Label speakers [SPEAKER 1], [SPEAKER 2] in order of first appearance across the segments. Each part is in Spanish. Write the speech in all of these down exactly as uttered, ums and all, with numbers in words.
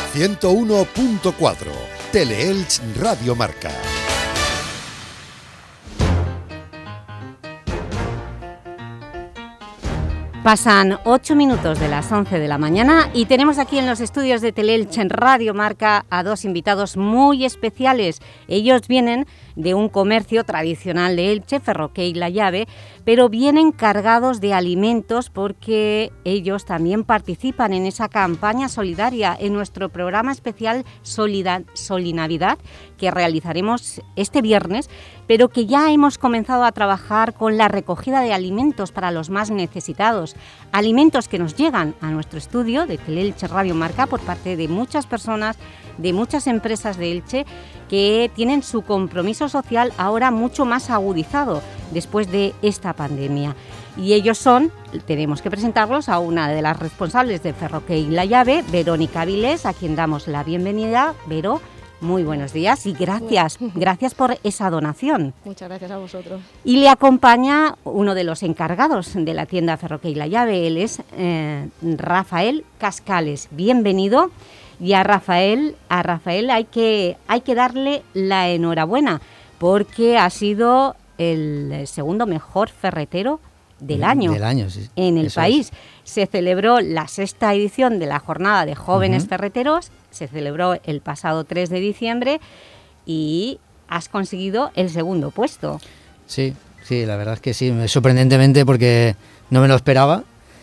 [SPEAKER 1] ciento uno punto cuatro, Teleelch Radio Marca.
[SPEAKER 2] Pasan ocho minutos de las once de la mañana y tenemos aquí en los estudios de Teleelch en Radio Marca a dos invitados muy especiales. Ellos vienen de un comercio tradicional de Elche, Ferroque y La Llave, pero vienen cargados de alimentos porque ellos también participan en esa campaña solidaria en nuestro programa especial Solida- Solinavidad, que realizaremos este viernes, pero que ya hemos comenzado a trabajar con la recogida de alimentos para los más necesitados. Alimentos que nos llegan a nuestro estudio de Teleelch Radio Marca por parte de muchas personas, de muchas empresas de Elche, que tienen su compromiso social ahora mucho más agudizado después de esta pandemia. Y ellos son, tenemos que presentarlos a una de las responsables de Ferroque y La Llave, Verónica Vilés, a quien damos la bienvenida. Vero, muy buenos días y gracias, gracias por esa donación.
[SPEAKER 3] Muchas gracias a vosotros.
[SPEAKER 2] Y le acompaña uno de los encargados de la tienda Ferroque y La Llave, él es eh, Rafael Cascales. Bienvenido. Y a Rafael, a Rafael hay que, hay que darle la enhorabuena porque ha sido el segundo mejor ferretero del año,
[SPEAKER 4] del año sí,
[SPEAKER 2] en el
[SPEAKER 4] eso
[SPEAKER 2] país.
[SPEAKER 4] Es.
[SPEAKER 2] Se celebró la sexta edición de la Jornada de Jóvenes
[SPEAKER 4] uh-huh.
[SPEAKER 2] Ferreteros, se celebró el pasado tres de diciembre y has conseguido el segundo puesto.
[SPEAKER 4] Sí, sí, la verdad es que sí, sorprendentemente porque no me lo esperaba.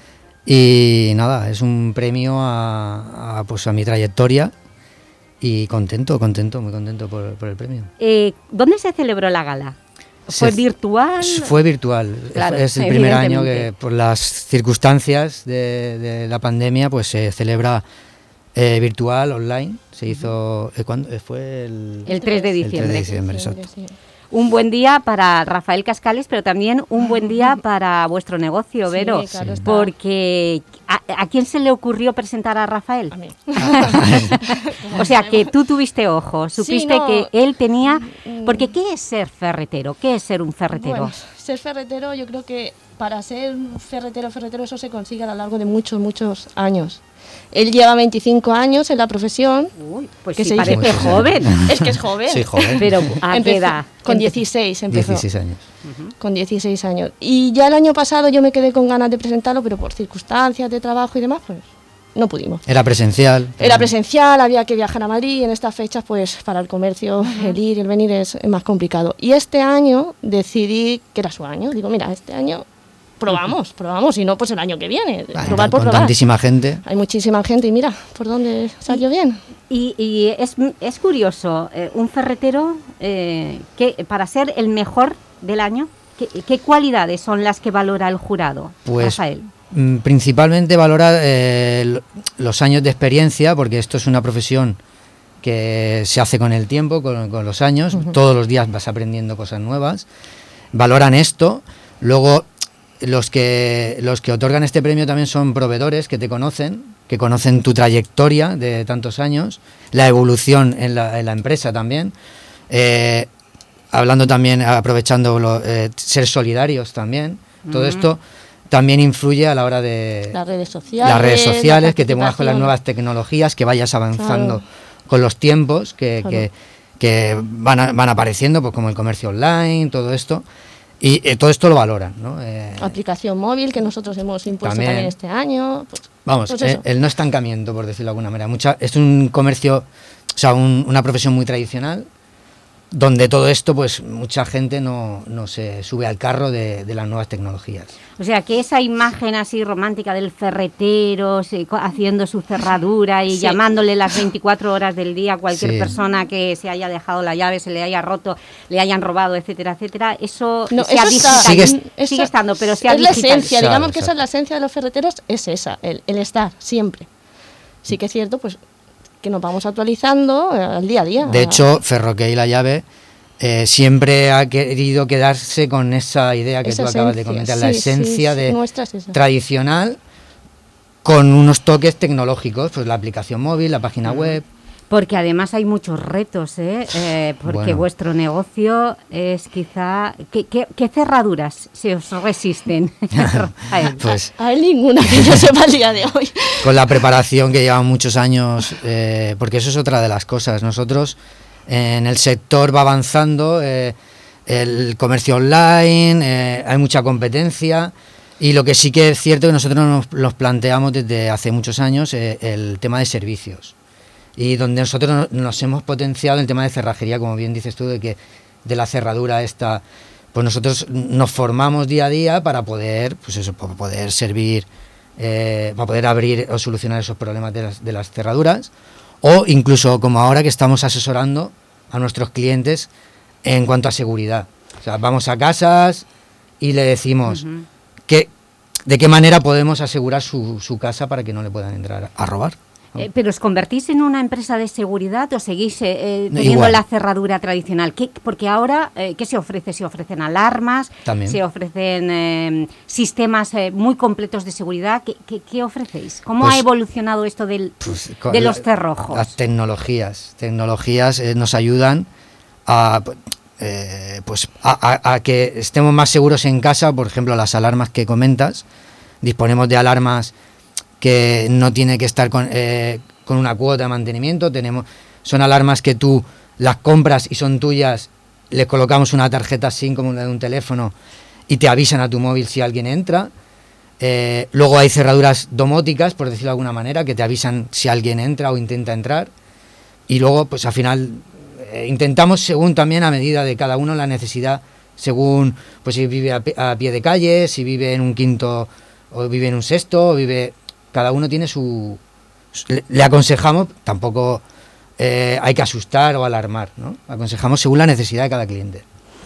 [SPEAKER 4] Y nada, es un premio a, a, pues a mi trayectoria y contento, contento, muy contento por, por el premio.
[SPEAKER 2] Eh, ¿Dónde se celebró la gala? ¿Fue
[SPEAKER 4] se,
[SPEAKER 2] virtual?
[SPEAKER 4] Fue virtual.
[SPEAKER 2] Claro,
[SPEAKER 4] es el primer año que por las circunstancias de, de la pandemia pues se celebra eh, virtual, online. Se hizo, eh, ¿cuándo? Fue el,
[SPEAKER 2] el tres de diciembre.
[SPEAKER 4] El tres de diciembre, exacto.
[SPEAKER 3] Sí.
[SPEAKER 2] Un buen día para Rafael Cascales, pero también un buen día para vuestro negocio, Vero,
[SPEAKER 3] sí, claro,
[SPEAKER 2] porque ¿a, ¿a quién se le ocurrió presentar a Rafael?
[SPEAKER 3] A mí.
[SPEAKER 2] O sea, que tú tuviste ojo, supiste
[SPEAKER 3] sí, no.
[SPEAKER 2] que él tenía... Porque ¿qué es ser ferretero? ¿Qué es ser un ferretero?
[SPEAKER 3] Bueno, ser ferretero, yo creo que para ser un ferretero, ferretero, eso se consigue a lo largo de muchos, muchos años. Él lleva veinticinco años en la profesión.
[SPEAKER 2] Uy, pues
[SPEAKER 3] que
[SPEAKER 2] sí,
[SPEAKER 3] se
[SPEAKER 2] parece
[SPEAKER 3] dice
[SPEAKER 2] joven.
[SPEAKER 3] Es que es joven.
[SPEAKER 4] Sí, joven.
[SPEAKER 2] Pero ¿a
[SPEAKER 3] empezó,
[SPEAKER 2] qué edad?
[SPEAKER 3] Con dieciséis empezó.
[SPEAKER 4] dieciséis años.
[SPEAKER 3] Uh-huh. Con dieciséis años. Y ya el año pasado yo me quedé con ganas de presentarlo, pero por circunstancias de trabajo y demás, pues no pudimos.
[SPEAKER 4] Era presencial.
[SPEAKER 3] Era presencial, había que viajar a Madrid y en estas fechas, pues para el comercio, uh-huh. el ir y el venir es más complicado. Y este año decidí que era su año. Digo, mira, este año... Probamos, probamos, y no pues el año que viene,
[SPEAKER 4] Ay,
[SPEAKER 3] probar por
[SPEAKER 4] con
[SPEAKER 3] probar.
[SPEAKER 4] tantísima gente.
[SPEAKER 3] Hay muchísima gente y mira, por dónde salió bien.
[SPEAKER 2] Y, y es, es curioso, eh, un ferretero, eh, que para ser el mejor del año, ¿qué, qué cualidades son las que valora el jurado,
[SPEAKER 4] pues,
[SPEAKER 2] Rafael?
[SPEAKER 4] Mm, principalmente valora eh, los años de experiencia, porque esto es una profesión que se hace con el tiempo, con, con los años, uh-huh. todos los días vas aprendiendo cosas nuevas, valoran esto, luego... Los que, los que otorgan este premio también son proveedores que te conocen, que conocen tu trayectoria de tantos años, la evolución en la, en la empresa también, eh, hablando también, aprovechando lo, eh, ser solidarios también, uh-huh. todo esto también influye a la hora de...
[SPEAKER 3] Las redes sociales.
[SPEAKER 4] Las redes sociales, que te muevas con las nuevas tecnologías, que vayas avanzando claro. con los tiempos que, claro. que, que van, a, van apareciendo, pues como el comercio online, todo esto. Y eh, todo esto lo valoran, ¿no? Eh,
[SPEAKER 3] Aplicación móvil que nosotros hemos impuesto también, también este año. Pues,
[SPEAKER 4] vamos,
[SPEAKER 3] pues
[SPEAKER 4] eh, el no estancamiento, por decirlo de alguna manera. Mucha, es un comercio, o sea, un, una profesión muy tradicional, donde todo esto, pues mucha gente no, no se sube al carro de, de las nuevas tecnologías.
[SPEAKER 2] O sea, que esa imagen así romántica del ferretero sí, haciendo su cerradura y sí. llamándole las veinticuatro horas del día a cualquier sí. persona que se haya dejado la llave, se le haya roto, le hayan robado, etcétera, etcétera, eso,
[SPEAKER 3] no,
[SPEAKER 2] se
[SPEAKER 3] eso
[SPEAKER 2] ha
[SPEAKER 3] está,
[SPEAKER 2] sigue,
[SPEAKER 3] sigue,
[SPEAKER 2] sigue estando, pero se ha
[SPEAKER 3] es la
[SPEAKER 2] digitalizado.
[SPEAKER 3] esencia, digamos que
[SPEAKER 4] exacto.
[SPEAKER 3] esa es la esencia de los ferreteros, es esa, el, el estar siempre. Sí que es cierto, pues que nos vamos actualizando al día a día.
[SPEAKER 4] De hecho, Ferroque y La Llave Eh, siempre ha querido quedarse con esa idea que
[SPEAKER 3] esa
[SPEAKER 4] tú
[SPEAKER 3] esencia,
[SPEAKER 4] acabas de comentar,
[SPEAKER 3] sí,
[SPEAKER 4] la esencia
[SPEAKER 3] sí,
[SPEAKER 4] de
[SPEAKER 3] es
[SPEAKER 4] tradicional con unos toques tecnológicos, pues la aplicación móvil, la página uh-huh. web,
[SPEAKER 2] Porque además hay muchos retos, ¿eh? Eh, porque
[SPEAKER 4] Bueno.
[SPEAKER 2] vuestro negocio es quizá... ¿Qué, qué, qué cerraduras se os resisten? Rafael?
[SPEAKER 4] Pues
[SPEAKER 3] A él ninguna que yo sepa el día de hoy.
[SPEAKER 4] con la preparación que llevan muchos años, eh, porque eso es otra de las cosas. Nosotros eh, en el sector va avanzando, eh, el comercio online, eh, hay mucha competencia, y lo que sí que es cierto que nosotros nos, nos planteamos desde hace muchos años eh, el tema de servicios. Y donde nosotros no- nos hemos potenciado el tema de cerrajería, como bien dices tú, de que de la cerradura esta, pues nosotros nos formamos día a día para poder, pues eso, para poder servir, eh, para poder abrir o solucionar esos problemas de las, de las cerraduras, o incluso como ahora que estamos asesorando a nuestros clientes en cuanto a seguridad. O sea, vamos a casas y le decimos
[SPEAKER 2] Ujú.
[SPEAKER 4] que, de qué manera podemos asegurar su, su casa para que no le puedan entrar a robar.
[SPEAKER 2] Eh, ¿Pero os convertís en una empresa de seguridad o seguís eh, eh, teniendo
[SPEAKER 4] Igual.
[SPEAKER 2] la cerradura tradicional? ¿Qué, porque ahora, eh, ¿qué se ofrece? Se ofrecen alarmas,
[SPEAKER 4] También.
[SPEAKER 2] se ofrecen eh, sistemas eh, muy completos de seguridad. ¿Qué, qué, qué ofrecéis? ¿Cómo
[SPEAKER 4] Pues-
[SPEAKER 2] ha evolucionado esto del,
[SPEAKER 4] Pues, con
[SPEAKER 2] de
[SPEAKER 4] la-
[SPEAKER 2] los cerrojos?
[SPEAKER 4] Las tecnologías. Tecnologías eh, nos ayudan a, eh, pues, a, a- a que estemos más seguros en casa. Por ejemplo, las alarmas que comentas. Disponemos de alarmas que no tiene que estar con, eh, con una cuota de mantenimiento. Tenemos, son alarmas que tú las compras y son tuyas. Les colocamos una tarjeta SIM como la de un teléfono y te avisan a tu móvil si alguien entra. Eh, luego hay cerraduras domóticas, por decirlo de alguna manera, que te avisan si alguien entra o intenta entrar. Y luego, pues al final, eh, intentamos según también a medida de cada uno la necesidad, según pues si vive a, pi- a pie de calle, si vive en un quinto o vive en un sexto, o vive... Cada uno tiene su... su- le, le aconsejamos, tampoco eh, hay que asustar o alarmar, ¿no? Aconsejamos según la necesidad de cada cliente.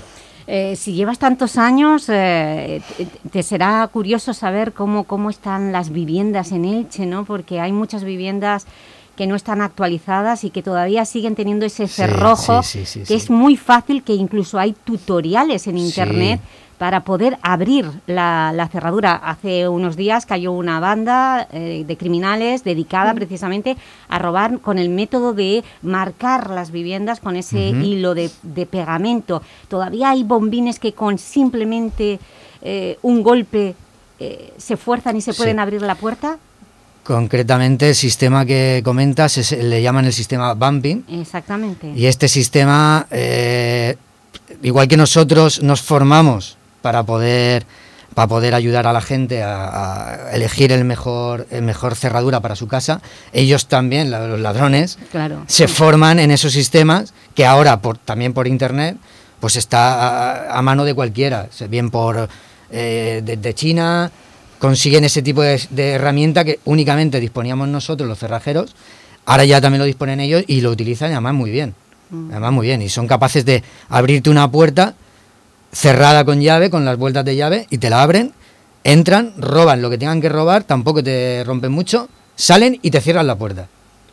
[SPEAKER 2] Eh, si llevas tantos años, eh, te, te será curioso saber cómo, cómo están las viviendas en Elche, ¿no? Porque hay muchas viviendas que no están actualizadas y que todavía siguen teniendo ese
[SPEAKER 4] Sí,
[SPEAKER 2] cerrojo,
[SPEAKER 4] sí, sí, sí,
[SPEAKER 2] que
[SPEAKER 4] sí.
[SPEAKER 2] es muy fácil, que incluso hay tutoriales en
[SPEAKER 4] Sí.
[SPEAKER 2] internet para poder abrir la, la cerradura. Hace unos días cayó una banda eh, de criminales dedicada precisamente a robar con el método de marcar las viviendas con ese
[SPEAKER 4] Ujú.
[SPEAKER 2] hilo de, de pegamento. Todavía hay bombines que con simplemente eh, un golpe eh, se fuerzan y se
[SPEAKER 4] Sí.
[SPEAKER 2] pueden abrir la puerta.
[SPEAKER 4] Concretamente, el sistema que comentas es- le llaman el sistema bumping.
[SPEAKER 2] Exactamente.
[SPEAKER 4] Y este sistema, eh, igual que nosotros nos formamos para poder, para poder ayudar a la gente a, a elegir el mejor, el mejor cerradura para su casa, ellos también, la- los ladrones,
[SPEAKER 2] Claro.
[SPEAKER 4] se forman en esos sistemas que ahora por, también por internet pues está a, a mano de cualquiera, se- bien por eh, desde China, consiguen ese tipo de, de herramienta que únicamente disponíamos nosotros los cerrajeros, ahora ya también lo disponen ellos y lo utilizan y además muy bien,
[SPEAKER 2] Mm.
[SPEAKER 4] además muy bien, y son capaces de abrirte una puerta cerrada con llave, con las vueltas de llave, y te la abren, entran, roban lo que tengan que robar, tampoco te rompen mucho, salen y te cierran la puerta.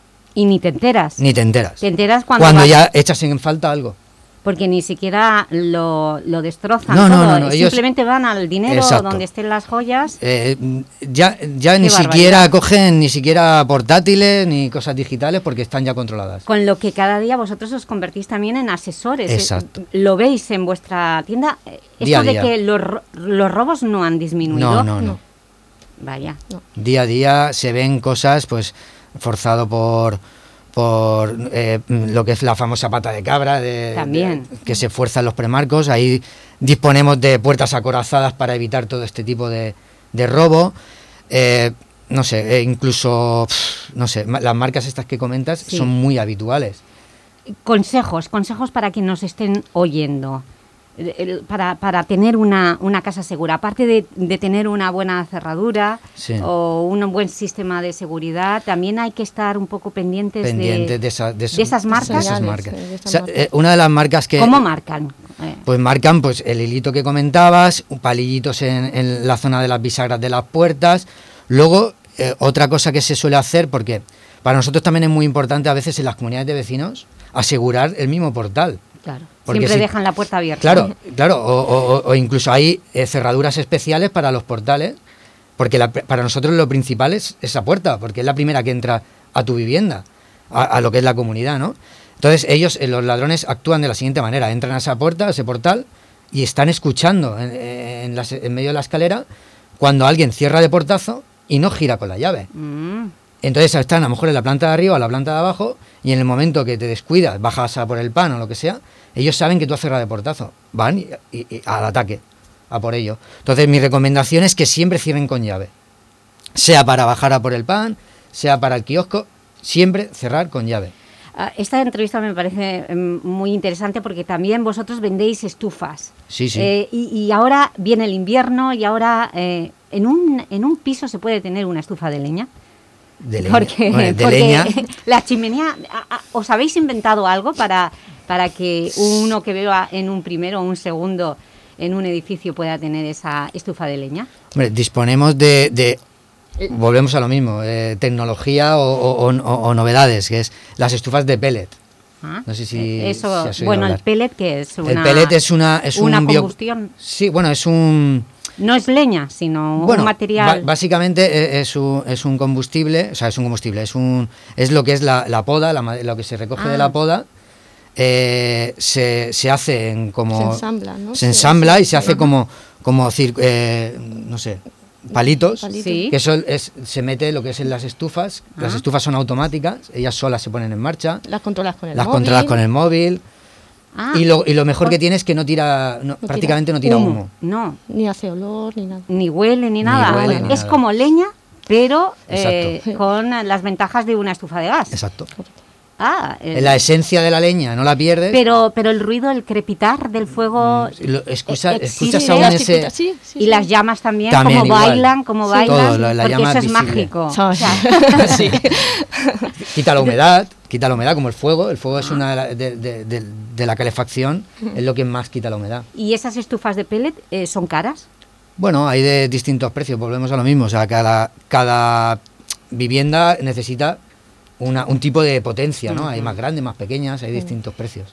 [SPEAKER 2] Y ni te enteras.
[SPEAKER 4] Ni te enteras.
[SPEAKER 2] Te enteras cuando,
[SPEAKER 4] Cuando
[SPEAKER 2] vas-
[SPEAKER 4] ya echas en falta algo.
[SPEAKER 2] porque ni siquiera lo, lo destrozan
[SPEAKER 4] No, no,
[SPEAKER 2] todo.
[SPEAKER 4] no, no, ellos-
[SPEAKER 2] Simplemente van al dinero,
[SPEAKER 4] Exacto.
[SPEAKER 2] donde estén las joyas.
[SPEAKER 4] Eh, ya ya ni
[SPEAKER 2] barbaridad.
[SPEAKER 4] siquiera cogen ni siquiera portátiles ni cosas digitales porque están ya controladas.
[SPEAKER 2] Con lo que cada día vosotros os convertís también en asesores.
[SPEAKER 4] Exacto.
[SPEAKER 2] Eh, ¿Lo veis en vuestra tienda? Eh, Esto
[SPEAKER 4] Día a
[SPEAKER 2] de
[SPEAKER 4] día.
[SPEAKER 2] que los, ro- los robos no han disminuido.
[SPEAKER 4] No, no, no.
[SPEAKER 2] Vaya.
[SPEAKER 4] Día a día se ven cosas, pues, forzado por por eh, lo que es la famosa pata de cabra, de,
[SPEAKER 2] También.
[SPEAKER 4] de- que se fuerzan los premarcos. Ahí disponemos de puertas acorazadas para evitar todo este tipo de, de robo. Eh, no sé, eh, incluso, pf, no sé, ma- las marcas estas que comentas
[SPEAKER 2] Sí.
[SPEAKER 4] son muy habituales.
[SPEAKER 2] Consejos, consejos para quien nos estén oyendo, el- el- para, para tener una, una casa segura. Aparte de, de tener una buena cerradura
[SPEAKER 4] Sí.
[SPEAKER 2] o un buen sistema de seguridad, también hay que estar un poco pendientes
[SPEAKER 4] Pendientes
[SPEAKER 2] de,
[SPEAKER 4] de, esa- de eso-
[SPEAKER 2] de esas marcas.
[SPEAKER 4] de esas
[SPEAKER 3] Señales,
[SPEAKER 4] marcas.
[SPEAKER 3] sí, de esas
[SPEAKER 4] O sea,
[SPEAKER 3] marcas.
[SPEAKER 4] eh, una de las marcas que...
[SPEAKER 2] ¿Cómo marcan? Eh,
[SPEAKER 4] Pues marcan pues el hilito que comentabas, palillitos en, en la zona de las bisagras de las puertas. Luego, eh, otra cosa que se suele hacer, porque para nosotros también es muy importante a veces en las comunidades de vecinos asegurar el mismo portal.
[SPEAKER 2] claro.
[SPEAKER 4] Porque
[SPEAKER 2] Siempre
[SPEAKER 4] si-
[SPEAKER 2] dejan la puerta abierta.
[SPEAKER 4] Claro, claro, o, o- o incluso hay eh, cerraduras especiales para los portales, porque la- para nosotros lo principal es esa puerta, porque es la primera que entra a tu vivienda. a, a lo que es la comunidad, ¿no? Entonces ellos, eh, los ladrones actúan de la siguiente manera, entran a esa puerta, a ese portal, y están escuchando en, en, las, en medio de la escalera cuando alguien cierra de portazo y no gira con la llave. Mm. Entonces están a lo mejor en la planta de arriba o la planta de abajo, y en el momento que te descuidas, bajas a por el pan o lo que sea, ellos saben que tú has cerrado de portazo, van y, y, y al ataque, a por ello. Entonces mi recomendación es que siempre cierren con llave, sea para bajar a por el pan, sea para el kiosco, siempre cerrar con llave.
[SPEAKER 2] Esta entrevista me parece muy interesante porque también vosotros vendéis estufas.
[SPEAKER 4] Sí, sí.
[SPEAKER 2] Eh, y, y ahora viene el invierno y ahora eh, en, un, en un piso se puede tener una estufa de leña.
[SPEAKER 4] De leña.
[SPEAKER 2] Porque,
[SPEAKER 4] bueno, de
[SPEAKER 2] porque
[SPEAKER 4] leña.
[SPEAKER 2] La chimenea, ¿os habéis inventado algo para, para que uno que viva en un primero o un segundo en un edificio pueda tener esa estufa de leña?
[SPEAKER 4] Hombre, disponemos de... de volvemos a lo mismo, eh, tecnología o, o, o, o novedades, que es las estufas de pellet.
[SPEAKER 2] Ah,
[SPEAKER 4] no sé si,
[SPEAKER 2] eso,
[SPEAKER 4] si has oído
[SPEAKER 2] bueno,
[SPEAKER 4] hablar.
[SPEAKER 2] El pellet, que es una...
[SPEAKER 4] El pellet es una... Es
[SPEAKER 2] una
[SPEAKER 4] un bio...
[SPEAKER 2] combustión.
[SPEAKER 4] Sí, bueno, es un...
[SPEAKER 2] No es leña, sino
[SPEAKER 4] bueno,
[SPEAKER 2] un material...
[SPEAKER 4] básicamente es un, es un combustible, o sea, es un combustible, es un es lo que es la, la poda, la, lo que se recoge ah. de la poda, eh, se, se hace en como...
[SPEAKER 3] Se ensambla, ¿no?
[SPEAKER 4] Se ensambla y se hace como, como eh, no sé... palitos,
[SPEAKER 2] sí.
[SPEAKER 4] que eso es, se mete lo que es en las estufas. Ah. Las estufas son automáticas, ellas solas se ponen en marcha.
[SPEAKER 3] Las controlas con el
[SPEAKER 4] las
[SPEAKER 3] móvil.
[SPEAKER 4] Las controlas con el móvil. Ah. Y, lo, y lo mejor que tiene es que no tira, no, no prácticamente tira. no tira humo. humo.
[SPEAKER 2] No.
[SPEAKER 3] Ni hace olor, ni nada.
[SPEAKER 2] Ni huele, ni nada.
[SPEAKER 4] Ni huele, ni
[SPEAKER 2] es
[SPEAKER 4] nada.
[SPEAKER 2] como leña, pero eh, con las ventajas de una estufa de gas.
[SPEAKER 4] Exacto.
[SPEAKER 2] Ah,
[SPEAKER 4] eh, la esencia de la leña no la pierdes.
[SPEAKER 2] Pero, pero el ruido, el crepitar del fuego.
[SPEAKER 4] Mm, lo, escucha,
[SPEAKER 2] eh,
[SPEAKER 4] escuchas
[SPEAKER 2] sí,
[SPEAKER 4] aún ese.
[SPEAKER 2] Sí, sí, y sí. Las llamas también,
[SPEAKER 4] también
[SPEAKER 2] como
[SPEAKER 4] igual.
[SPEAKER 2] bailan, como
[SPEAKER 4] sí.
[SPEAKER 2] bailan.
[SPEAKER 4] Todo, la, la
[SPEAKER 2] porque
[SPEAKER 4] llama
[SPEAKER 2] eso es
[SPEAKER 4] visible.
[SPEAKER 2] mágico.
[SPEAKER 3] O sea,
[SPEAKER 2] sí.
[SPEAKER 4] Quita la humedad, quita la humedad como el fuego. El fuego es una de, de, de, de, de la calefacción, es lo que más quita la humedad.
[SPEAKER 2] ¿Y esas estufas de pellet eh, son caras?
[SPEAKER 4] Bueno, hay de distintos precios, volvemos a lo mismo. O sea, cada, cada vivienda necesita Una, un tipo de potencia, ¿no? Uh-huh. Hay más grandes, más pequeñas, hay uh-huh. distintos precios.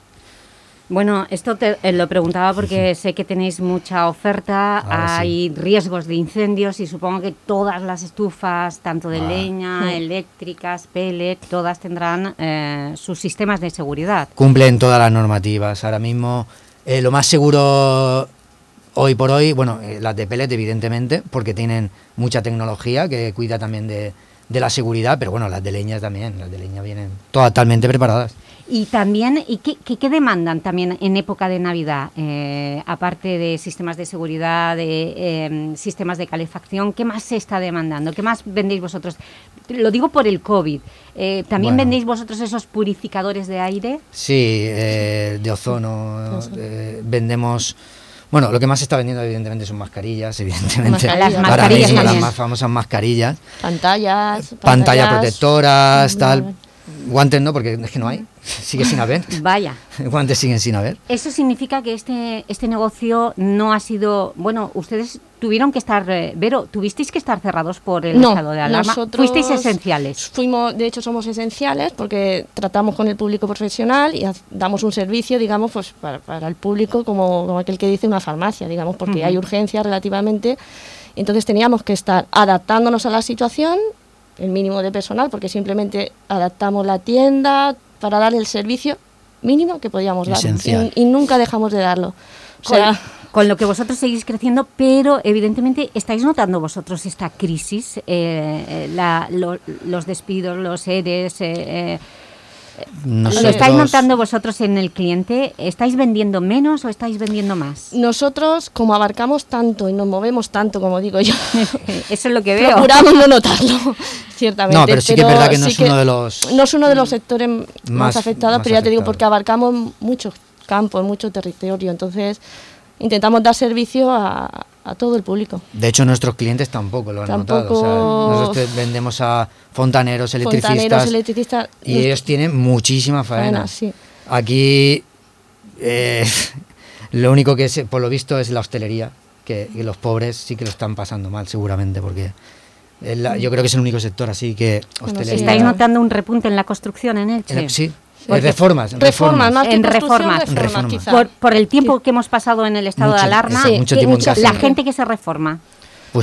[SPEAKER 2] Bueno, esto te eh, lo preguntaba porque uh-huh. sé que tenéis mucha oferta, ah, hay sí. riesgos de incendios y supongo que todas las estufas, tanto de ah. leña, uh-huh. eléctricas, pellet, todas tendrán eh, sus sistemas de seguridad.
[SPEAKER 4] Cumplen todas las normativas. Ahora mismo eh, lo más seguro hoy por hoy, bueno, eh, las de pellet evidentemente, porque tienen mucha tecnología que cuida también de... de la seguridad, pero bueno, las de leña también, las de leña vienen totalmente preparadas.
[SPEAKER 2] Y también, ¿y qué, qué, qué demandan también en época de Navidad? Eh, aparte de sistemas de seguridad, de eh, sistemas de calefacción, ¿qué más se está demandando? ¿Qué más vendéis vosotros? Lo digo por el COVID. Eh, ¿También bueno, vendéis vosotros esos purificadores de aire?
[SPEAKER 4] Sí, eh, de ozono, eh, vendemos... Bueno, lo que más se está vendiendo evidentemente son mascarillas, evidentemente.
[SPEAKER 2] Las mascarillas
[SPEAKER 4] ahora mismo
[SPEAKER 2] también.
[SPEAKER 4] Las más famosas mascarillas.
[SPEAKER 3] Pantallas.
[SPEAKER 4] Pantallas, pantallas protectoras, tal. Guantes no, porque es que no hay. Sigue sin haber.
[SPEAKER 2] Vaya.
[SPEAKER 4] Guantes siguen sin haber.
[SPEAKER 2] Eso significa que este este negocio no ha sido... Bueno, ustedes tuvieron que estar... Eh, Vero, ¿tuvisteis que estar cerrados por el
[SPEAKER 3] no,
[SPEAKER 2] estado de alarma?
[SPEAKER 3] Nosotros
[SPEAKER 2] ¿Fuisteis esenciales?
[SPEAKER 3] Fuimos, de hecho somos esenciales porque tratamos con el público profesional y damos un servicio, digamos, pues para, para el público como, como aquel que dice una farmacia, digamos, porque uh-huh. hay urgencia relativamente. Entonces teníamos que estar adaptándonos a la situación, el mínimo de personal, porque simplemente adaptamos la tienda para dar el servicio mínimo que podíamos dar.
[SPEAKER 4] Esencial.
[SPEAKER 3] Y, y nunca dejamos de darlo. O sea,
[SPEAKER 2] con, con lo que vosotros seguís creciendo, pero evidentemente estáis notando vosotros esta crisis, eh, la, lo, los despidos, los E R Es... Eh, eh, Nosotros... ¿Lo estáis notando vosotros en el cliente? ¿Estáis vendiendo menos o estáis vendiendo más?
[SPEAKER 3] Nosotros, como abarcamos tanto y nos movemos tanto, como digo yo,
[SPEAKER 2] eso es lo que veo.
[SPEAKER 3] Procuramos no notarlo, ciertamente.
[SPEAKER 4] No, pero sí pero que es verdad que no sí es uno de los...
[SPEAKER 3] No es uno de los sectores más, más afectados,
[SPEAKER 4] más
[SPEAKER 3] pero ya te digo,
[SPEAKER 4] afectado.
[SPEAKER 3] porque abarcamos muchos campos, mucho territorio, entonces intentamos dar servicio a, a todo el público.
[SPEAKER 4] De hecho, nuestros clientes tampoco lo han
[SPEAKER 3] tampoco...
[SPEAKER 4] notado. O sea, nosotros vendemos a fontaneros, electricistas,
[SPEAKER 3] fontaneros, electricistas
[SPEAKER 4] y ellos tienen muchísima faena.
[SPEAKER 3] faena sí.
[SPEAKER 4] Aquí eh, lo único que es, por lo visto, es la hostelería, que, que los pobres sí que lo están pasando mal, seguramente, porque es la, yo creo que es el único sector así que hostelería.
[SPEAKER 2] ¿Estáis notando un repunte en la construcción en Elche?
[SPEAKER 4] En, sí. Pues reformas,
[SPEAKER 3] reformas, reformas, más
[SPEAKER 2] en reformas,
[SPEAKER 3] reformas,
[SPEAKER 4] reformas.
[SPEAKER 3] quizá.
[SPEAKER 2] Por, por el tiempo
[SPEAKER 3] sí.
[SPEAKER 2] que hemos pasado en el estado
[SPEAKER 4] mucho,
[SPEAKER 2] de alarma,
[SPEAKER 4] sí, mucho tiempo en casa.
[SPEAKER 2] la gente que se reforma.
[SPEAKER 4] Pues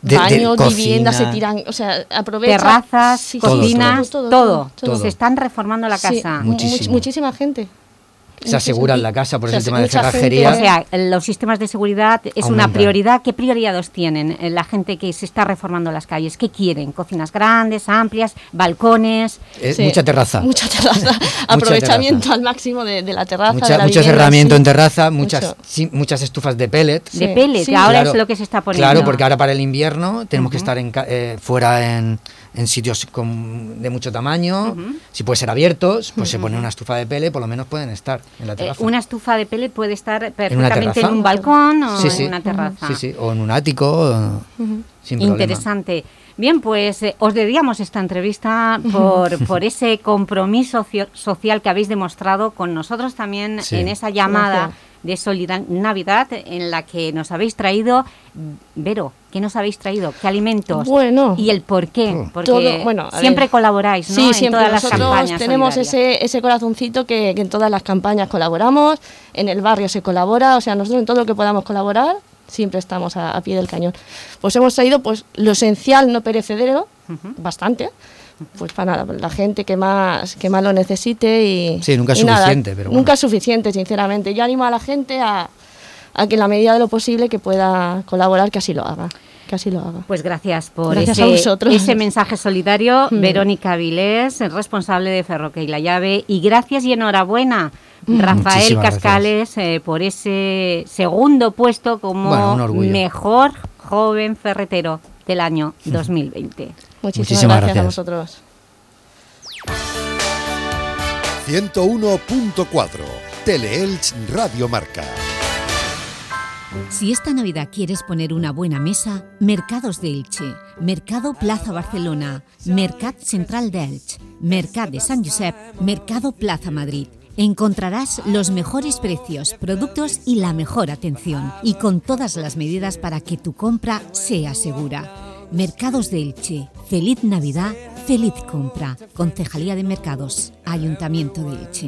[SPEAKER 4] de,
[SPEAKER 3] baños,
[SPEAKER 4] de
[SPEAKER 3] viviendas se
[SPEAKER 4] cocina.
[SPEAKER 3] tiran, o sea, aprovechan.
[SPEAKER 2] Terrazas,
[SPEAKER 3] Sí, sí,
[SPEAKER 2] cocinas,
[SPEAKER 3] todo,
[SPEAKER 2] todo,
[SPEAKER 3] todo, todo, todo.
[SPEAKER 2] Se están reformando la
[SPEAKER 3] Sí,
[SPEAKER 2] casa.
[SPEAKER 3] mu-
[SPEAKER 4] Muchísimo.
[SPEAKER 3] muchísima gente.
[SPEAKER 4] Se aseguran la casa, por eso
[SPEAKER 3] O
[SPEAKER 4] el
[SPEAKER 3] sea,
[SPEAKER 4] tema de
[SPEAKER 3] mucha
[SPEAKER 4] cerrajería.
[SPEAKER 2] O sea, los sistemas de seguridad es una
[SPEAKER 4] Aumentan.
[SPEAKER 2] prioridad. ¿Qué prioridades tienen eh, la gente que se está reformando las calles? ¿Qué quieren? ¿Cocinas grandes, amplias, balcones?
[SPEAKER 4] Es
[SPEAKER 3] Sí,
[SPEAKER 4] mucha terraza.
[SPEAKER 3] Mucha terraza. Aprovechamiento al máximo de, de la terraza.
[SPEAKER 4] Mucha-
[SPEAKER 3] de la
[SPEAKER 4] mucho
[SPEAKER 3] vivienda,
[SPEAKER 4] cerramiento
[SPEAKER 3] sí.
[SPEAKER 4] en terraza, muchas,
[SPEAKER 3] Mucho.
[SPEAKER 4] sí, muchas estufas de pellet.
[SPEAKER 3] Sí.
[SPEAKER 2] De pellet,
[SPEAKER 3] Sí.
[SPEAKER 2] que ahora
[SPEAKER 4] Claro,
[SPEAKER 2] es lo que se está poniendo.
[SPEAKER 4] Claro, porque ahora para el invierno tenemos que estar en, ca- eh, fuera en, en sitios con- de mucho tamaño.
[SPEAKER 2] Ujú.
[SPEAKER 4] Si puede ser abiertos, pues se pone una estufa de pellet, por lo menos pueden estar en la
[SPEAKER 2] Eh,
[SPEAKER 4] terraza.
[SPEAKER 2] una estufa de pellet puede estar perfectamente en,
[SPEAKER 4] terraza?
[SPEAKER 2] un balcón o
[SPEAKER 4] Sí,
[SPEAKER 2] en
[SPEAKER 4] sí.
[SPEAKER 2] una terraza.
[SPEAKER 4] Sí, sí, o en un ático, o- sin problema.
[SPEAKER 2] Interesante. Bien, pues eh, os dedicamos esta entrevista por, por ese compromiso socio- social que habéis demostrado con nosotros también
[SPEAKER 4] Sí.
[SPEAKER 2] en esa llamada
[SPEAKER 3] Gracias.
[SPEAKER 2] de Solidar- Navidad en la que nos habéis traído. Vero, ¿qué nos habéis traído? ¿Qué alimentos?
[SPEAKER 3] Bueno.
[SPEAKER 2] ¿Y el por qué?
[SPEAKER 4] Oh.
[SPEAKER 2] Porque
[SPEAKER 3] Todo- bueno, a
[SPEAKER 2] siempre
[SPEAKER 3] ver.
[SPEAKER 2] colaboráis, ¿no?
[SPEAKER 3] Sí,
[SPEAKER 2] en
[SPEAKER 3] siempre.
[SPEAKER 2] todas las
[SPEAKER 3] Nosotros
[SPEAKER 2] campañas
[SPEAKER 3] tenemos
[SPEAKER 2] solidarias.
[SPEAKER 3] ese, ese corazoncito que, que en todas las campañas colaboramos, en el barrio se colabora, o sea, nosotros en todo lo que podamos colaborar, siempre estamos a, a pie del cañón. Pues hemos traído pues lo esencial, no perecedero, bastante, pues para la, la gente que más que más lo necesite y
[SPEAKER 4] Sí, nunca es
[SPEAKER 3] y nada,
[SPEAKER 4] suficiente, pero bueno.
[SPEAKER 3] nunca es suficiente, sinceramente. Yo animo a la gente a, a que en la medida de lo posible que pueda colaborar, que así lo haga, que así lo haga.
[SPEAKER 2] Pues gracias por
[SPEAKER 3] Gracias
[SPEAKER 2] ese,
[SPEAKER 3] a vosotros.
[SPEAKER 2] ese mensaje solidario.
[SPEAKER 3] Mm.
[SPEAKER 2] Verónica Vilés, responsable de Ferroque y La Llave. Y gracias y enhorabuena, Rafael
[SPEAKER 4] Muchísimas
[SPEAKER 2] Cascales, eh, por ese segundo puesto como
[SPEAKER 4] Bueno, un orgullo.
[SPEAKER 2] mejor joven ferretero del año dos mil veinte.
[SPEAKER 3] Muchísimas,
[SPEAKER 4] Muchísimas
[SPEAKER 3] gracias, a
[SPEAKER 4] gracias.
[SPEAKER 3] vosotros.
[SPEAKER 1] ciento uno punto cuatro Teleelch Radio Marca.
[SPEAKER 5] Si esta Navidad quieres poner una buena mesa, Mercados de Elche, Mercado Plaza Barcelona, Mercat Central d'Elche, Mercat de Sant Josep, Mercado Plaza Madrid. Encontrarás los mejores precios, productos y la mejor atención, y con todas las medidas para que tu compra sea segura. Mercados de Elche. Feliz Navidad, feliz compra. Concejalía de Mercados, Ayuntamiento de Elche.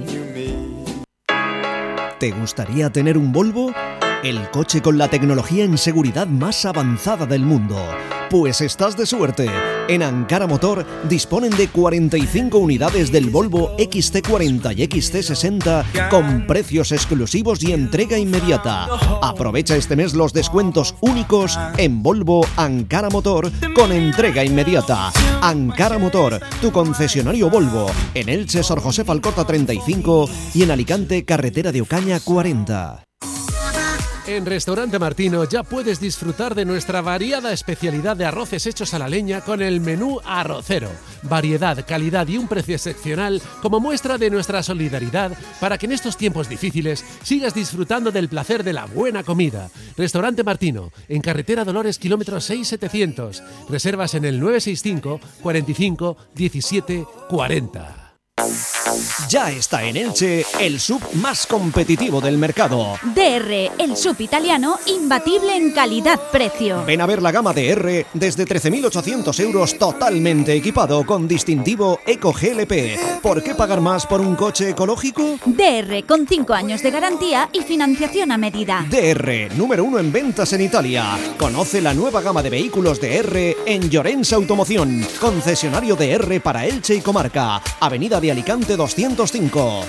[SPEAKER 6] ¿Te gustaría tener un Volvo? El coche con la tecnología en seguridad más avanzada del mundo. Pues estás de suerte. En Ankara Motor disponen de cuarenta y cinco unidades del Volvo X C cuarenta y X C sesenta con precios exclusivos y entrega inmediata. Aprovecha este mes los descuentos únicos en Volvo Ankara Motor con entrega inmediata. Ankara Motor, tu concesionario Volvo. En Elche, Sor José Alcorta treinta y cinco y en Alicante, carretera de Ocaña cuarenta.
[SPEAKER 7] En Restaurante Martino ya puedes disfrutar de nuestra variada especialidad de arroces hechos a la leña con el menú arrocero. Variedad, calidad y un precio excepcional como muestra de nuestra solidaridad para que en estos tiempos difíciles sigas disfrutando del placer de la buena comida. Restaurante Martino, en Carretera Dolores, kilómetro seis setecientos. Reservas en el nueve seis cinco, cuarenta y cinco, diecisiete, cuarenta.
[SPEAKER 6] Ya está en Elche el sub más competitivo del mercado.
[SPEAKER 8] D R, el sub italiano imbatible en calidad-precio.
[SPEAKER 6] Ven a ver la gama de R desde trece mil ochocientos euros totalmente equipado con distintivo Eco G L P. ¿Por qué pagar más por un coche ecológico?
[SPEAKER 8] D R, con cinco años de garantía y financiación a medida.
[SPEAKER 6] D R, número uno en ventas en Italia. Conoce la nueva gama de vehículos de R en Llorens Automoción, concesionario de R para Elche y comarca. Avenida de Alicante doscientos cinco.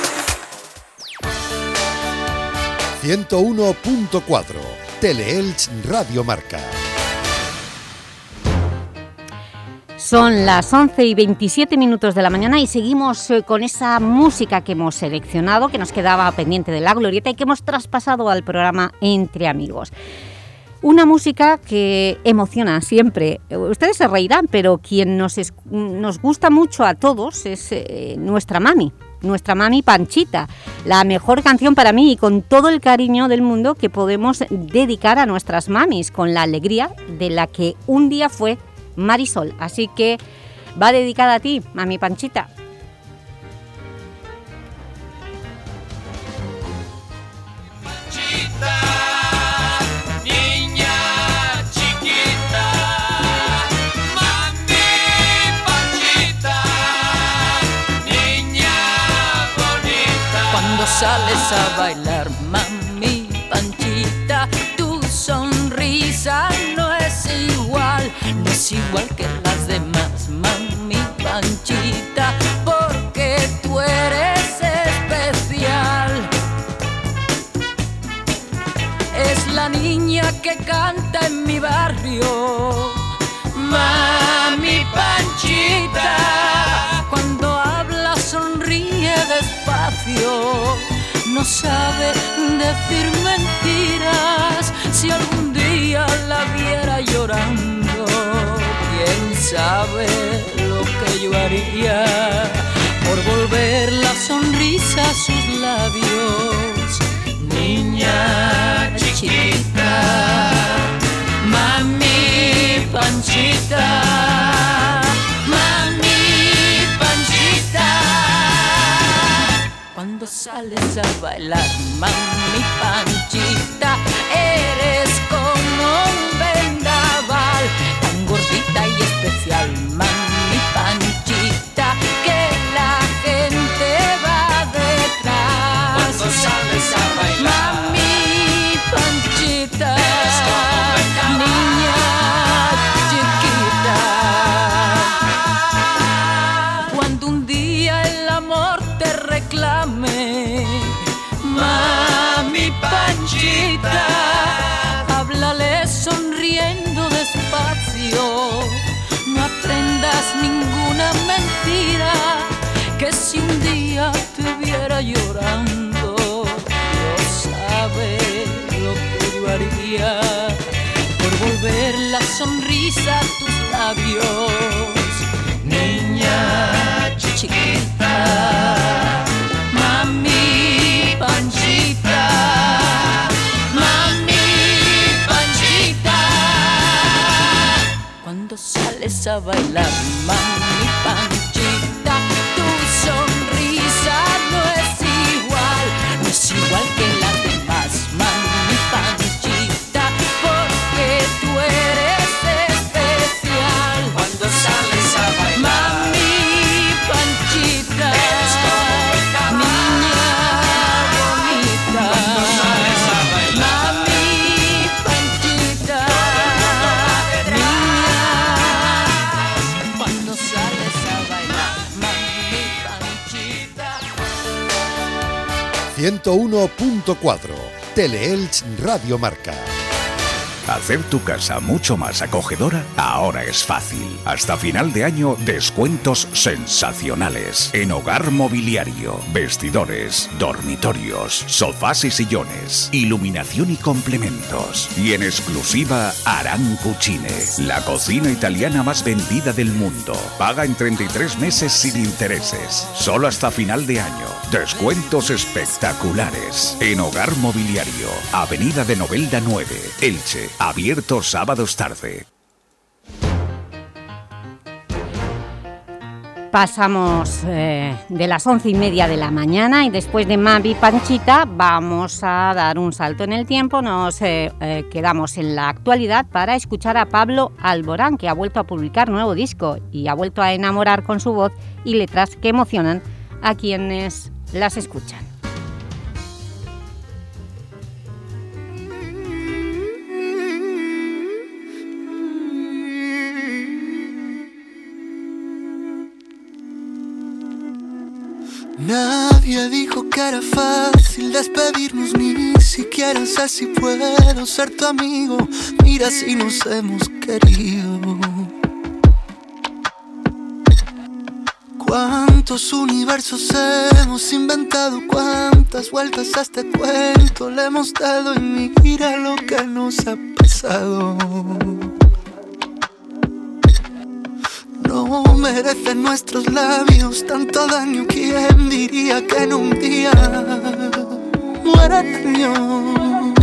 [SPEAKER 1] ciento uno punto cuatro Teleelch Radio Marca.
[SPEAKER 2] Son las once y veintisiete minutos de la mañana y seguimos eh, con esa música que hemos seleccionado, que nos quedaba pendiente de la glorieta y que hemos traspasado al programa Entre Amigos. Una música que emociona siempre. Ustedes se reirán, pero quien nos, es, nos gusta mucho a todos es eh, nuestra mami, nuestra mami Panchita. La mejor canción para mí y con todo el cariño del mundo que podemos dedicar a nuestras mamis, con la alegría de la que un día fue Marisol. Así que va dedicada a ti, mami Panchita.
[SPEAKER 9] Sales a bailar, mami Panchita, tu sonrisa no es igual. labio, no sabe decir mentiras. Si algún día la viera llorando, quién sabe lo que yo haría por volver la sonrisa a sus labios. Niña chiquita, mami Panchita, mami Panchita. Cuando sales a bailar, mami Panchita, eres como un vendaval, tan gordita y especial, mami Panchita, que la gente va detrás. Cuando sales a bailar, mami Panchita, eres como un vendaval, niña chiquita. Cuando un día el amor te reclame, mami Panchita, háblale sonriendo despacio, no aprendas ninguna mentira, que si un día te viera llorando, no sabe lo que yo haría por volver la sonrisa a tus labios. Niña chiquita, mami Panchita, mami Panchita. Cuando sales a bailar, mami Panchita, tu sonrisa no es igual, no es igual que las demás, mami Panchita, porque tú eres especial. Cuando sales a bailar, mami Panchita, eres como el caballo, niña bonita. Cuando sales a bailar, mami Panchita, niña. Cuando sales a bailar, mami Panchita.
[SPEAKER 1] ciento uno punto cuatro Teleelch Radio Marca.
[SPEAKER 10] Hacer tu casa mucho más acogedora ahora es fácil. Hasta final de año, descuentos sensacionales en hogar mobiliario, vestidores, dormitorios, sofás y sillones, iluminación y complementos. Y en exclusiva, Aran Cucine, la cocina italiana más vendida del mundo. Paga en treinta y tres meses sin intereses. Solo hasta final de año. Descuentos espectaculares en hogar mobiliario, Avenida de Novelda nueve, Elche. Abierto sábados tarde.
[SPEAKER 2] Pasamos eh, de las once y media de la mañana y después de Mami Panchita vamos a dar un salto en el tiempo. Nos eh, eh, quedamos en la actualidad para escuchar a Pablo Alborán, que ha vuelto a publicar nuevo disco y ha vuelto a enamorar con su voz y letras que emocionan a quienes las escuchan.
[SPEAKER 11] Nadie dijo que era fácil despedirnos, ni siquiera sé si puedo ser tu amigo. Mira si nos hemos querido. Cuántos universos hemos inventado, cuántas vueltas a este cuento le hemos dado, y mira lo que nos ha pasado. No merecen nuestros labios tanto daño. ¿Quién diría que en un día mueran años?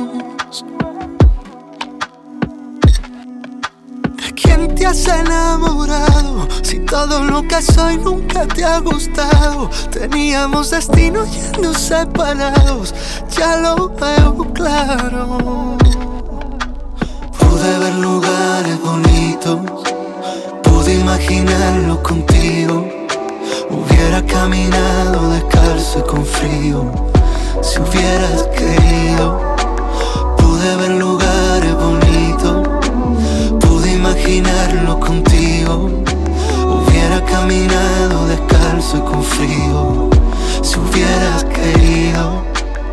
[SPEAKER 11] ¿De quién te has enamorado? Si todo lo que soy nunca te ha gustado. Teníamos destino yendo separados, ya lo veo claro. Pude ver lugares bonitos, pude imaginarlo contigo. Hubiera caminado descalzo y con frío si hubieras querido. Pude ver lugares bonitos, pude imaginarlo contigo. Hubiera caminado descalzo y con frío si hubieras querido.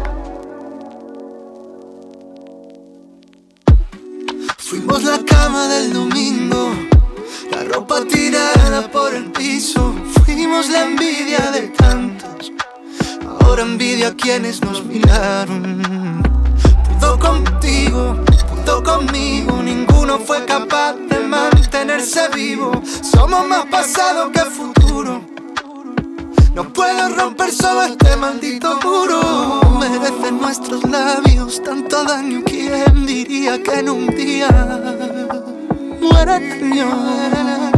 [SPEAKER 11] Fuimos la cama del domingo, la ropa tirada por el piso. Fuimos la envidia de tantos. por envidia a quienes nos miraron. Pudo contigo, pudo conmigo, ninguno fue capaz de mantenerse vivo. Somos más pasado que futuro. No puedo romper solo este maldito muro. Merecen nuestros labios tanto daño. ¿Quién diría que en un día mueren años?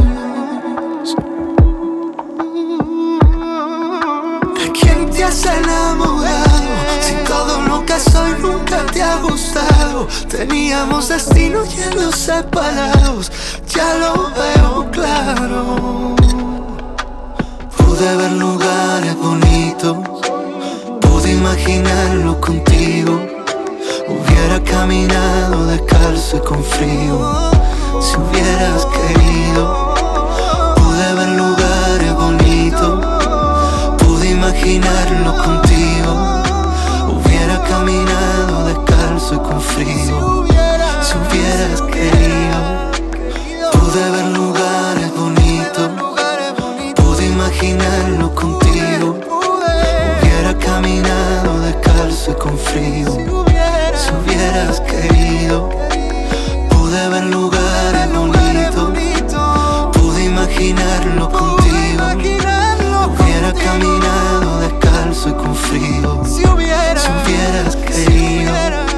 [SPEAKER 11] ¿De quién te has enamorado? Si todo lo que soy nunca te ha gustado. Teníamos destino yendo separados, ya lo veo claro. Pude ver lugares bonitos, pude imaginarlo contigo. Hubiera caminado descalzo y con frío, si hubieras querido. Pude ver lugares bonitos, pude imaginarlo contigo. Hubiera caminado descalzo y con frío, si hubieras querido. Pude ver lugares bonitos, imaginarlo contigo. Hubiera caminado descalzo y con frío, si hubieras querido. Pude ver lugares bonitos, pude imaginarlo contigo. Hubiera caminado descalzo y con frío, si hubieras querido.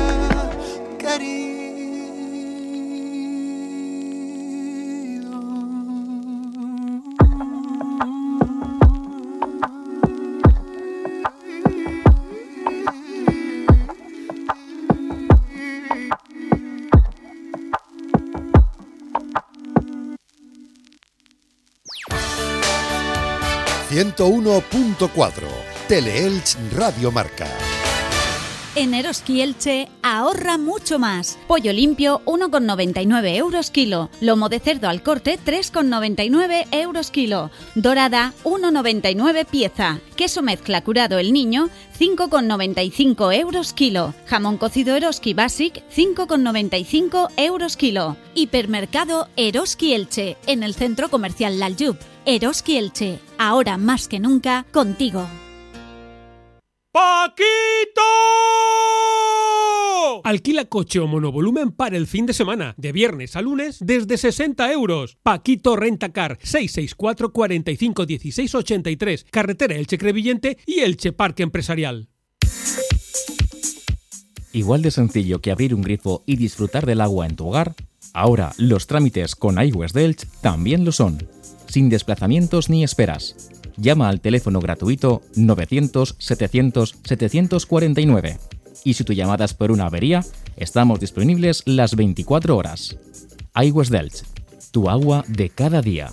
[SPEAKER 1] ciento uno punto cuatro Teleelch Radio Marca.
[SPEAKER 8] En Eroski Elche ahorra mucho más. Pollo limpio uno con noventa y nueve euros kilo. Lomo de cerdo al corte tres con noventa y nueve euros kilo. Dorada uno con noventa y nueve pieza. Queso mezcla curado El Niño cinco con noventa y cinco euros kilo. Jamón cocido Eroski Basic cinco con noventa y cinco euros kilo. Hipermercado Eroski Elche en el centro comercial Laljub. Eroski Elche, ahora más que nunca contigo.
[SPEAKER 12] ¡Paquito! Alquila coche o monovolumen para el fin de semana, de viernes a lunes, desde sesenta euros. Paquito Rentacar, seis seis cuatro, cuatro cinco uno seis ocho tres, carretera Elche Crevillente y Elche Parque Empresarial.
[SPEAKER 13] Igual de sencillo que abrir un grifo y disfrutar del agua en tu hogar, ahora los trámites con iWest Delch también lo son, sin desplazamientos ni esperas. Llama al teléfono gratuito novecientos, setecientos, setecientos cuarenta y nueve. Y si tu llamada es por una avería, estamos disponibles las veinticuatro horas. iWest Delch, tu agua de cada dia.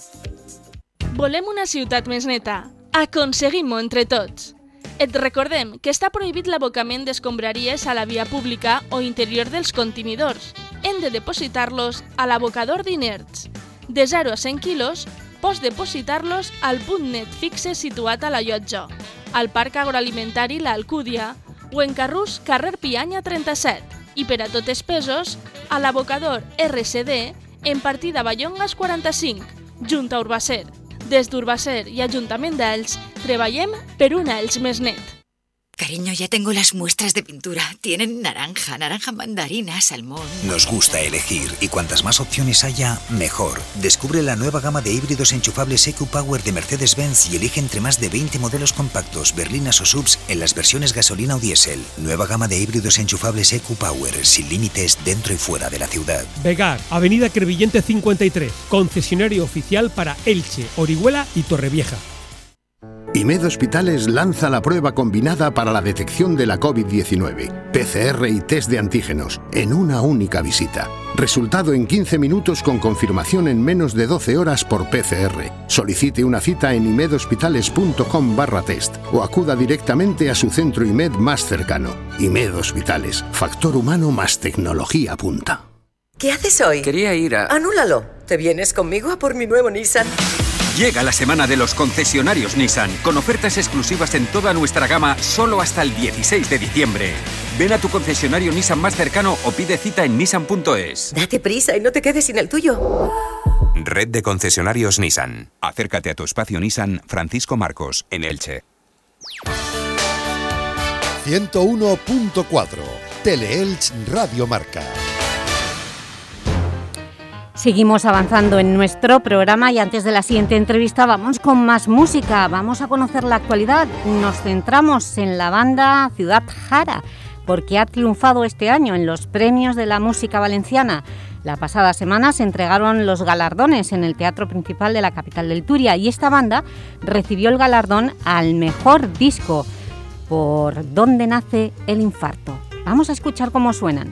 [SPEAKER 14] Volem una ciutat més neta. Aconseguim-ho entre tots. Et recordem que està prohibit l'abocament d'escombraries a la via pública o interior dels contenidors. Hem de depositar-los a l'abocador d'inerts. De zero a cent quilos, pots depositar-los al punt net fixe situat a la llotja, al Parc Agroalimentari La Alcúdia o en Carrús, carrer Pianya trenta-set, i per a tots pesos, a l'abocador R C D en partida Ballongas quaranta-cinc, junt a Urbacer. Des d'Urbacer i Ajuntament d'Elx, treballem per un Elx més net.
[SPEAKER 15] Cariño, ya tengo las muestras de pintura. Tienen naranja, naranja mandarina, salmón...
[SPEAKER 16] Nos gusta elegir y cuantas más opciones haya, mejor. Descubre la nueva gama de híbridos enchufables E Q Power de Mercedes-Benz y elige entre más de veinte modelos compactos, berlinas o subs en las versiones gasolina o diésel. Nueva gama de híbridos enchufables E Q Power, sin límites dentro y fuera de la ciudad.
[SPEAKER 12] Vegar, Avenida Crevillente cincuenta y tres, concesionario oficial para Elche, Orihuela y Torrevieja.
[SPEAKER 17] IMED Hospitales lanza la prueba combinada para la detección de la COVID diecinueve, P C R y test de antígenos, en una única visita. Resultado en quince minutos con confirmación en menos de doce horas por P C R. Solicite una cita en imedhospitales.com barra test o acuda directamente a su centro IMED más cercano. IMED Hospitales, factor humano más tecnología punta.
[SPEAKER 18] ¿Qué haces hoy?
[SPEAKER 19] Quería ir a...
[SPEAKER 18] Anúlalo. ¿Te vienes conmigo a por mi nuevo Nissan?
[SPEAKER 19] Llega la semana de los concesionarios Nissan, con ofertas exclusivas en toda nuestra gama solo hasta el dieciséis de diciembre. Ven a tu concesionario Nissan más cercano o pide cita en nissan punto es.
[SPEAKER 18] Date prisa y no te quedes sin el tuyo.
[SPEAKER 20] Red de concesionarios Nissan. Acércate a tu espacio Nissan Francisco Marcos, en Elche.
[SPEAKER 1] ciento uno punto cuatro, Teleelch Radio Marca.
[SPEAKER 2] Seguimos avanzando en nuestro programa y antes de la siguiente entrevista vamos con más música, vamos a conocer la actualidad. Nos centramos en la banda Ciudad Jara, porque ha triunfado este año en los premios de la música valenciana. La pasada semana se entregaron los galardones en el Teatro Principal de la capital del Turia y esta banda recibió el galardón al mejor disco por ¿Dónde nace el infarto? Vamos a escuchar cómo suenan.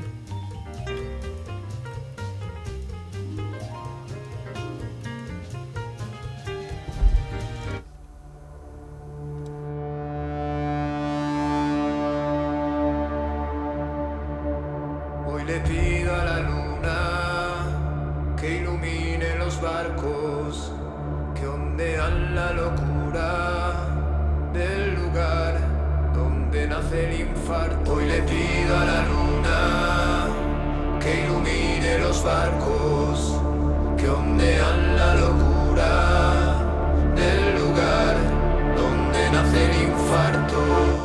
[SPEAKER 11] Le pido a la luna que ilumine los barcos que ondean la locura del lugar donde nace el infarto. Hoy le pido a la luna que ilumine los barcos que ondean la locura del lugar donde nace el infarto.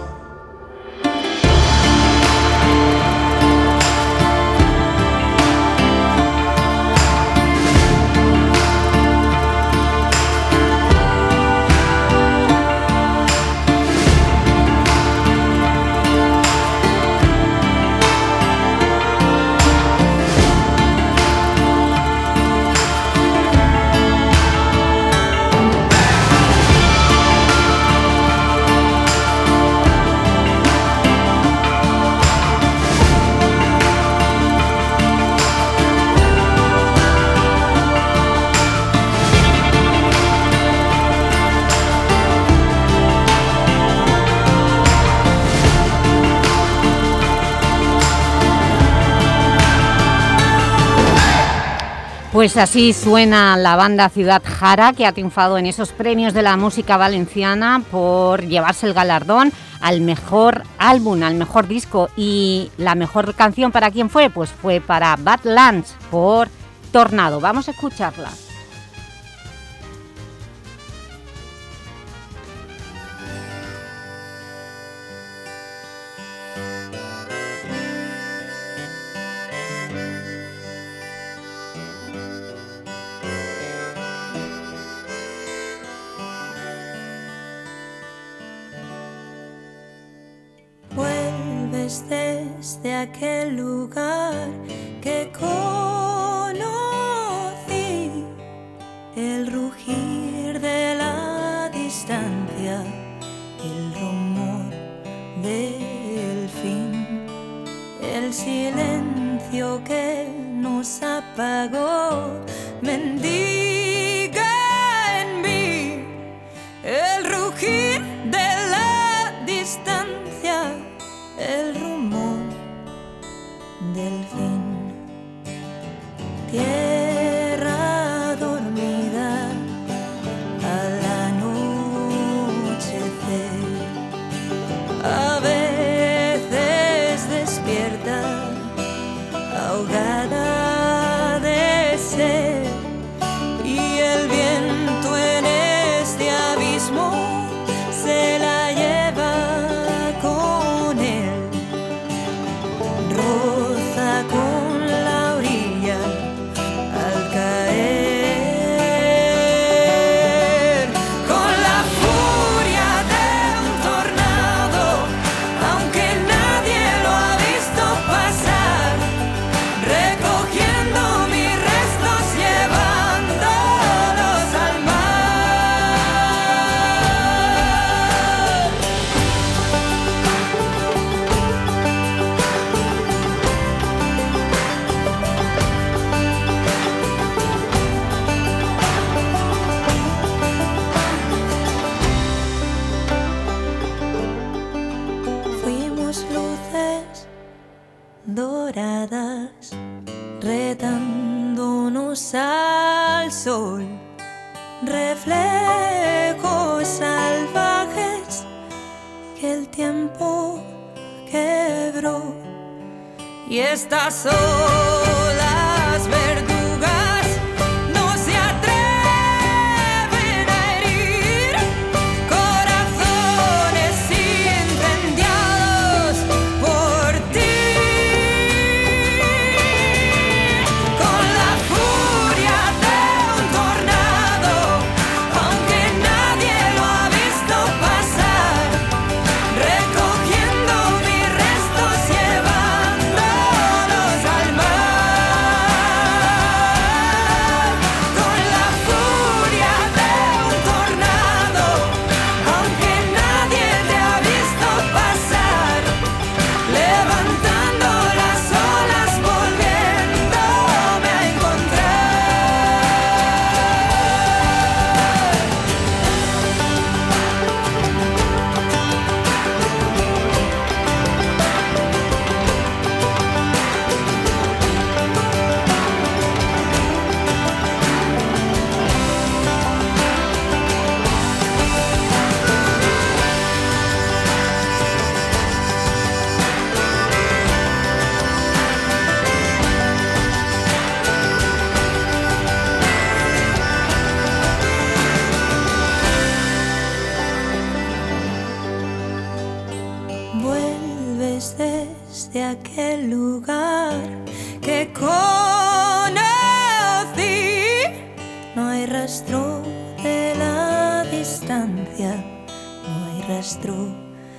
[SPEAKER 2] Pues así suena la banda Ciudad Jara, que ha triunfado en esos premios de la música valenciana por llevarse el galardón al mejor álbum, al mejor disco. Y la mejor canción, ¿para quién fue? Pues fue para Badlands, por Tornado. Vamos a escucharla.
[SPEAKER 21] Desde aquel lugar que conocí, el rugir de la distancia, el rumor del fin, el silencio que nos apagó, mendiga en mí, el rugir de la distancia, el rumor del fin. Tierra dormida al anochecer, a veces despierta, ahogada de sed, y el viento en este abismo se la lleva con él. Roza con la orilla al caer, con la furia de un tornado, aunque nadie lo ha visto pasar, recogiendo mis restos, llevándolos al fuimos luces doradas, retándonos al sol, reflejos salvajes que el tiempo quebró, y estas olas verdugas no se atreven a herir corazones incendiados de aquel lugar que conocí. No hay rastro de la distancia, no hay rastro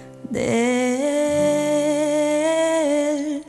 [SPEAKER 21] del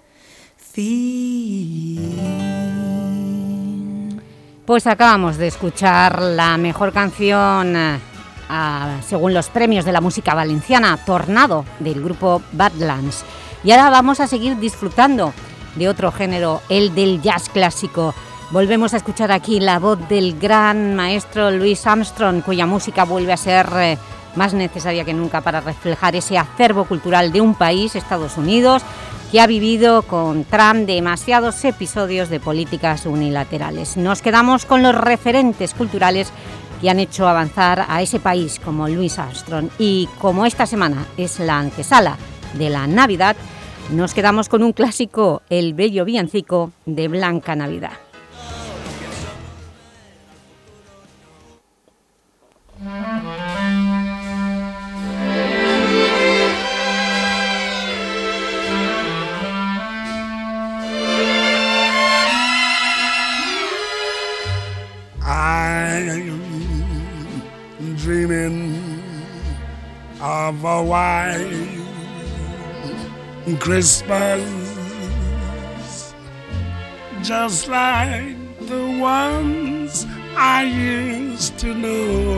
[SPEAKER 21] fin.
[SPEAKER 2] Pues acabamos de escuchar la mejor canción eh, a, según los premios de la música valenciana, Tornado, del grupo Badlands. Y ahora vamos a seguir disfrutando de otro género, el del jazz clásico. Volvemos a escuchar aquí la voz del gran maestro Louis Armstrong, cuya música vuelve a ser eh, más necesaria que nunca para reflejar ese acervo cultural de un país, Estados Unidos, que ha vivido con Trump demasiados episodios de políticas unilaterales. Nos quedamos con los referentes culturales que han hecho avanzar a ese país, como Louis Armstrong. Y como esta semana es la antesala de la Navidad, nos quedamos con un clásico, el bello villancico de Blanca Navidad.
[SPEAKER 4] I'm dreaming of a white Christmas, just like the ones I used to know,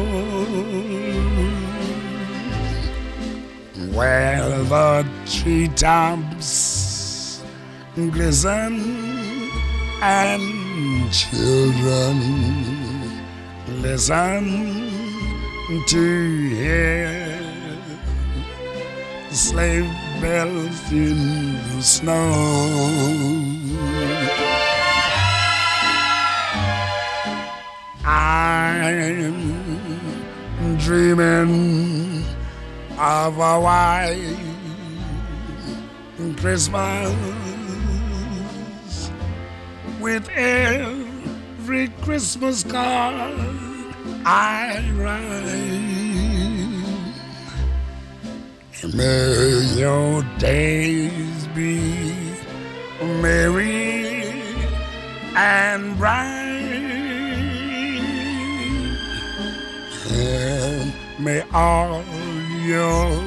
[SPEAKER 4] where the treetops glisten and children listen to hear sleigh bells in the snow. I'm dreaming of a white Christmas, with every Christmas card I write. May your days be merry and bright, and may all your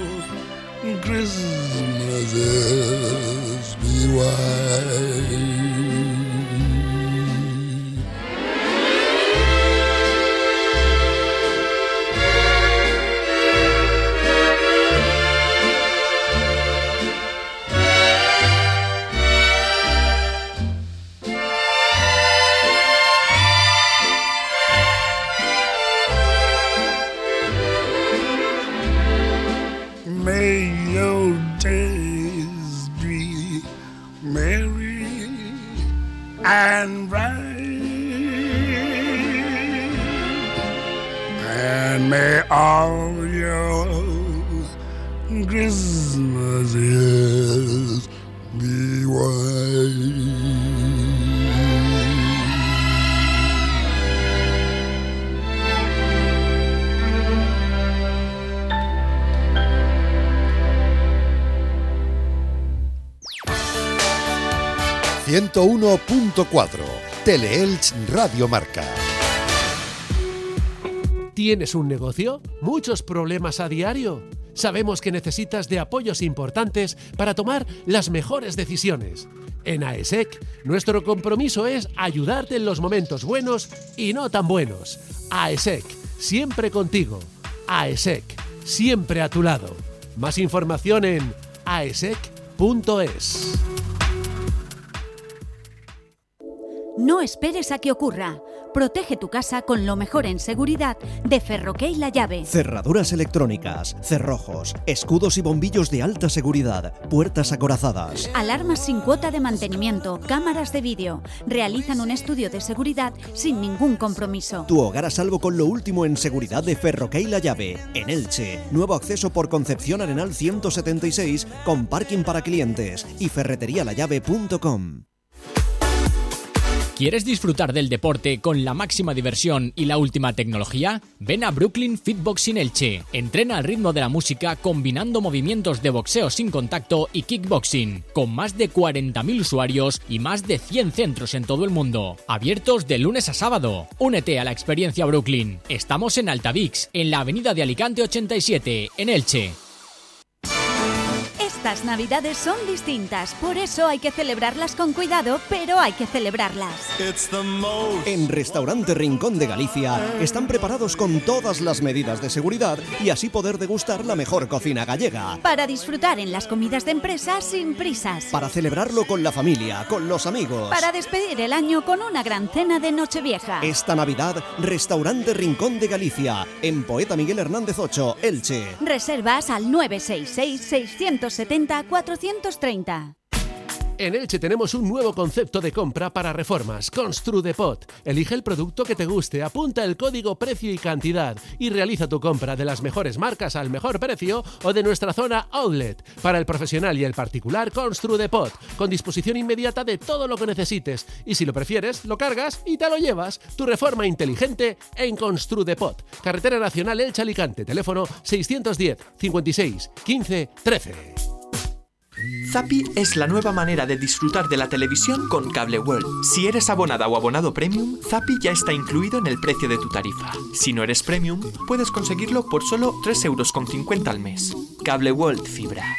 [SPEAKER 4] Christmases be white. May your days be merry and bright, and may all your Christmases be white.
[SPEAKER 1] ciento uno punto cuatro Teleelch Radio Marca.
[SPEAKER 7] ¿Tienes un negocio? ¿Muchos problemas a diario? Sabemos que necesitas de apoyos importantes para tomar las mejores decisiones. En AESEC, nuestro compromiso es ayudarte en los momentos buenos y no tan buenos. AESEC, siempre contigo. AESEC, siempre a tu lado. Más información en aesec punto es.
[SPEAKER 8] No esperes a que ocurra. Protege tu casa con lo mejor en seguridad de Ferroquey La Llave.
[SPEAKER 6] Cerraduras electrónicas, cerrojos, escudos y bombillos de alta seguridad, puertas acorazadas.
[SPEAKER 8] Alarmas sin cuota de mantenimiento, cámaras de vídeo. Realizan un estudio de seguridad sin ningún compromiso.
[SPEAKER 6] Tu hogar a salvo con lo último en seguridad de Ferroquey La Llave. En Elche, nuevo acceso por Concepción Arenal ciento setenta y seis con parking para clientes y ferretería la llave punto com.
[SPEAKER 3] ¿Quieres disfrutar del deporte con la máxima diversión y la última tecnología? Ven a Brooklyn Fitboxing Elche. Entrena al ritmo de la música combinando movimientos de boxeo sin contacto y kickboxing, con más de cuarenta mil usuarios y más de cien centros en todo el mundo. Abiertos de lunes a sábado. Únete a la experiencia Brooklyn. Estamos en Altavix, en la avenida de Alicante ochenta y siete, en Elche.
[SPEAKER 8] Estas navidades son distintas, por eso hay que celebrarlas con cuidado, pero hay que celebrarlas.
[SPEAKER 6] En Restaurante Rincón de Galicia están preparados con todas las medidas de seguridad y así poder degustar la mejor cocina gallega.
[SPEAKER 8] Para disfrutar en las comidas de empresa sin prisas.
[SPEAKER 6] Para celebrarlo con la familia, con los amigos.
[SPEAKER 8] Para despedir el año con una gran cena de Nochevieja.
[SPEAKER 6] Esta Navidad, Restaurante Rincón de Galicia, en Poeta Miguel Hernández ocho, Elche.
[SPEAKER 8] Reservas al nueve seis seis, seis siete cero, cuatro tres cero.
[SPEAKER 7] En Elche tenemos un nuevo concepto de compra para reformas, Construdepot. Elige el producto que te guste, apunta el código precio y cantidad y realiza tu compra de las mejores marcas al mejor precio o de nuestra zona Outlet. Para el profesional y el particular, Construdepot, con disposición inmediata de todo lo que necesites. Y si lo prefieres, lo cargas y te lo llevas. Tu reforma inteligente en Construdepot. Carretera Nacional Elche-Alicante, teléfono seiscientos diez, cincuenta y seis, quince, trece.
[SPEAKER 22] Zappi es la nueva manera de disfrutar de la televisión con Cable World. Si eres abonada o abonado Premium, Zappi ya está incluido en el precio de tu tarifa. Si no eres Premium, puedes conseguirlo por solo tres euros con cincuenta al mes. Cable World Fibra.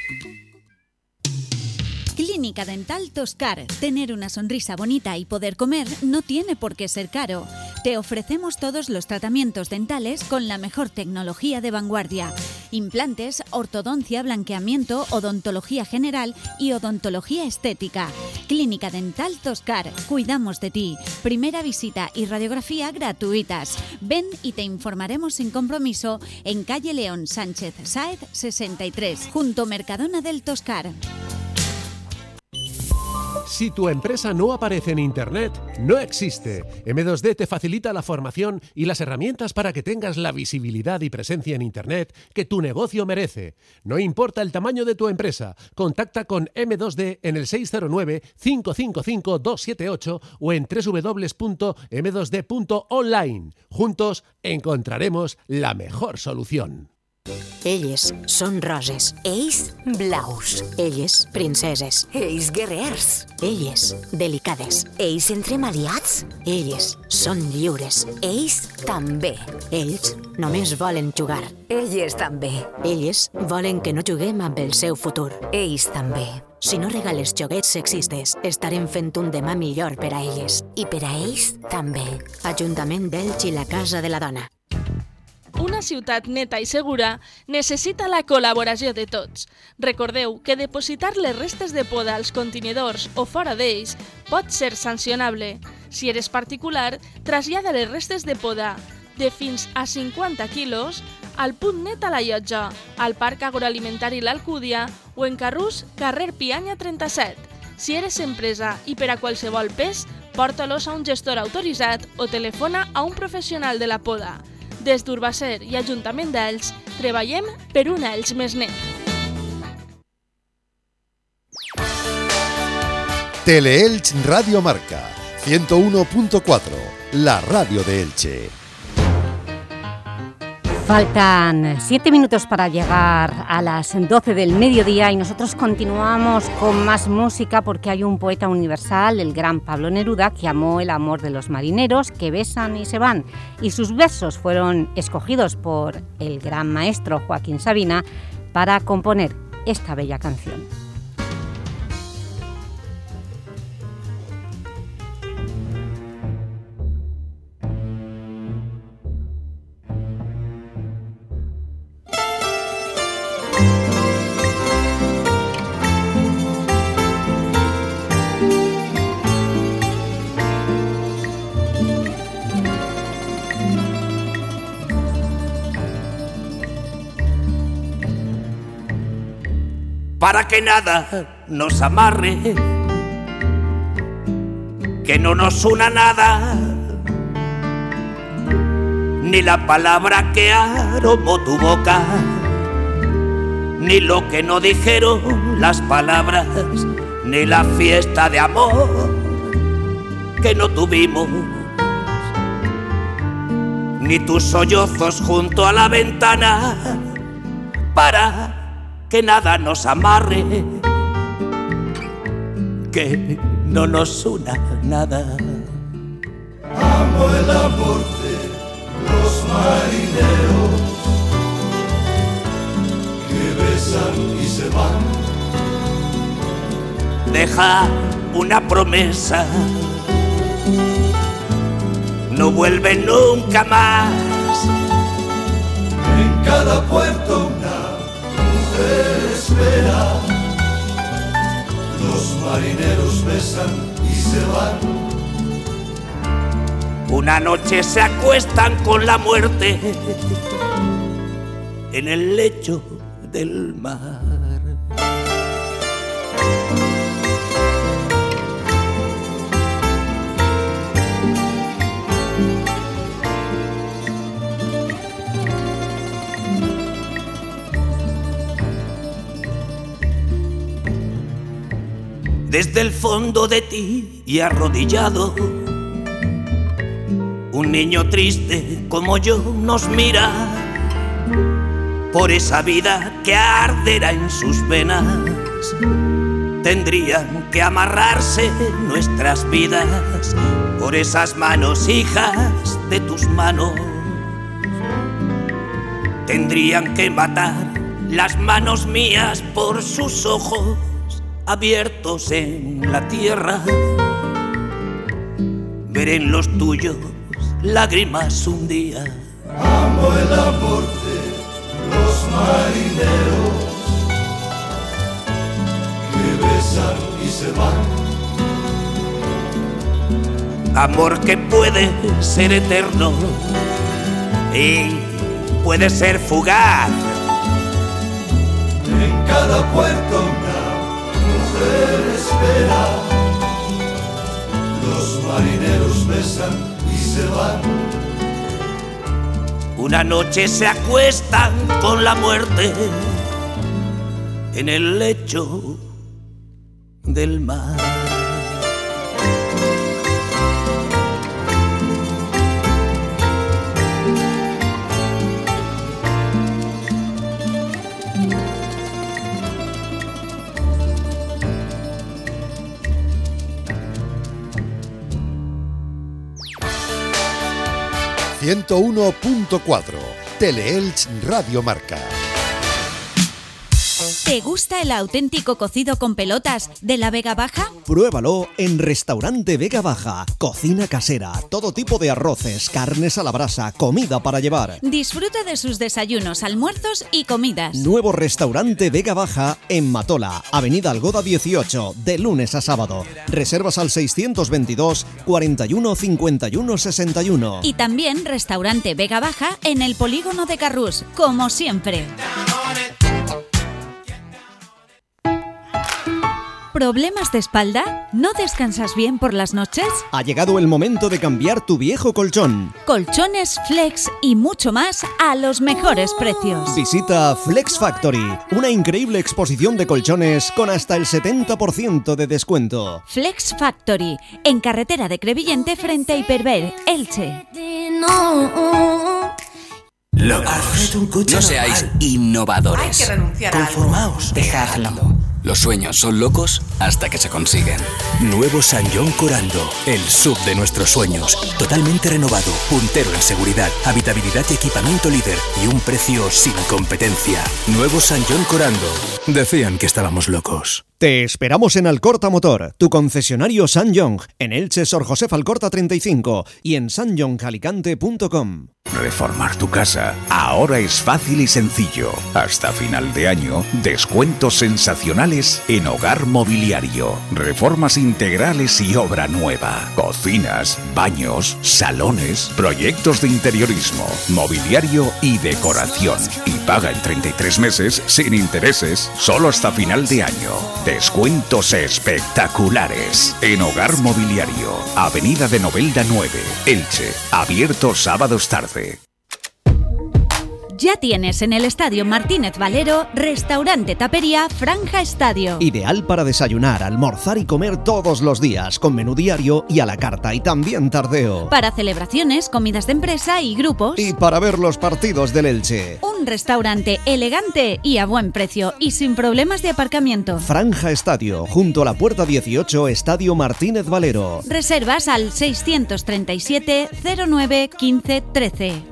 [SPEAKER 8] Clínica Dental Toscar. Tener una sonrisa bonita y poder comer no tiene por qué ser caro. Te ofrecemos todos los tratamientos dentales con la mejor tecnología de vanguardia. Implantes, ortodoncia, blanqueamiento, odontología general y odontología estética. Clínica Dental Toscar. Cuidamos de ti. Primera visita y radiografía gratuitas. Ven y te informaremos sin compromiso en calle León Sánchez Sáez sesenta y tres, junto Mercadona del Toscar.
[SPEAKER 7] Si tu empresa no aparece en Internet, no existe. eme dos de te facilita la formación y las herramientas para que tengas la visibilidad y presencia en Internet que tu negocio merece. No importa el tamaño de tu empresa, contacta con eme dos de en el seis cero nueve, cinco cinco cinco, dos siete ocho o en doble u doble u doble u punto eme dos de punto online. Juntos encontraremos la mejor solución.
[SPEAKER 23] Elles són roses. Ells, blaus. Elles, princeses. Ells, guerrers. Elles, delicades. Ells, entremaliats. Elles, són lliures. Ells, també. Ells només volen jugar. Elles, també. Elles volen que no juguem amb el seu futur. Ells, també. Si no regales joguets sexistes, estarem fent un demà millor per a elles. I per a ells, també. Ajuntament d'Elx i la Casa de la Dona.
[SPEAKER 14] Una ciutat neta i segura necessita la col·laboració de tots. Recordeu que depositar les restes de poda als contenidors o fora d'ells pot ser sancionable. Si eres particular, trasllada les restes de poda de fins a cinquanta quilos al Punt Net a la Llotja, al Parc Agroalimentari L'Alcúdia o en Carrús, carrer Pianya trenta-set. Si eres empresa i per a qualsevol pes, porta-los a un gestor autoritzat o telefona a un professional de la poda. Des d'Urbacer i Ajuntament d'Elx, treballem per un Elx més net.
[SPEAKER 1] Teleelch Radio Marca ciento uno punto cuatro, la radio de Elche.
[SPEAKER 2] Faltan siete minutos para llegar a las doce del mediodía y nosotros continuamos con más música porque hay un poeta universal, el gran Pablo Neruda, que amó el amor de los marineros que besan y se van. Y sus versos fueron escogidos por el gran maestro Joaquín Sabina para componer esta bella canción.
[SPEAKER 24] Para que nada nos amarre, que no nos una nada, ni la palabra que aromó tu boca, ni lo que no dijeron las palabras, ni la fiesta de amor. que no tuvimos, ni tus sollozos junto a la ventana para que nada nos amarre, que no nos una nada.
[SPEAKER 11] Amo el amor de los marineros que besan y se van.
[SPEAKER 24] Deja una promesa, no vuelve nunca más.
[SPEAKER 11] En cada puerto una mujer espera, los marineros besan y se van.
[SPEAKER 24] Una noche se acuestan con la muerte en el lecho del mar. Desde el fondo de ti y arrodillado, un niño triste como yo nos mira, por esa vida que arderá en sus venas. Tendrían que amarrarse nuestras vidas por esas manos, hijas de tus manos. Tendrían que matar las manos mías por sus ojos abiertos en la tierra. Ver en los tuyos lágrimas un día.
[SPEAKER 11] Amo el amor de los marineros que besan y se van.
[SPEAKER 24] Amor que puede ser eterno y puede ser fugaz.
[SPEAKER 11] En cada puerto una mujer espera, los marineros besan y se van.
[SPEAKER 24] Una noche se acuestan con la muerte en el lecho del mar.
[SPEAKER 1] ciento uno punto cuatro Teleelch Radio Marca.
[SPEAKER 8] ¿Te gusta el auténtico cocido con pelotas de la Vega Baja?
[SPEAKER 6] Pruébalo en Restaurante Vega Baja. Cocina casera, todo tipo de arroces, carnes a la brasa, comida para llevar.
[SPEAKER 8] Disfruta de sus desayunos, almuerzos y comidas.
[SPEAKER 6] Nuevo Restaurante Vega Baja en Matola, Avenida Algoda dieciocho, de lunes a sábado. Reservas al seiscientos veintidós, cuarenta y uno, cincuenta y uno, sesenta y uno.
[SPEAKER 8] Y también Restaurante Vega Baja en el Polígono de Carrús, como siempre. ¿Problemas de espalda? ¿No descansas bien por las noches?
[SPEAKER 6] Ha llegado el momento de cambiar tu viejo colchón.
[SPEAKER 8] Colchones, flex y mucho más a los mejores precios.
[SPEAKER 6] Visita Flex Factory, una increíble exposición de colchones con hasta el setenta por ciento de descuento.
[SPEAKER 8] Flex Factory, en carretera de Crevillente frente a Hiperver, Elche.
[SPEAKER 5] Locos, no seáis innovadores.
[SPEAKER 18] Hay que renunciar a algo.
[SPEAKER 5] Conformaos, dejadlo. Los sueños son locos hasta que se consiguen.
[SPEAKER 9] Nuevo San John Corando, el sub de nuestros sueños. Totalmente renovado, puntero en seguridad, habitabilidad y equipamiento líder y un precio sin competencia. Nuevo San John Corando. Decían que estábamos locos.
[SPEAKER 6] Te esperamos en Alcorta Motor, tu concesionario Sanyong, en Elche Sor José Alcorta treinta y cinco y en sanyong alicante punto com.
[SPEAKER 10] Reformar tu casa ahora es fácil y sencillo. Hasta final de año, descuentos sensacionales en Hogar Mobiliario. Reformas integrales y obra nueva. Cocinas, baños, salones, proyectos de interiorismo, mobiliario y decoración. Y paga en treinta y tres meses sin intereses, solo hasta final de año. Descuentos espectaculares en Hogar Mobiliario, Avenida de Novelda nueve, Elche. Abierto sábados tarde.
[SPEAKER 8] Ya tienes en el Estadio Martínez Valero restaurante tapería Franja Estadio.
[SPEAKER 6] Ideal para desayunar, almorzar y comer todos los días, con menú diario y a la carta, y también tardeo.
[SPEAKER 8] Para celebraciones, comidas de empresa y grupos.
[SPEAKER 6] Y para ver los partidos del Elche.
[SPEAKER 8] Un restaurante elegante y a buen precio y sin problemas de aparcamiento.
[SPEAKER 6] Franja Estadio, junto a la puerta dieciocho, Estadio Martínez Valero.
[SPEAKER 8] Reservas al seiscientos treinta y siete cero nueve quince trece.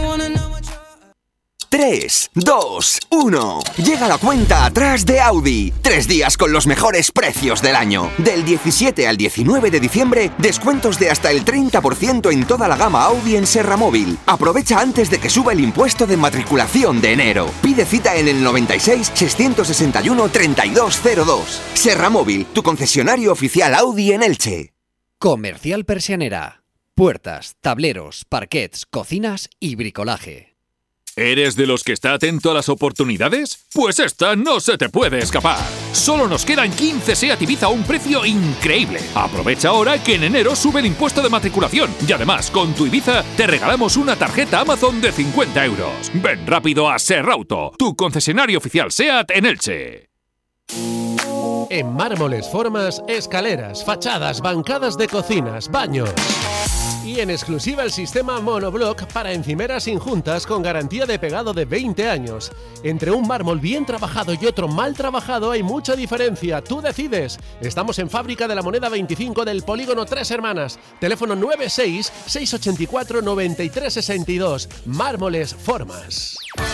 [SPEAKER 12] tres, dos, uno. Llega la cuenta atrás de Audi. Tres días con los mejores precios del año. Del diecisiete al diecinueve de diciembre, descuentos de hasta el treinta por ciento en toda la gama Audi en Serra Móvil. Aprovecha antes de que suba el impuesto de matriculación de enero. Pide cita en el noventa y seis, seiscientos sesenta y uno, treinta y dos cero dos. Serra Móvil, tu concesionario oficial Audi en Elche.
[SPEAKER 13] Comercial Persianera. Puertas, tableros, parquets, cocinas y bricolaje.
[SPEAKER 15] ¿Eres de los que está atento a las oportunidades? Pues esta no se te puede escapar. Solo nos quedan quince SEAT Ibiza a un precio increíble. Aprovecha ahora que en enero sube el impuesto de matriculación y además con tu Ibiza te regalamos una tarjeta Amazon de cincuenta euros. Ven rápido a Serrauto, tu concesionario oficial SEAT en Elche.
[SPEAKER 7] En Mármoles Formas, escaleras, fachadas, bancadas de cocinas, baños. Y en exclusiva el sistema monoblock para encimeras injuntas con garantía de pegado de veinte años. Entre un mármol bien trabajado y otro mal trabajado hay mucha diferencia. Tú decides. Estamos en Fábrica de la Moneda veinticinco del Polígono Tres Hermanas. Teléfono nueve seis, seis ocho cuatro, nueve tres seis dos. Mármoles Formas.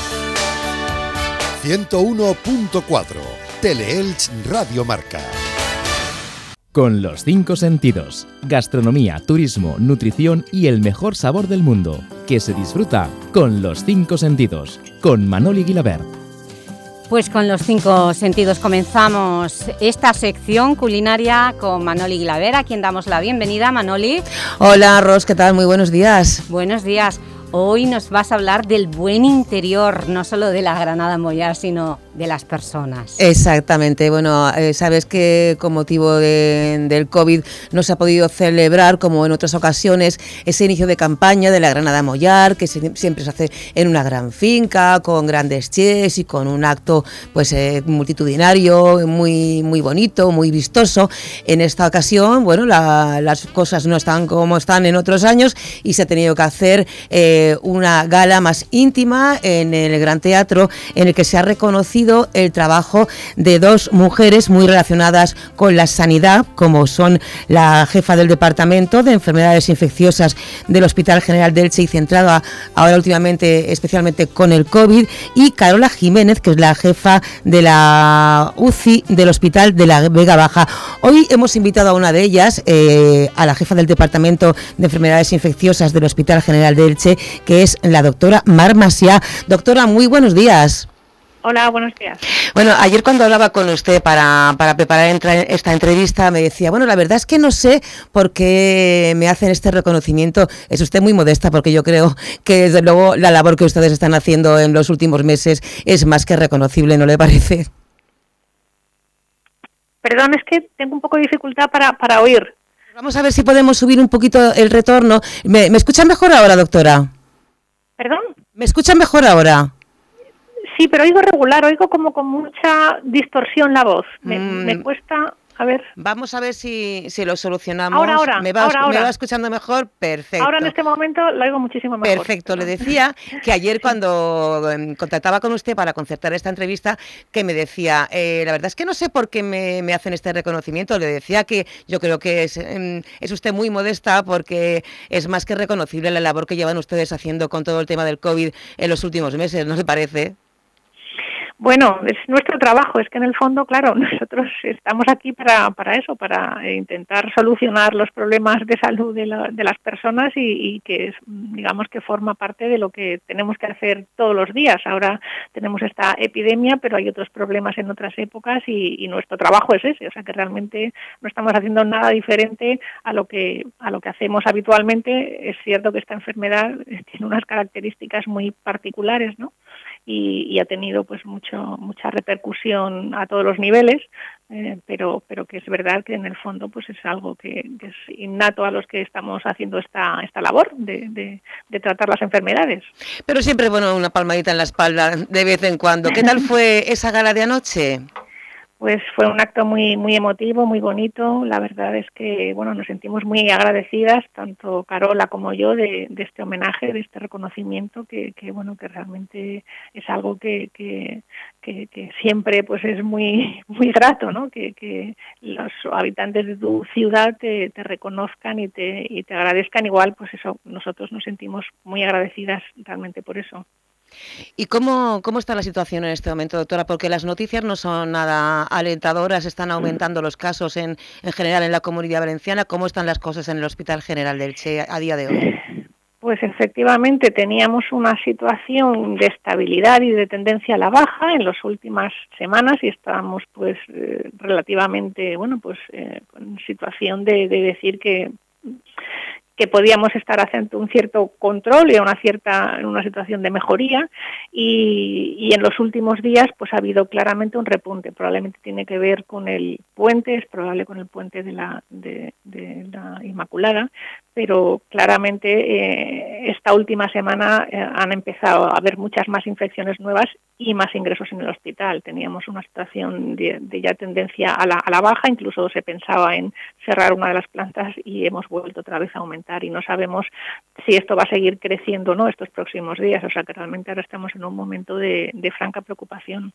[SPEAKER 1] ciento uno punto cuatro. Teleelch Radio Marca.
[SPEAKER 16] Con los cinco sentidos, gastronomía, turismo, nutrición y el mejor sabor del mundo, que se disfruta con los cinco sentidos, con Manoli Guilabert.
[SPEAKER 2] Pues con los cinco sentidos comenzamos esta sección culinaria con Manoli Guilabert, a quien damos la bienvenida. Manoli.
[SPEAKER 25] Hola, Ros, ¿qué tal? Muy buenos días.
[SPEAKER 2] Buenos días. Hoy nos vas a hablar del buen interior, no solo de la Granada Mollar, sino de las personas.
[SPEAKER 25] Exactamente. Bueno, eh, sabes que con motivo de, del COVID no se ha podido celebrar, como en otras ocasiones, ese inicio de campaña de la Granada Mollar, que se, siempre se hace en una gran finca, con grandes chefs y con un acto pues eh, multitudinario, muy, muy bonito, muy vistoso. En esta ocasión, bueno, la, las cosas no están como están en otros años y se ha tenido que hacer eh, una gala más íntima en el Gran Teatro, en el que se ha reconocido el trabajo de dos mujeres muy relacionadas con la sanidad, como son la jefa del Departamento de Enfermedades Infecciosas del Hospital General de Elche y centrada ahora últimamente especialmente con el COVID, y Carola Jiménez, que es la jefa de la U C I del Hospital de la Vega Baja. Hoy hemos invitado a una de ellas, eh, a la jefa del Departamento de Enfermedades Infecciosas del Hospital General de Elche, que es la doctora Mar Macià. Doctora, muy buenos días.
[SPEAKER 26] Hola, buenos días.
[SPEAKER 25] Bueno, ayer cuando hablaba con usted para, para preparar esta entrevista me decía, bueno, la verdad es que no sé por qué me hacen este reconocimiento. Es usted muy modesta, porque yo creo que desde luego la labor que ustedes están haciendo en los últimos meses es más que reconocible, ¿no le parece?
[SPEAKER 26] Perdón, es que tengo un poco de dificultad para, para oír.
[SPEAKER 25] Vamos a ver si podemos subir un poquito el retorno. ¿Me, me escuchan mejor ahora, doctora?
[SPEAKER 26] ¿Perdón?
[SPEAKER 25] ¿Me escuchan mejor ahora?
[SPEAKER 26] Sí, pero oigo regular, oigo como con mucha distorsión la voz. Me, mm. me cuesta... A ver.
[SPEAKER 25] Vamos a ver si, si lo solucionamos.
[SPEAKER 26] Ahora, ahora.
[SPEAKER 25] ¿Me va,
[SPEAKER 26] ahora, ahora.
[SPEAKER 25] ¿Me va escuchando mejor? Perfecto.
[SPEAKER 26] Ahora en este momento lo oigo muchísimo mejor.
[SPEAKER 25] Perfecto. Le decía que ayer cuando eh, contactaba con usted para concertar esta entrevista, que me decía, eh, la verdad es que no sé por qué me, me hacen este reconocimiento. Le decía que yo creo que es, eh, es usted muy modesta, porque es más que reconocible la labor que llevan ustedes haciendo con todo el tema del COVID en los últimos meses, ¿no le parece?
[SPEAKER 26] Bueno, es nuestro trabajo, es que en el fondo, claro, nosotros estamos aquí para, para eso, para intentar solucionar los problemas de salud de, la, de las personas y, y que, digamos, que forma parte de lo que tenemos que hacer todos los días. Ahora tenemos esta epidemia, pero hay otros problemas en otras épocas y, y nuestro trabajo es ese, o sea que realmente no estamos haciendo nada diferente a lo que a lo que hacemos habitualmente. Es cierto que esta enfermedad tiene unas características muy particulares, ¿no? y, y ha tenido pues mucho mucha repercusión a todos los niveles, eh, pero pero que es verdad que en el fondo pues es algo que, que es innato a los que estamos haciendo esta esta labor de, de, de tratar las enfermedades.
[SPEAKER 25] Pero siempre, bueno, una palmadita en la espalda de vez en cuando. ¿Qué tal fue esa gala de anoche?
[SPEAKER 26] Pues fue un acto muy muy emotivo, muy bonito. La verdad es que bueno, nos sentimos muy agradecidas, tanto Carola como yo, de, de este homenaje, de este reconocimiento, que, que bueno, que realmente es algo que, que, que, que siempre pues es muy muy grato, ¿no? Que, que los habitantes de tu ciudad te, te reconozcan y te y te agradezcan igual, pues eso, nosotros nos sentimos muy agradecidas realmente por eso.
[SPEAKER 25] ¿Y cómo, cómo está la situación en este momento, doctora? Porque las noticias no son nada alentadoras, están aumentando los casos en, en general en la Comunidad Valenciana. ¿Cómo están las cosas en el Hospital General de Elche a día de hoy?
[SPEAKER 26] Pues efectivamente teníamos una situación de estabilidad y de tendencia a la baja en las últimas semanas y estábamos pues eh, relativamente, bueno, pues eh, en situación de, de decir que que podíamos estar haciendo un cierto control y una cierta en una situación de mejoría y, y en los últimos días pues ha habido claramente un repunte. Probablemente tiene que ver con el puente, es probable con el puente de la de, de la Inmaculada, pero claramente eh, esta última semana eh, han empezado a haber muchas más infecciones nuevas y más ingresos en el hospital. Teníamos una situación de, de ya tendencia a la, a la baja, incluso se pensaba en cerrar una de las plantas y hemos vuelto otra vez a aumentar y no sabemos si esto va a seguir creciendo o no estos próximos días, o sea que realmente ahora estamos en un momento de, de franca preocupación.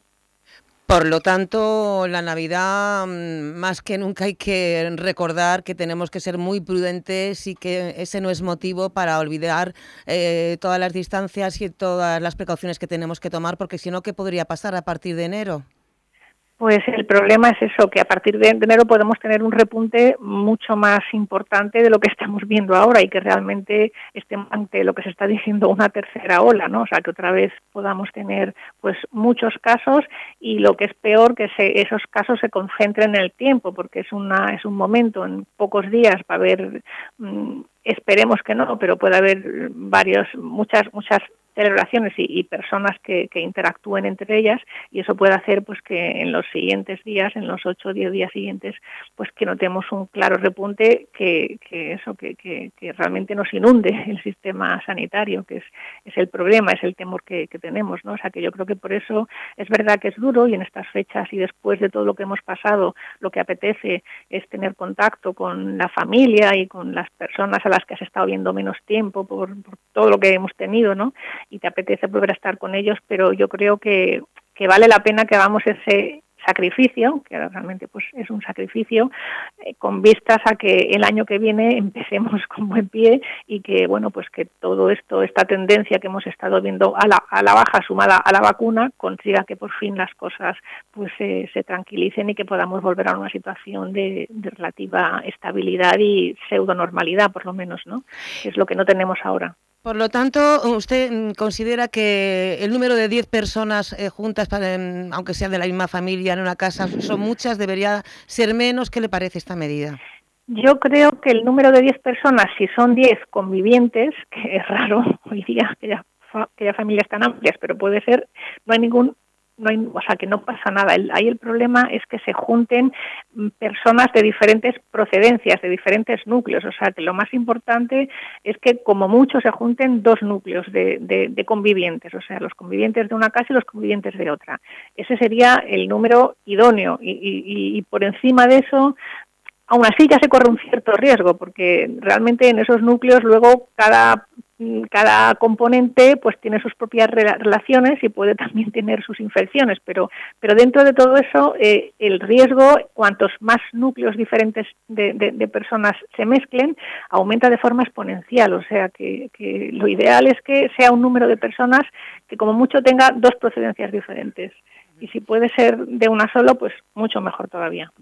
[SPEAKER 25] Por lo tanto, la Navidad, más que nunca hay que recordar que tenemos que ser muy prudentes y que ese no es motivo para olvidar eh, todas las distancias y todas las precauciones que tenemos que tomar, porque si no, ¿qué podría pasar a partir de enero?
[SPEAKER 26] Pues el problema es eso, que a partir de enero podemos tener un repunte mucho más importante de lo que estamos viendo ahora y que realmente estemos ante lo que se está diciendo una tercera ola, ¿no? O sea, que otra vez podamos tener pues muchos casos y lo que es peor, que se, esos casos se concentren en el tiempo, porque es una es un momento, en pocos días va a haber, mmm, esperemos que no, pero puede haber varios, muchas, muchas celebraciones y, y personas que, que interactúen entre ellas y eso puede hacer pues que en los siguientes días, en los ocho o diez días siguientes, pues que notemos un claro repunte que, que eso, que, que, que realmente nos inunde el sistema sanitario, que es, es el problema, es el temor que, que tenemos, ¿no? O sea que yo creo que por eso es verdad que es duro y en estas fechas y después de todo lo que hemos pasado, lo que apetece es tener contacto con la familia y con las personas a las que has estado viendo menos tiempo por, por todo lo que hemos tenido, ¿no? Y te apetece volver a estar con ellos, pero yo creo que, que vale la pena que hagamos ese sacrificio, que realmente pues es un sacrificio, eh, con vistas a que el año que viene empecemos con buen pie y que bueno pues que todo esto, esta tendencia que hemos estado viendo a la, a la baja sumada a la vacuna, consiga que por fin las cosas pues eh, se tranquilicen y que podamos volver a una situación de, de relativa estabilidad y pseudo normalidad por lo menos, ¿no? Es lo que no tenemos ahora.
[SPEAKER 25] Por lo tanto, ¿usted considera que el número de diez personas eh, juntas, para, aunque sean de la misma familia, en una casa, son muchas? ¿Debería ser menos? ¿Qué le parece esta medida?
[SPEAKER 26] Yo creo que el número de diez personas, si son diez convivientes, que es raro hoy día que haya, que haya familias tan amplias, pero puede ser, no hay ningún... No hay, o sea, que no pasa nada. El, ahí el problema es que se junten personas de diferentes procedencias, de diferentes núcleos. O sea, que lo más importante es que como mucho se junten dos núcleos de, de, de convivientes, o sea, los convivientes de una casa y los convivientes de otra. Ese sería el número idóneo y, y, y por encima de eso, aún así ya se corre un cierto riesgo, porque realmente en esos núcleos luego cada cada componente pues tiene sus propias relaciones y puede también tener sus infecciones, pero pero dentro de todo eso eh, el riesgo, cuantos más núcleos diferentes de, de, de personas se mezclen, aumenta de forma exponencial, o sea que, que lo ideal es que sea un número de personas que como mucho tenga dos procedencias diferentes y si puede ser de una sola, pues mucho mejor todavía.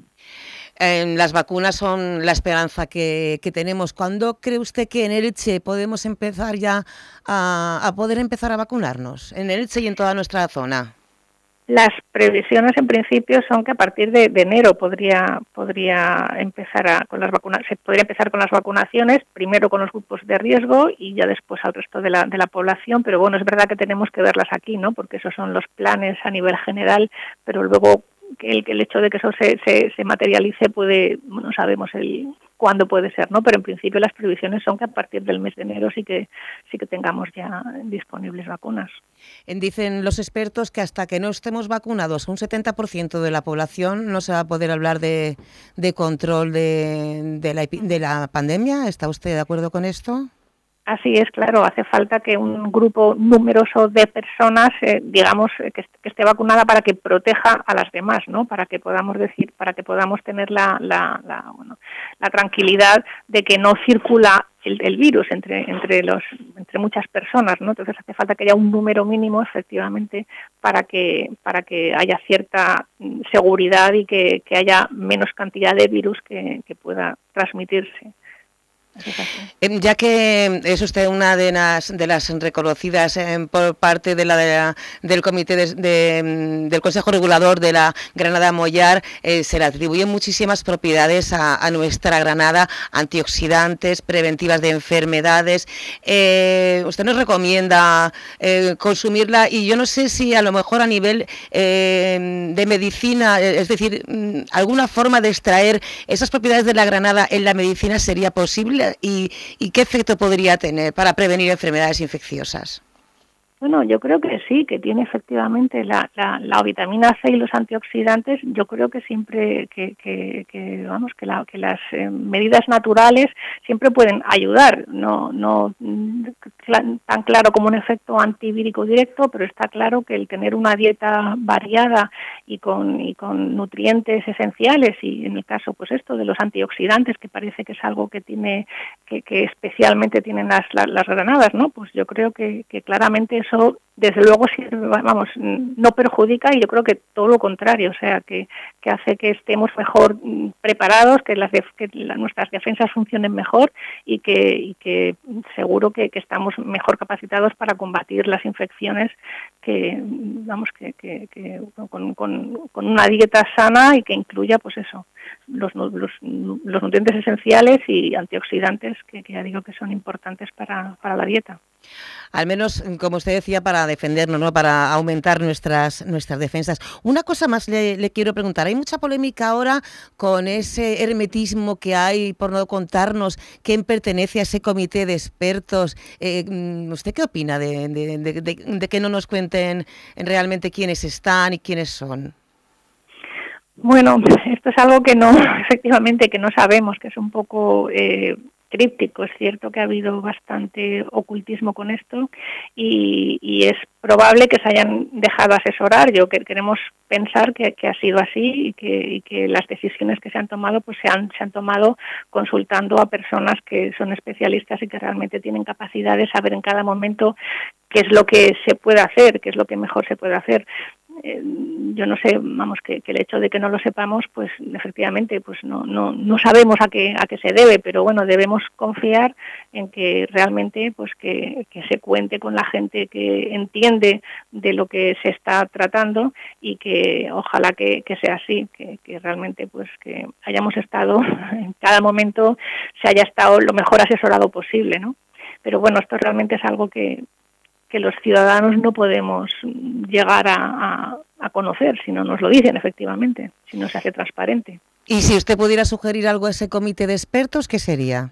[SPEAKER 25] Eh, las vacunas son la esperanza que, que tenemos. ¿Cuándo cree usted que en Elche podemos empezar ya a, a poder empezar a vacunarnos? En Elche y en toda nuestra zona.
[SPEAKER 26] Las previsiones en principio son que a partir de, de enero podría podría empezar a, con las vacunas, se podría empezar con las vacunaciones, primero con los grupos de riesgo y ya después al resto de la de la población, pero bueno, es verdad que tenemos que verlas aquí, ¿no? Porque esos son los planes a nivel general, pero luego que el, el hecho de que eso se, se, se materialice puede, no sabemos el cuándo puede ser, ¿no? Pero en principio las previsiones son que a partir del mes de enero sí que sí que tengamos ya disponibles vacunas.
[SPEAKER 25] Dicen los expertos que hasta que no estemos vacunados un setenta por ciento de la población no se va a poder hablar de, de control de, de, la, de la pandemia. ¿Está usted de acuerdo con esto?
[SPEAKER 26] Así es, claro, hace falta que un grupo numeroso de personas, eh, digamos, eh, que, que esté vacunada para que proteja a las demás, ¿no? Para que podamos decir, para que podamos tener la, la, la, bueno, la tranquilidad de que no circula el, el virus entre entre los entre muchas personas, ¿no? Entonces hace falta que haya un número mínimo, efectivamente, para que para que haya cierta seguridad y que, que haya menos cantidad de virus que, que pueda transmitirse.
[SPEAKER 25] Ya que es usted una de las, de las reconocidas eh, por parte de la, de la del comité de, de, del Consejo Regulador de la Granada Mollar, eh, se le atribuyen muchísimas propiedades a, a nuestra granada, antioxidantes, preventivas de enfermedades. Eh, usted nos recomienda eh, consumirla y yo no sé si a lo mejor a nivel eh, de medicina, es decir, alguna forma de extraer esas propiedades de la granada en la medicina sería posible. ¿Y, y qué efecto podría tener para prevenir enfermedades infecciosas?
[SPEAKER 26] Bueno, yo creo que sí, que tiene efectivamente la, la, la vitamina C y los antioxidantes. Yo creo que siempre, que, que, que vamos, que, la, que las eh, medidas naturales siempre pueden ayudar. No, no cl- tan claro como un efecto antivírico directo, pero está claro que el tener una dieta variada y con y con nutrientes esenciales y en el caso, pues esto de los antioxidantes, que parece que es algo que tiene que, que especialmente tienen las, las, las granadas, ¿no? Pues yo creo que, que claramente eso desde luego sirve, vamos, no perjudica y yo creo que todo lo contrario, o sea, que, que hace que estemos mejor preparados, que las def, que la, nuestras defensas funcionen mejor y que, y que seguro que, que estamos mejor capacitados para combatir las infecciones que, vamos, que, que, que con, con, con una dieta sana y que incluya, pues eso, los, los, los nutrientes esenciales y antioxidantes que, que ya digo que son importantes para, para la dieta.
[SPEAKER 25] Al menos, como usted decía, para defendernos, ¿no? Para aumentar nuestras nuestras defensas. Una cosa más le, le quiero preguntar. Hay mucha polémica ahora con ese hermetismo que hay por no contarnos quién pertenece a ese comité de expertos. Eh, ¿Usted qué opina de, de, de, de, de que no nos cuenten realmente quiénes están y quiénes son?
[SPEAKER 26] Bueno, esto es algo que no, efectivamente, que no sabemos, que es un poco eh, críptico. Es cierto que ha habido bastante ocultismo con esto y, y es probable que se hayan dejado asesorar. Yo que queremos pensar que, que ha sido así y que, y que las decisiones que se han tomado pues se han, se han tomado consultando a personas que son especialistas y que realmente tienen capacidad de saber en cada momento qué es lo que se puede hacer, qué es lo que mejor se puede hacer. Eh, yo no sé, vamos, que, que el hecho de que no lo sepamos, pues efectivamente, pues no no no sabemos a qué a qué se debe, pero bueno, debemos confiar en que realmente, pues que, que se cuente con la gente que entiende de lo que se está tratando y que ojalá que, que sea así, que, que realmente, pues que hayamos estado en cada momento se haya estado lo mejor asesorado posible, ¿no? Pero bueno, esto realmente es algo que que los ciudadanos no podemos llegar a, a, a conocer si no nos lo dicen efectivamente, si no se hace transparente.
[SPEAKER 25] Y si usted pudiera sugerir algo a ese comité de expertos, ¿qué sería?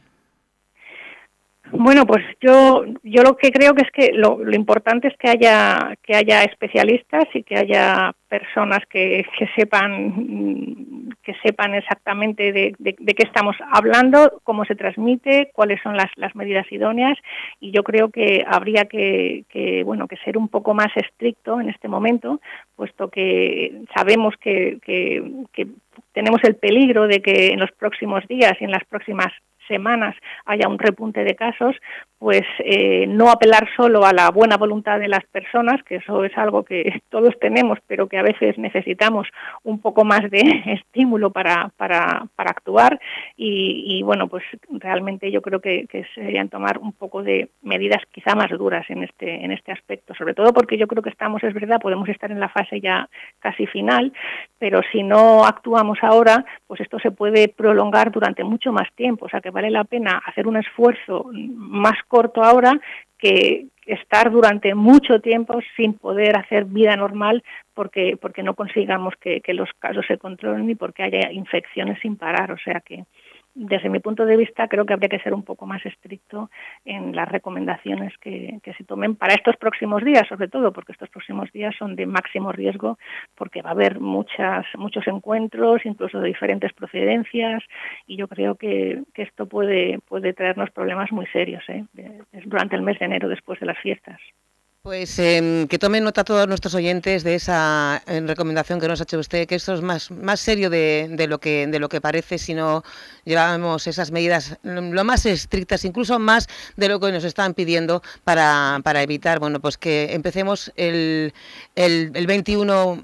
[SPEAKER 26] Bueno, pues yo yo lo que creo que es que lo, lo importante es que haya que haya especialistas y que haya personas que, que sepan que sepan exactamente de, de, de qué estamos hablando, cómo se transmite, cuáles son las, las medidas idóneas, y yo creo que habría que, que bueno que ser un poco más estricto en este momento, puesto que sabemos que, que, que tenemos el peligro de que en los próximos días y en las próximas semanas haya un repunte de casos, pues eh, no apelar solo a la buena voluntad de las personas, que eso es algo que todos tenemos, pero que a veces necesitamos un poco más de estímulo para, para, para actuar y, y bueno, pues realmente yo creo que, que serían tomar un poco de medidas quizá más duras en este, en este aspecto, sobre todo porque yo creo que estamos, es verdad, podemos estar en la fase ya casi final, pero si no actuamos ahora, pues esto se puede prolongar durante mucho más tiempo, o sea que vale la pena hacer un esfuerzo más corto ahora que estar durante mucho tiempo sin poder hacer vida normal porque porque no consigamos que, que los casos se controlen y porque haya infecciones sin parar, o sea que desde mi punto de vista creo que habría que ser un poco más estricto en las recomendaciones que, que se tomen para estos próximos días, sobre todo porque estos próximos días son de máximo riesgo porque va a haber muchas muchos encuentros, incluso de diferentes procedencias y yo creo que, que esto puede puede traernos problemas muy serios ¿eh? durante el mes de enero después de las fiestas.
[SPEAKER 25] Pues eh, que tomen nota todos nuestros oyentes de esa eh, recomendación que nos ha hecho usted, que esto es más, más serio de, de, lo que, de lo que parece si no llevamos esas medidas lo más estrictas, incluso más de lo que nos están pidiendo para, para evitar, bueno, pues que empecemos el, el, el veintiuno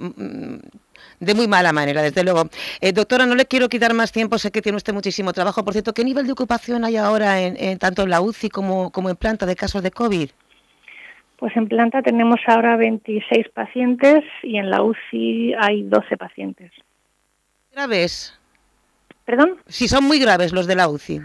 [SPEAKER 25] de muy mala manera, desde luego. Eh, doctora, no le quiero quitar más tiempo, sé que tiene usted muchísimo trabajo. Por cierto, ¿qué nivel de ocupación hay ahora en, en tanto en la U C I como, como en planta de casos de COVID?
[SPEAKER 26] Pues en planta tenemos ahora veintiséis pacientes y en la U C I hay doce pacientes.
[SPEAKER 25] ¿Graves?
[SPEAKER 26] ¿Perdón?
[SPEAKER 25] Sí, son muy graves los de la U C I.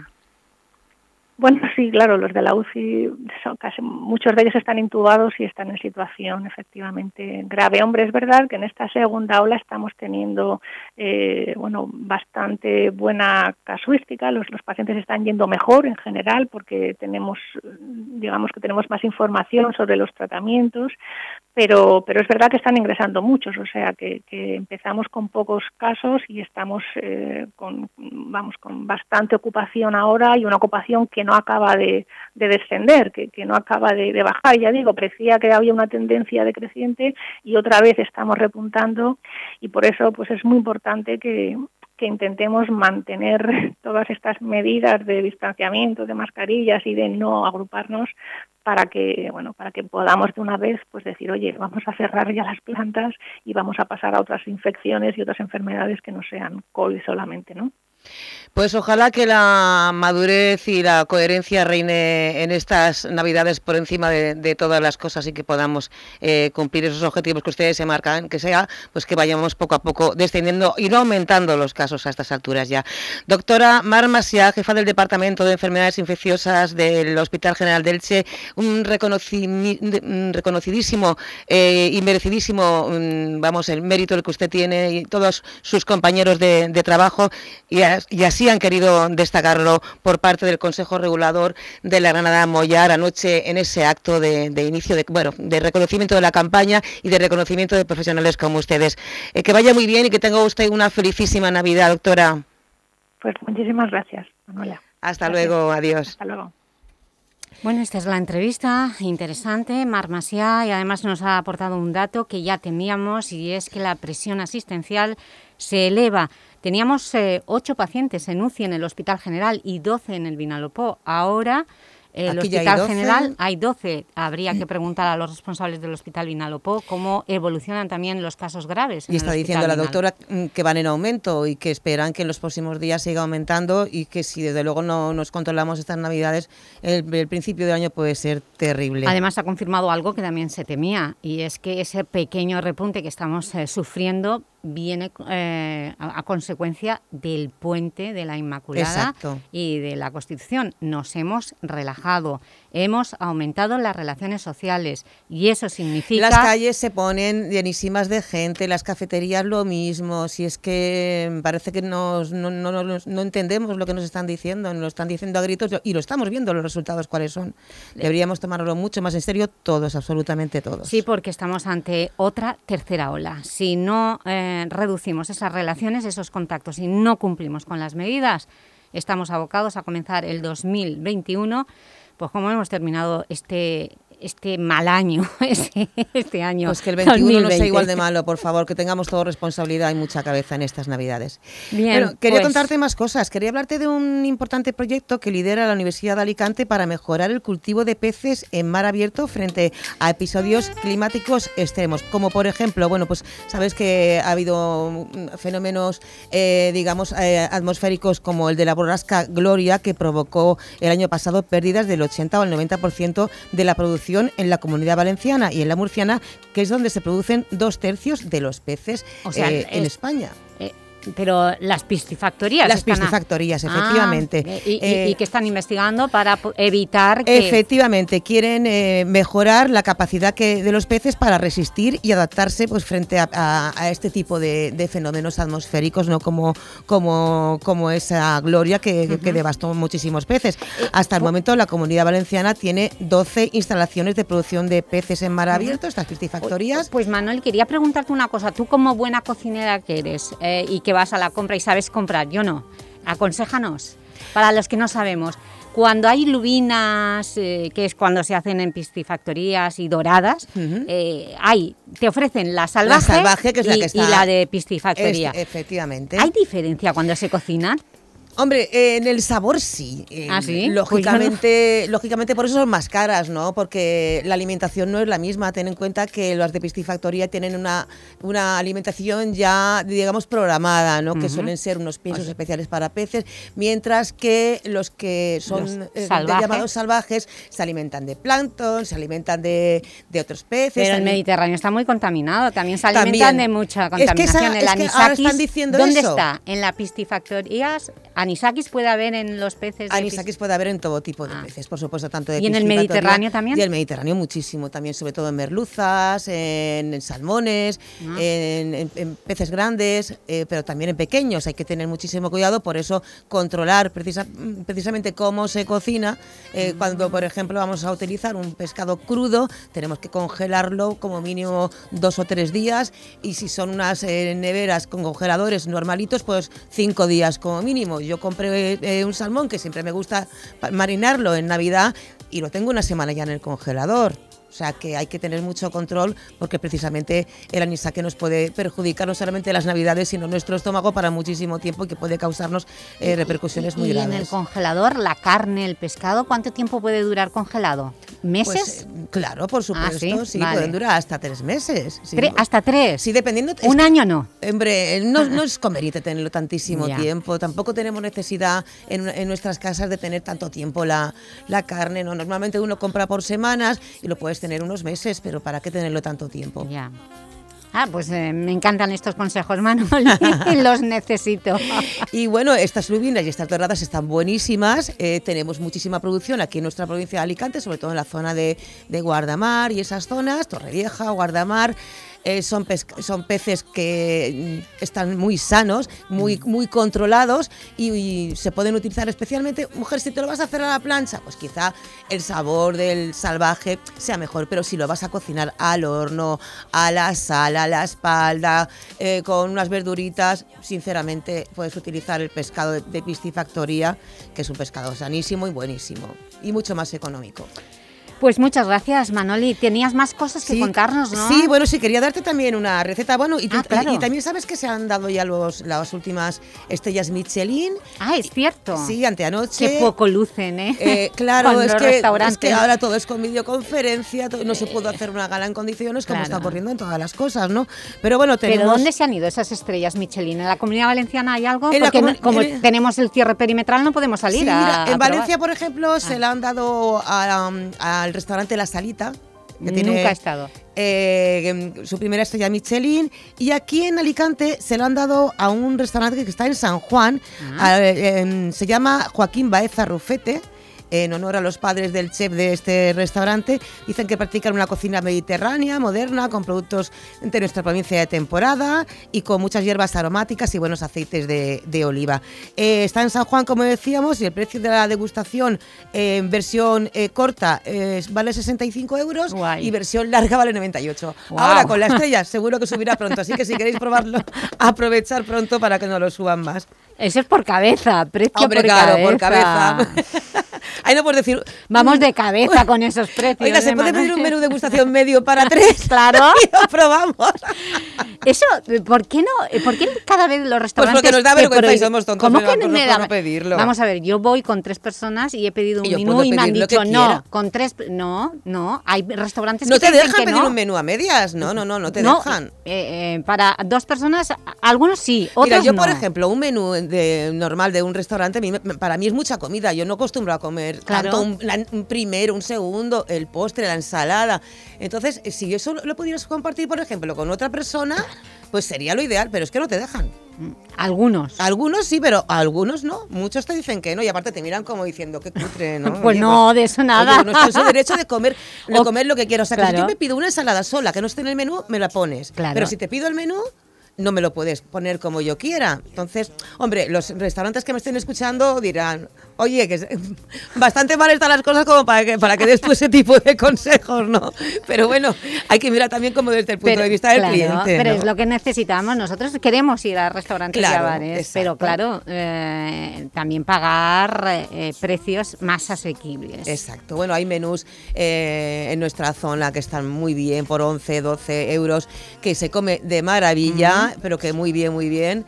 [SPEAKER 26] Bueno, sí, claro, los de la U C I, son casi, muchos de ellos están intubados y están en situación efectivamente grave. Hombre, es verdad que en esta segunda ola estamos teniendo eh, bueno, bastante buena casuística, los, los pacientes están yendo mejor en general porque tenemos, digamos que tenemos más información sobre los tratamientos, pero pero es verdad que están ingresando muchos, o sea que, que empezamos con pocos casos y estamos eh, con, vamos, con bastante ocupación ahora y una ocupación que no acaba de, de descender, que, que no acaba de, de bajar. Ya digo, parecía que había una tendencia decreciente y otra vez estamos repuntando y por eso pues es muy importante que, que intentemos mantener todas estas medidas de distanciamiento, de mascarillas y de no agruparnos para que, bueno, para que podamos de una vez pues decir, oye, vamos a cerrar ya las plantas y vamos a pasar a otras infecciones y otras enfermedades que no sean COVID solamente, ¿no?
[SPEAKER 25] Pues ojalá que la madurez y la coherencia reine en estas Navidades por encima de, de todas las cosas y que podamos eh, cumplir esos objetivos que ustedes se marcan, que sea, pues que vayamos poco a poco descendiendo y no aumentando los casos a estas alturas ya. Doctora Mar Macià, jefa del Departamento de Enfermedades Infecciosas del Hospital General de Elche, un, reconoci- un reconocidísimo eh, y merecidísimo, um, vamos, el mérito el que usted tiene y todos sus compañeros de, de trabajo y, a, y así han querido destacarlo por parte del Consejo Regulador de la Granada Mollar anoche en ese acto de, de inicio, de bueno, de reconocimiento de la campaña y de reconocimiento de profesionales como ustedes. Eh, que vaya muy bien y que tenga usted una felicísima Navidad, doctora.
[SPEAKER 26] Pues muchísimas gracias, Manuela.
[SPEAKER 25] Hasta
[SPEAKER 26] gracias.
[SPEAKER 25] luego, adiós.
[SPEAKER 26] Hasta luego.
[SPEAKER 2] Bueno, esta es la entrevista interesante, Mar Macià, y además nos ha aportado un dato que ya temíamos y es que la presión asistencial se eleva. Teníamos eh, ocho pacientes en U C I en el Hospital General y doce en el Vinalopó. Ahora el
[SPEAKER 25] Aquí
[SPEAKER 2] Hospital
[SPEAKER 25] ya hay doce.
[SPEAKER 2] General hay doce. Habría que preguntar a los responsables del Hospital Vinalopó cómo evolucionan también los casos graves.
[SPEAKER 25] Y está diciendo la doctora que van en aumento y que esperan que en los próximos días siga aumentando y que si desde luego no nos controlamos estas Navidades, el, el principio de año puede ser terrible.
[SPEAKER 2] Además ha confirmado algo que también se temía y es que ese pequeño repunte que estamos eh, sufriendo viene eh, a, a consecuencia del puente de la Inmaculada.
[SPEAKER 25] Exacto.
[SPEAKER 2] Y de la Constitución. Nos hemos relajado, hemos aumentado las relaciones sociales y eso significa...
[SPEAKER 25] Las calles se ponen llenísimas de gente, las cafeterías lo mismo, si es que parece que nos, no, no, no, no entendemos lo que nos están diciendo, nos lo están diciendo a gritos y lo estamos viendo los resultados cuáles son. Deberíamos tomarlo mucho más en serio todos, absolutamente todos.
[SPEAKER 2] Sí, porque estamos ante otra tercera ola. Si no eh, reducimos esas relaciones, esos contactos y no cumplimos con las medidas, estamos abocados a comenzar el dos mil veintiuno, pues como hemos terminado este, este mal año, este, este año.
[SPEAKER 25] Pues que el veintiuno
[SPEAKER 2] dos mil veinte.
[SPEAKER 25] no sea igual de malo, por favor, que tengamos toda responsabilidad y mucha cabeza en estas Navidades.
[SPEAKER 2] Bien,
[SPEAKER 25] bueno, quería
[SPEAKER 2] pues...
[SPEAKER 25] contarte más cosas. Quería hablarte de un importante proyecto que lidera la Universidad de Alicante para mejorar el cultivo de peces en mar abierto frente a episodios climáticos extremos, como por ejemplo, bueno, pues sabes que ha habido fenómenos, eh, digamos, eh, atmosféricos como el de la borrasca Gloria, que provocó el año pasado pérdidas del ochenta o el noventa por ciento de la producción en la Comunidad Valenciana y en la Murciana, que es donde se producen dos tercios de los peces
[SPEAKER 2] o sea,
[SPEAKER 25] eh, en
[SPEAKER 2] es,
[SPEAKER 25] España.
[SPEAKER 2] Eh, Pero las piscifactorías.
[SPEAKER 25] Las piscifactorías, a... efectivamente.
[SPEAKER 2] Ah, y, eh, y, y que están investigando para evitar que...
[SPEAKER 25] Efectivamente, quieren eh, mejorar la capacidad que, de los peces para resistir y adaptarse pues frente a, a, a este tipo de, de fenómenos atmosféricos, ¿no? Como, como, como esa Gloria que, uh-huh. que devastó muchísimos peces. Eh, Hasta el momento la Comunidad Valenciana tiene doce instalaciones de producción de peces en mar abierto, uh-huh. estas piscifactorías.
[SPEAKER 2] Pues Manuel, quería preguntarte una cosa. Tú como buena cocinera que eres eh, y que que vas a la compra y sabes comprar, yo no, aconséjanos, para los que no sabemos, cuando hay lubinas, eh, que es cuando se hacen en piscifactorías y doradas, uh-huh. eh, hay, te ofrecen la salvaje,
[SPEAKER 25] la salvaje que es
[SPEAKER 2] y,
[SPEAKER 25] la que está,
[SPEAKER 2] y la de piscifactoría.
[SPEAKER 25] Es, efectivamente.
[SPEAKER 2] ¿Hay diferencia cuando se cocinan?
[SPEAKER 25] Hombre, eh, en el sabor sí. Eh,
[SPEAKER 2] ¿Ah, sí?
[SPEAKER 25] Lógicamente, pues lógicamente por eso son más caras, ¿no? Porque la alimentación no es la misma. Ten en cuenta que las de piscifactoría tienen una, una alimentación ya, digamos, programada, ¿no? Uh-huh. Que suelen ser unos piensos Oye. especiales para peces, mientras que los que son los eh, salvajes. llamados salvajes se alimentan de plancton, se alimentan de, de otros peces.
[SPEAKER 2] Pero el Mediterráneo está muy contaminado, también se alimentan también. de mucha contaminación. Es que esa,
[SPEAKER 25] el
[SPEAKER 2] es
[SPEAKER 25] anisakis, que ahora están diciendo
[SPEAKER 2] ¿dónde
[SPEAKER 25] eso?
[SPEAKER 2] está? En las piscifactorías. ¿Anisakis puede haber en los peces?
[SPEAKER 25] Anisakis puede haber en todo tipo de ah. peces, por supuesto, tanto de
[SPEAKER 2] ¿Y en el Mediterráneo también?
[SPEAKER 25] Y el Mediterráneo muchísimo, también sobre todo en merluzas, en, en salmones, ah. en, en, en peces grandes, eh, pero también en pequeños. Hay que tener muchísimo cuidado, por eso controlar precisa, precisamente cómo se cocina. Eh, mm. Cuando, por ejemplo, vamos a utilizar un pescado crudo, tenemos que congelarlo como mínimo dos o tres días, y si son unas eh, neveras con congeladores normalitos, pues cinco días como mínimo. Yo compré eh, un salmón que siempre me gusta marinarlo en Navidad y lo tengo una semana ya en el congelador. O sea que hay que tener mucho control porque precisamente el anisake nos puede perjudicar no solamente las Navidades, sino nuestro estómago para muchísimo tiempo y que puede causarnos eh, repercusiones muy
[SPEAKER 2] y
[SPEAKER 25] graves.
[SPEAKER 2] ¿Y en el congelador, la carne, el pescado, cuánto tiempo puede durar congelado? ¿Meses?
[SPEAKER 25] Pues, eh, claro, por supuesto, ah, ¿sí? sí vale. Pueden durar hasta tres meses. Sí.
[SPEAKER 2] ¿Tre- ¿Hasta tres?
[SPEAKER 25] Sí, dependiendo.
[SPEAKER 2] ¿Un
[SPEAKER 25] que,
[SPEAKER 2] año no?
[SPEAKER 25] Hombre, no, no es conveniente tenerlo tantísimo
[SPEAKER 2] ya.
[SPEAKER 25] tiempo, tampoco tenemos necesidad en, en nuestras casas de tener tanto tiempo la, la carne, ¿no? Normalmente uno compra por semanas y lo puedes tener unos meses, pero ¿para qué tenerlo tanto tiempo?
[SPEAKER 2] Ya. Ah, pues eh, me encantan estos consejos, Manuel, los necesito.
[SPEAKER 25] Y bueno, estas lubinas y estas doradas están buenísimas, eh, tenemos muchísima producción aquí en nuestra provincia de Alicante, sobre todo en la zona de, de Guardamar y esas zonas, Torrevieja, Guardamar. Eh, son, pesca- son peces que están muy sanos, muy, muy controlados y, y se pueden utilizar especialmente. Mujer, si te lo vas a hacer a la plancha, pues quizá el sabor del salvaje sea mejor, pero si lo vas a cocinar al horno, a la sal, a la espalda, eh, con unas verduritas, sinceramente puedes utilizar el pescado de, de piscifactoría, que es un pescado sanísimo y buenísimo y mucho más económico.
[SPEAKER 2] Pues muchas gracias, Manoli. Tenías más cosas que
[SPEAKER 25] sí,
[SPEAKER 2] contarnos, ¿no?
[SPEAKER 25] Sí, bueno, sí, quería darte también una receta. Bueno, y,
[SPEAKER 2] ah, claro.
[SPEAKER 25] y, y también sabes que se han dado ya los, las últimas estrellas Michelin.
[SPEAKER 2] Ah, es cierto.
[SPEAKER 25] Sí, anteanoche.
[SPEAKER 2] Qué poco lucen, ¿eh?
[SPEAKER 25] eh claro, es que,
[SPEAKER 2] es
[SPEAKER 25] que ahora todo es con videoconferencia, todo, no se puede hacer una gala en condiciones como
[SPEAKER 2] claro.
[SPEAKER 25] está ocurriendo en todas las cosas, ¿no? Pero bueno, tenemos...
[SPEAKER 2] ¿Pero dónde se han ido esas estrellas Michelin? ¿En la Comunidad Valenciana hay algo?
[SPEAKER 25] En
[SPEAKER 2] Porque
[SPEAKER 25] la,
[SPEAKER 2] no, como en... tenemos el cierre perimetral no podemos salir
[SPEAKER 25] sí,
[SPEAKER 2] a,
[SPEAKER 25] mira,
[SPEAKER 2] a
[SPEAKER 25] en Valencia,
[SPEAKER 2] probar.
[SPEAKER 25] por ejemplo, ah. se la han dado a, um, al restaurante La Salita. Que tiene,
[SPEAKER 2] Nunca ha estado.
[SPEAKER 25] Eh, su primera estrella Michelin. Y aquí en Alicante se lo han dado a un restaurante que está en San Juan. Ah. A, eh, se llama Joaquín Baeza Rufete, en honor a los padres del chef de este restaurante. Dicen que practican una cocina mediterránea, moderna, con productos de nuestra provincia de temporada y con muchas hierbas aromáticas y buenos aceites de, de oliva. Eh, está en San Juan, como decíamos, y el precio de la degustación eh, en versión eh, corta eh, vale sesenta y cinco euros.
[SPEAKER 2] Guay.
[SPEAKER 25] Y versión larga vale noventa y ocho.
[SPEAKER 2] Wow.
[SPEAKER 25] Ahora, con la estrella, seguro que subirá pronto, así que si queréis probarlo, aprovechar pronto para que no lo suban más.
[SPEAKER 2] Eso es por cabeza, precio
[SPEAKER 25] Hombre,
[SPEAKER 2] por
[SPEAKER 25] claro,
[SPEAKER 2] cabeza.
[SPEAKER 25] por cabeza. Ahí no puedes decir...
[SPEAKER 2] Vamos de cabeza con esos precios.
[SPEAKER 25] Oiga, ¿se
[SPEAKER 2] ¿eh,
[SPEAKER 25] puede
[SPEAKER 2] Manuel?
[SPEAKER 25] pedir un menú degustación medio para tres?
[SPEAKER 2] Claro.
[SPEAKER 25] Y lo probamos.
[SPEAKER 2] Eso, ¿por qué no? ¿Por qué cada vez los
[SPEAKER 25] Pues
[SPEAKER 2] restaurantes...
[SPEAKER 25] porque nos da
[SPEAKER 2] te
[SPEAKER 25] vergüenza y
[SPEAKER 2] prohíben?
[SPEAKER 25] somos tontos.
[SPEAKER 2] ¿Cómo
[SPEAKER 25] pero
[SPEAKER 2] que
[SPEAKER 25] por
[SPEAKER 2] me
[SPEAKER 25] no,
[SPEAKER 2] da-
[SPEAKER 25] por no pedirlo.
[SPEAKER 2] Vamos a ver, yo voy con tres personas y he pedido un
[SPEAKER 25] Y yo
[SPEAKER 2] menú
[SPEAKER 25] puedo
[SPEAKER 2] y me han
[SPEAKER 25] pedir lo que
[SPEAKER 2] dicho no,
[SPEAKER 25] quiera.
[SPEAKER 2] con tres... No, no, hay restaurantes
[SPEAKER 25] ¿No
[SPEAKER 2] que
[SPEAKER 25] te
[SPEAKER 2] dicen
[SPEAKER 25] dejan
[SPEAKER 2] que
[SPEAKER 25] pedir
[SPEAKER 2] no.
[SPEAKER 25] un menú a medias? No, no, no, no te
[SPEAKER 2] No,
[SPEAKER 25] dejan.
[SPEAKER 2] eh, eh, para dos personas, a- algunos sí, otros
[SPEAKER 25] Mira, yo
[SPEAKER 2] no.
[SPEAKER 25] por ejemplo, un menú de, normal de un restaurante, a mí me- para mí es mucha comida. Yo no acostumbro a comer
[SPEAKER 2] Claro.
[SPEAKER 25] tanto un, la- un primero, un segundo, el postre, la ensalada. Entonces, si yo eso lo pudieras compartir, por ejemplo, con otra persona, pues sería lo ideal, pero es que no te dejan.
[SPEAKER 2] Algunos.
[SPEAKER 25] Algunos sí, pero algunos no. Muchos te dicen que no y aparte te miran como diciendo qué cutre, ¿no?
[SPEAKER 2] Pues
[SPEAKER 25] Oye,
[SPEAKER 2] no, de eso nada.
[SPEAKER 25] Oye, no estoy en su derecho de comer, de
[SPEAKER 2] O-
[SPEAKER 25] comer lo que quiero. O sea, que si
[SPEAKER 2] claro.
[SPEAKER 25] yo me pido una ensalada sola que no esté en el menú, me la pones.
[SPEAKER 2] Claro.
[SPEAKER 25] Pero si te pido el menú, no me lo puedes poner como yo quiera. Entonces, hombre, los restaurantes que me estén escuchando dirán, oye, que es- bastante mal están las cosas como para que, para que des tú ese tipo de consejos, ¿no? Pero bueno, hay que mirar también como desde el punto
[SPEAKER 2] Pero,
[SPEAKER 25] de vista del
[SPEAKER 2] claro,
[SPEAKER 25] cliente.
[SPEAKER 2] Pero
[SPEAKER 25] ¿no?
[SPEAKER 2] es lo que necesitamos. Nosotros queremos ir a restaurantes y a
[SPEAKER 25] Claro,
[SPEAKER 2] bares,
[SPEAKER 25] exacto.
[SPEAKER 2] pero claro, eh, también pagar eh, precios más asequibles.
[SPEAKER 25] Exacto. Bueno, hay menús eh, en nuestra zona que están muy bien por once, doce euros, que se come de maravilla,
[SPEAKER 2] Ujú.
[SPEAKER 25] pero que muy bien, muy bien,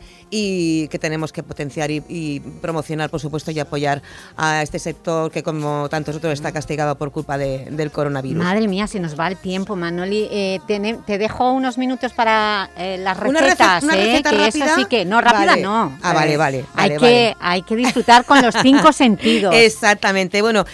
[SPEAKER 25] y que tenemos que potenciar y, y promocionar, por supuesto, y apoyar a este sector que, como tantos otros, está castigado por culpa de- del coronavirus.
[SPEAKER 2] Madre mía, se nos va el tiempo, Manoli. Eh, te, te dejo unos minutos para eh, las
[SPEAKER 25] Una rece-
[SPEAKER 2] recetas,
[SPEAKER 25] una
[SPEAKER 2] ¿eh?
[SPEAKER 25] receta
[SPEAKER 2] que
[SPEAKER 25] rápida.
[SPEAKER 2] eso sí que... No, rápida
[SPEAKER 25] Vale.
[SPEAKER 2] no.
[SPEAKER 25] Ah, vale, vale,
[SPEAKER 2] Hay,
[SPEAKER 25] vale,
[SPEAKER 2] que,
[SPEAKER 25] vale.
[SPEAKER 2] hay que disfrutar con los cinco sentidos.
[SPEAKER 25] Exactamente. Bueno,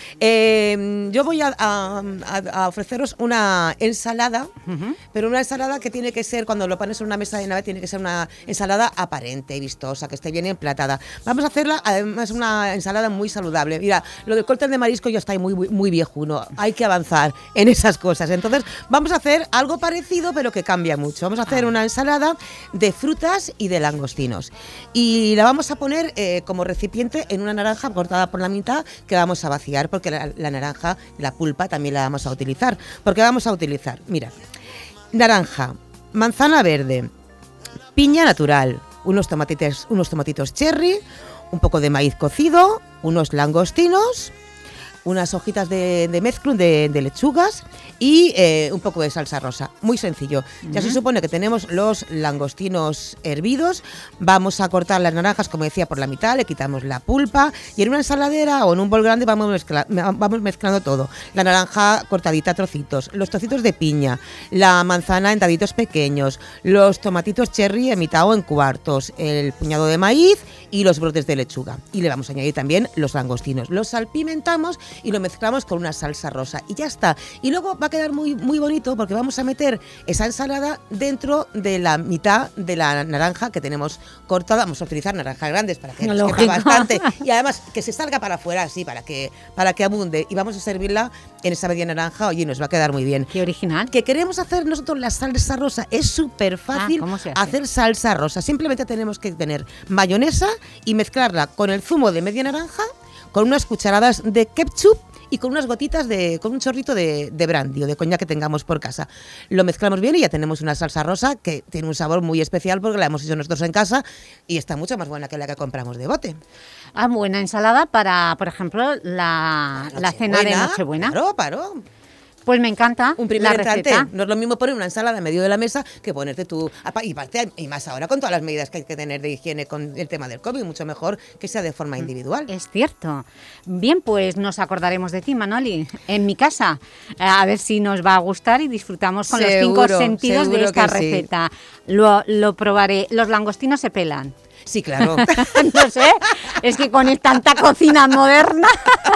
[SPEAKER 25] eh, yo voy a, a- a ofreceros una ensalada, pero una ensalada que tiene que ser, cuando lo pones en una mesa de nave, tiene que ser una ensalada aparente y vistosa, que esté bien emplatada. Vamos a hacerla, además, una ensalada muy saludable. Mira, lo del cóctel de marisco ya está ahí muy, muy, muy viejuno. Hay que avanzar en esas cosas. Entonces, vamos a hacer algo parecido, pero que cambia mucho. Vamos a hacer una ensalada de frutas y de langostinos. Y la vamos a poner eh, como recipiente en una naranja cortada por la mitad que vamos a vaciar, porque la, la naranja, la pulpa, también la vamos a utilizar. Porque vamos a utilizar, mira, naranja, manzana verde, piña natural, unos tomatitos, unos tomatitos cherry, un poco de maíz cocido, unos langostinos, unas hojitas de, de mezclun de, de lechugas y eh, un poco de salsa rosa. Muy sencillo. Ya se
[SPEAKER 2] Ujú.
[SPEAKER 25] supone que tenemos los langostinos hervidos. Vamos a cortar las naranjas, como decía, por la mitad, le quitamos la pulpa y en una ensaladera o en un bol grande vamos, mezcla- vamos mezclando todo. La naranja cortadita a trocitos, los trocitos de piña, la manzana en daditos pequeños, los tomatitos cherry en mitad o en cuartos, el puñado de maíz y los brotes de lechuga. Y le vamos a añadir también los langostinos. Los salpimentamos y lo mezclamos con una salsa rosa y ya está. Y luego va a quedar muy, muy bonito porque vamos a meter esa ensalada dentro de la mitad de la naranja que tenemos cortada. Vamos a utilizar naranjas grandes para que nos quepa
[SPEAKER 2] Lógico.
[SPEAKER 25] bastante y además que se salga para afuera así para que, para que abunde, y vamos a servirla en esa media naranja. Oye, nos va a quedar muy bien.
[SPEAKER 2] Qué original.
[SPEAKER 25] Que queremos hacer nosotros la salsa rosa. Es súper fácil
[SPEAKER 2] Ah, ¿cómo se hace?
[SPEAKER 25] hacer salsa rosa. Simplemente tenemos que tener mayonesa y mezclarla con el zumo de media naranja, con unas cucharadas de ketchup y con unas gotitas de, con un chorrito de, de brandy o de coñac que tengamos por casa. Lo mezclamos bien y ya tenemos una salsa rosa que tiene un sabor muy especial porque la hemos hecho nosotros en casa y está mucho más buena que la que compramos de bote.
[SPEAKER 2] Ah, buena ensalada para, por ejemplo, la, la cena de
[SPEAKER 25] Nochebuena,
[SPEAKER 2] Nochebuena.
[SPEAKER 25] Claro, claro.
[SPEAKER 2] Pues me encanta
[SPEAKER 25] Un primer
[SPEAKER 2] la
[SPEAKER 25] entrante.
[SPEAKER 2] receta.
[SPEAKER 25] No es lo mismo poner una ensalada en medio de la mesa que ponerte tú. apa- Y, parte, y más ahora con todas las medidas que hay que tener de higiene con el tema del COVID, mucho mejor que sea de forma individual.
[SPEAKER 2] Es cierto. Bien, pues nos acordaremos de ti, Manoli, en mi casa. A ver si nos va a gustar y disfrutamos con los
[SPEAKER 25] Seguro,
[SPEAKER 2] cinco sentidos de
[SPEAKER 25] seguro
[SPEAKER 2] esta
[SPEAKER 25] que sí.
[SPEAKER 2] receta. Lo, lo probaré. ¿Los langostinos se pelan?
[SPEAKER 25] Sí, claro.
[SPEAKER 2] No sé, es que con tanta cocina moderna,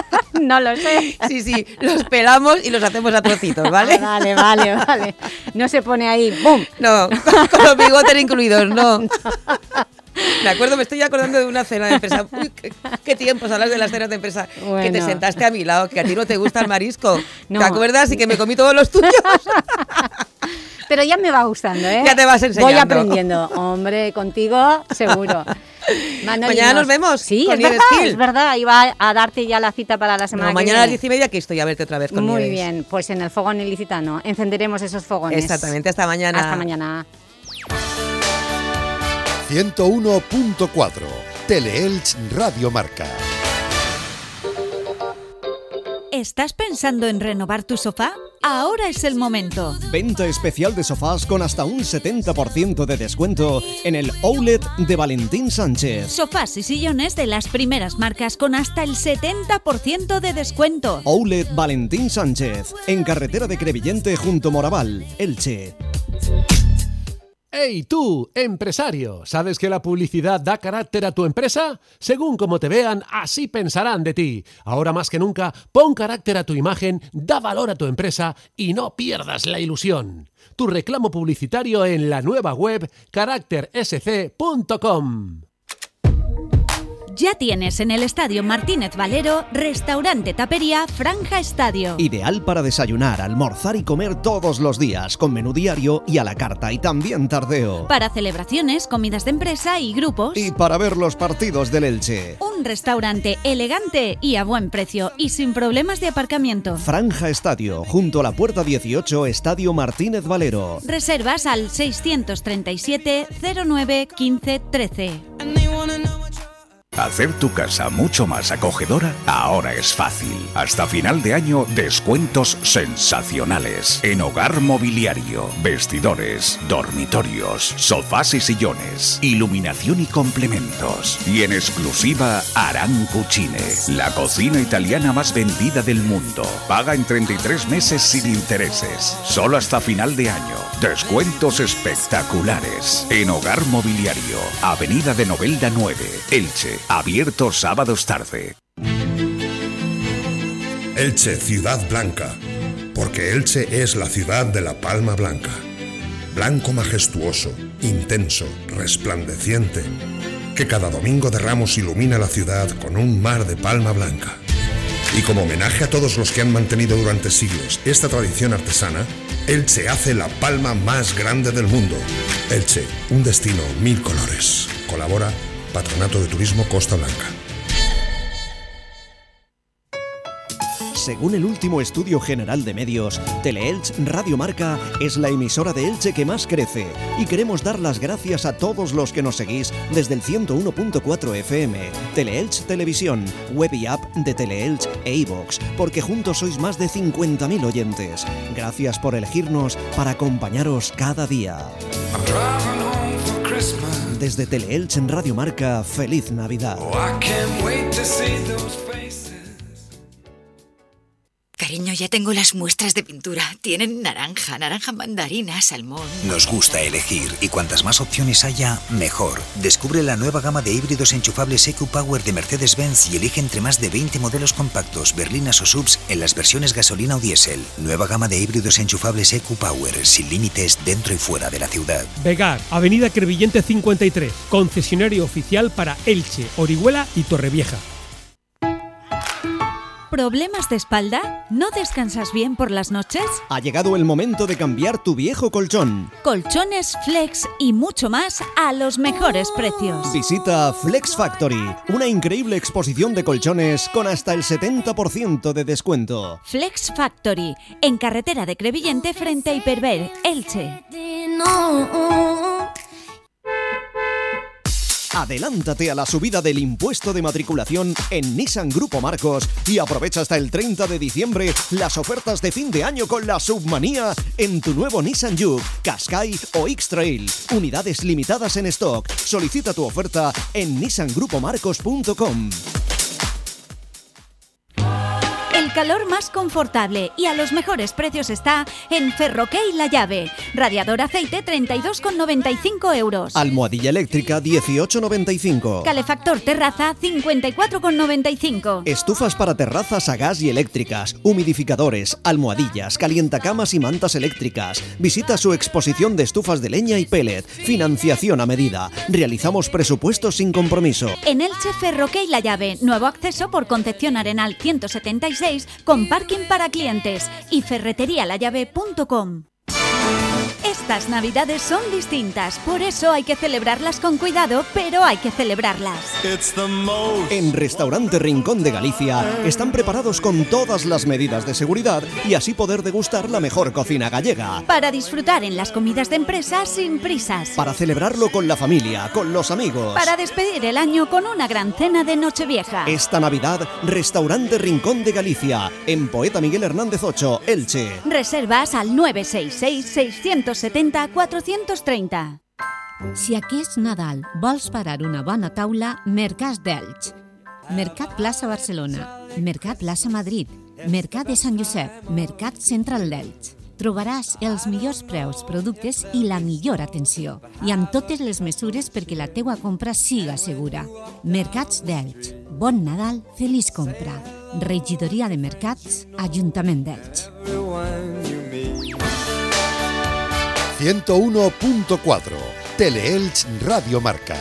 [SPEAKER 2] no lo sé.
[SPEAKER 25] Sí, sí, los pelamos y los hacemos a trocitos, ¿vale?
[SPEAKER 2] Ah, vale, vale, vale. No se pone ahí, ¡bum!
[SPEAKER 25] No, con los bigotes incluidos, no. Me acuerdo, me estoy acordando de una cena de empresa. Uy, qué, qué tiempos hablas de las cenas de empresa. Que te
[SPEAKER 2] Bueno.
[SPEAKER 25] sentaste a mi lado, que a ti no te gusta el marisco.
[SPEAKER 2] No.
[SPEAKER 25] ¿Te acuerdas? Y que me comí todos los tuyos.
[SPEAKER 2] Pero ya me va gustando, ¿eh?
[SPEAKER 25] Ya te vas enseñando.
[SPEAKER 2] Voy aprendiendo. Hombre, contigo, seguro. Manoli,
[SPEAKER 25] Mañana nos vemos
[SPEAKER 2] Sí,
[SPEAKER 25] con
[SPEAKER 2] es
[SPEAKER 25] Nieves
[SPEAKER 2] verdad,
[SPEAKER 25] Gil.
[SPEAKER 2] es verdad. Iba a darte ya la cita para la semana
[SPEAKER 25] No,
[SPEAKER 2] que
[SPEAKER 25] mañana a las
[SPEAKER 2] viene.
[SPEAKER 25] diez y media que estoy a verte otra vez con
[SPEAKER 2] Muy
[SPEAKER 25] Nieves.
[SPEAKER 2] bien, pues en el fogón ilicitano encenderemos esos fogones.
[SPEAKER 25] Exactamente, hasta mañana.
[SPEAKER 2] Hasta mañana.
[SPEAKER 1] ciento uno punto cuatro Teleelch Radio Marca.
[SPEAKER 8] ¿Estás pensando en renovar tu sofá? Ahora es el momento.
[SPEAKER 6] Venta especial de sofás con hasta un setenta por ciento de descuento en el Outlet de Valentín Sánchez.
[SPEAKER 8] Sofás y sillones de las primeras marcas con hasta el setenta por ciento de descuento.
[SPEAKER 6] Outlet Valentín Sánchez, en carretera de Crevillente junto Moraval, Elche.
[SPEAKER 7] ¡Hey tú, empresario! ¿Sabes que la publicidad da carácter a tu empresa? Según como te vean, así pensarán de ti. Ahora más que nunca, pon carácter a tu imagen, da valor a tu empresa y no pierdas la ilusión. Tu reclamo publicitario en la nueva web carácter s c punto com.
[SPEAKER 8] Ya tienes en el Estadio Martínez Valero restaurante tapería Franja Estadio.
[SPEAKER 6] Ideal para desayunar, almorzar y comer todos los días, con menú diario y a la carta y también tardeo.
[SPEAKER 8] Para celebraciones, comidas de empresa y grupos.
[SPEAKER 6] Y para ver los partidos del Elche.
[SPEAKER 8] Un restaurante elegante y a buen precio y sin problemas de aparcamiento.
[SPEAKER 6] Franja Estadio, junto a la puerta dieciocho, Estadio Martínez Valero.
[SPEAKER 8] Reservas al seiscientos treinta y siete cero nueve quince trece.
[SPEAKER 10] Hacer tu casa mucho más acogedora ahora es fácil. Hasta final de año, descuentos sensacionales en hogar mobiliario, vestidores, dormitorios, sofás y sillones, iluminación y complementos. Y en exclusiva, Aran Cucine, la cocina italiana más vendida del mundo. Paga en treinta y tres meses sin intereses. Solo hasta final de año. Descuentos espectaculares en hogar mobiliario. Avenida de Novelda nueve, Elche. Abierto sábados tarde.
[SPEAKER 3] Elche, ciudad blanca, porque Elche es la ciudad de la palma blanca. Blanco majestuoso, intenso, resplandeciente, que cada domingo de Ramos ilumina la ciudad con un mar de palma blanca. Y como homenaje a todos los que han mantenido durante siglos esta tradición artesana, Elche hace la palma más grande del mundo. Elche, un destino mil colores. Colabora Patronato de Turismo Costa Blanca.
[SPEAKER 6] Según el último estudio general de medios, Teleelch Radio Marca es la emisora de Elche que más crece y queremos dar las gracias a todos los que nos seguís desde el ciento uno punto cuatro F M, Teleelch Televisión, web y app de Teleelch e iVox, porque juntos sois más de cincuenta mil oyentes. Gracias por elegirnos para acompañaros cada día. Desde Teleelch en Radio Marca, feliz Navidad.
[SPEAKER 4] Cariño, ya tengo las muestras de pintura. Tienen naranja, naranja mandarina, salmón.
[SPEAKER 17] Nos gusta elegir y cuantas más opciones haya, mejor. Descubre la nueva gama de híbridos enchufables E Q Power de Mercedes-Benz y elige entre más de veinte modelos compactos, berlinas o subs en las versiones gasolina o diésel. Nueva gama de híbridos enchufables E Q Power, sin límites dentro y fuera de la ciudad.
[SPEAKER 19] Vegar, Avenida Crevillente cincuenta y tres, concesionario oficial para Elche, Orihuela y Torrevieja.
[SPEAKER 8] ¿Problemas de espalda? ¿No descansas bien por las noches?
[SPEAKER 6] Ha llegado el momento de cambiar tu viejo colchón.
[SPEAKER 8] Colchones, flex y mucho más a los mejores precios.
[SPEAKER 6] Visita Flex Factory, una increíble exposición de colchones con hasta el setenta por ciento de descuento.
[SPEAKER 8] Flex Factory, en carretera de Crevillente frente a Hiperver, Elche.
[SPEAKER 6] Adelántate a la subida del impuesto de matriculación en Nissan Grupo Marcos y aprovecha hasta el treinta de diciembre las ofertas de fin de año con la submanía en tu nuevo Nissan Juke, Qashqai o X-Trail. Unidades limitadas en stock. Solicita tu oferta en nissan grupo marcos punto com.
[SPEAKER 8] El calor más confortable y a los mejores precios está en Ferroquey La Llave. Radiador aceite treinta y dos con noventa y cinco euros.
[SPEAKER 6] Almohadilla eléctrica dieciocho noventa y cinco.
[SPEAKER 8] Calefactor terraza cincuenta y cuatro con noventa y cinco.
[SPEAKER 6] Estufas para terrazas a gas y eléctricas, humidificadores, almohadillas, calientacamas y mantas eléctricas. Visita su exposición de estufas de leña y pellet. Financiación a medida. Realizamos presupuestos sin compromiso.
[SPEAKER 8] En Elche, Ferroquey La Llave. Nuevo acceso por Concepción Arenal ciento setenta y seis con parking para clientes y ferretería la llave punto com. Estas Navidades son distintas, por eso hay que celebrarlas con cuidado, pero hay que celebrarlas.
[SPEAKER 6] En Restaurante Rincón de Galicia están preparados con todas las medidas de seguridad y así poder degustar la mejor cocina gallega.
[SPEAKER 8] Para disfrutar en las comidas de empresa sin prisas.
[SPEAKER 6] Para celebrarlo con la familia, con los amigos.
[SPEAKER 8] Para despedir el año con una gran cena de Nochevieja.
[SPEAKER 6] Esta Navidad, Restaurante Rincón de Galicia, en Poeta Miguel Hernández ocho, Elche.
[SPEAKER 8] Reservas al nueve seis seis, seis siete cero, cuatro tres cero.
[SPEAKER 11] Si aquest Nadal vols parar una bona taula, Mercats d'Elx. Mercat Plaça Barcelona, Mercat Plaça Madrid, Mercat de Sant Josep, Mercat Central d'Elx. Trobaràs els millors preus, productes i la millor atenció. I amb totes les mesures perquè la teua compra siga segura. Mercats d'Elx. Bon Nadal, feliç compra. Regidoria de Mercats, Ajuntament d'Elx.
[SPEAKER 1] ciento uno punto cuatro Teleelch Radio Marca.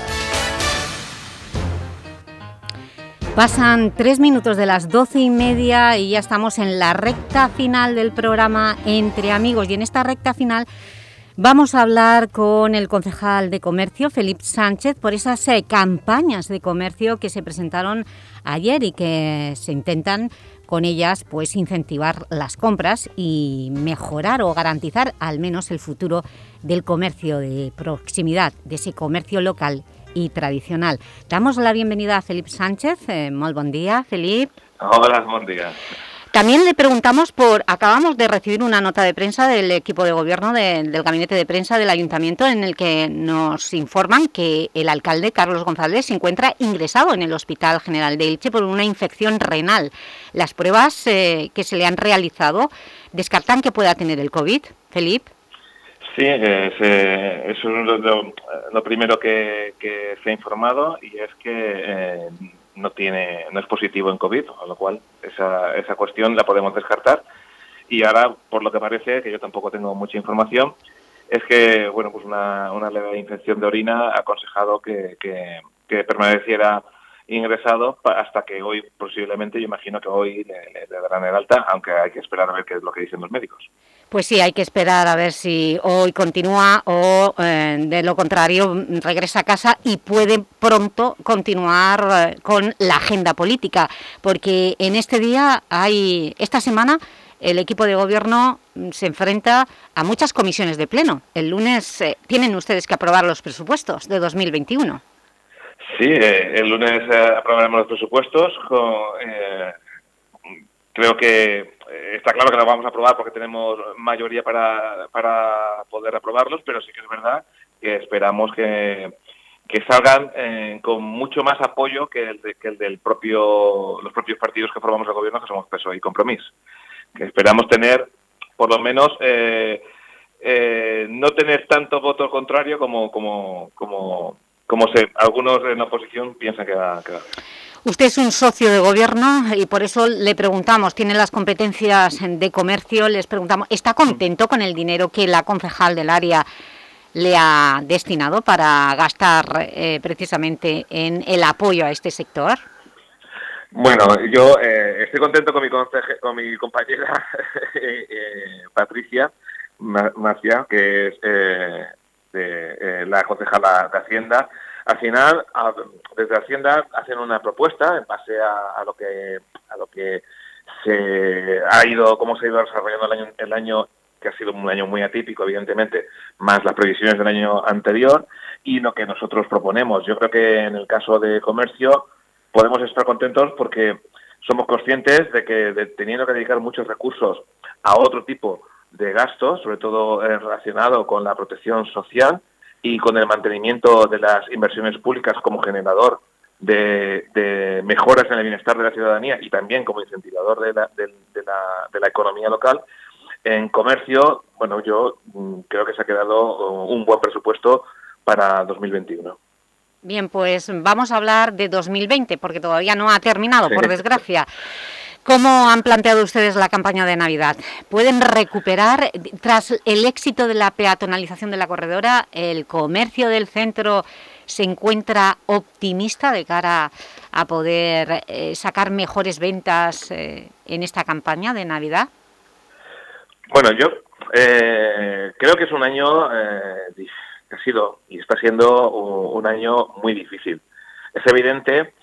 [SPEAKER 2] Pasan tres minutos de las doce y media y ya estamos en la recta final del programa Entre Amigos. Y en esta recta final vamos a hablar con el concejal de Comercio, Felipe Sánchez, por esas eh, campañas de comercio que se presentaron ayer y que se intentan con ellas pues incentivar las compras y mejorar o garantizar al menos el futuro del comercio de proximidad, de ese comercio local y tradicional. Damos la bienvenida a Felipe Sánchez. Eh, muy buen día, Felipe.
[SPEAKER 14] Hola, buen día.
[SPEAKER 2] También le preguntamos por... Acabamos de recibir una nota de prensa del equipo de gobierno de, del gabinete de prensa del Ayuntamiento en el que nos informan que el alcalde Carlos González se encuentra ingresado en el Hospital General de Elche por una infección renal. Las pruebas eh, que se le han realizado descartan que pueda tener el COVID. Felipe.
[SPEAKER 14] Sí, es, eh, eso es lo, lo primero que, que se ha informado y es que... Eh, no tiene no es positivo en COVID, con lo cual esa esa cuestión la podemos descartar. Y ahora, por lo que parece, que yo tampoco tengo mucha información, es que bueno pues una, una leve infección de orina ha aconsejado que, que, que permaneciera ingresado hasta que hoy, posiblemente, yo imagino que hoy le, le, le darán el alta, aunque hay que esperar a ver qué es lo que dicen los médicos.
[SPEAKER 2] Pues sí, hay que esperar a ver si hoy continúa o eh, de lo contrario regresa a casa y puede pronto continuar eh, con la agenda política, porque en este día hay, esta semana el equipo de gobierno se enfrenta a muchas comisiones de pleno. El lunes eh, tienen ustedes que aprobar los presupuestos de dos mil veintiuno.
[SPEAKER 14] Sí, eh, el lunes eh, aprobaremos los presupuestos. Con, eh, creo que está claro que los vamos a aprobar porque tenemos mayoría para, para poder aprobarlos, pero sí que es verdad que esperamos que, que salgan eh, con mucho más apoyo que el, de, que el del propio los propios partidos que formamos el gobierno, que somos P S O E y Compromís. Que esperamos tener, por lo menos, eh, eh, no tener tanto voto contrario como como como como se, algunos en la oposición piensan que va, que va.
[SPEAKER 2] Usted es un socio de gobierno y por eso le preguntamos, tiene las competencias de comercio, les preguntamos, ¿está contento con el dinero que la concejal del área le ha destinado para gastar eh, precisamente en el apoyo a este sector?
[SPEAKER 14] Bueno, yo eh, estoy contento con mi, conceje, con mi compañera eh, eh, Patricia Marcia, que es eh, de, eh, la concejala de Hacienda. Al final, a, desde Hacienda hacen una propuesta en base a, a lo que a lo que se ha ido, cómo se ha ido desarrollando el año, el año, que ha sido un año muy atípico, evidentemente, más las previsiones del año anterior y lo que nosotros proponemos. Yo creo que en el caso de comercio podemos estar contentos porque somos conscientes de que de, teniendo que dedicar muchos recursos a otro tipo de gastos, sobre todo eh, relacionado con la protección social y con el mantenimiento de las inversiones públicas como generador de, de mejoras en el bienestar de la ciudadanía y también como incentivador de la, de, de la, de la economía local, en comercio, bueno, yo mm, creo que se ha quedado un buen presupuesto para dos mil veintiuno.
[SPEAKER 2] Bien, pues vamos a hablar de dos mil veinte, porque todavía no ha terminado, sí, por desgracia. ¿Cómo han planteado ustedes la campaña de Navidad? ¿Pueden recuperar, tras el éxito de la peatonalización de la corredora, el comercio del centro se encuentra optimista de cara a poder eh, sacar mejores ventas eh, en esta campaña de Navidad?
[SPEAKER 14] Bueno, yo eh, creo que es un año eh, que ha sido y está siendo un, un año muy difícil. Es evidente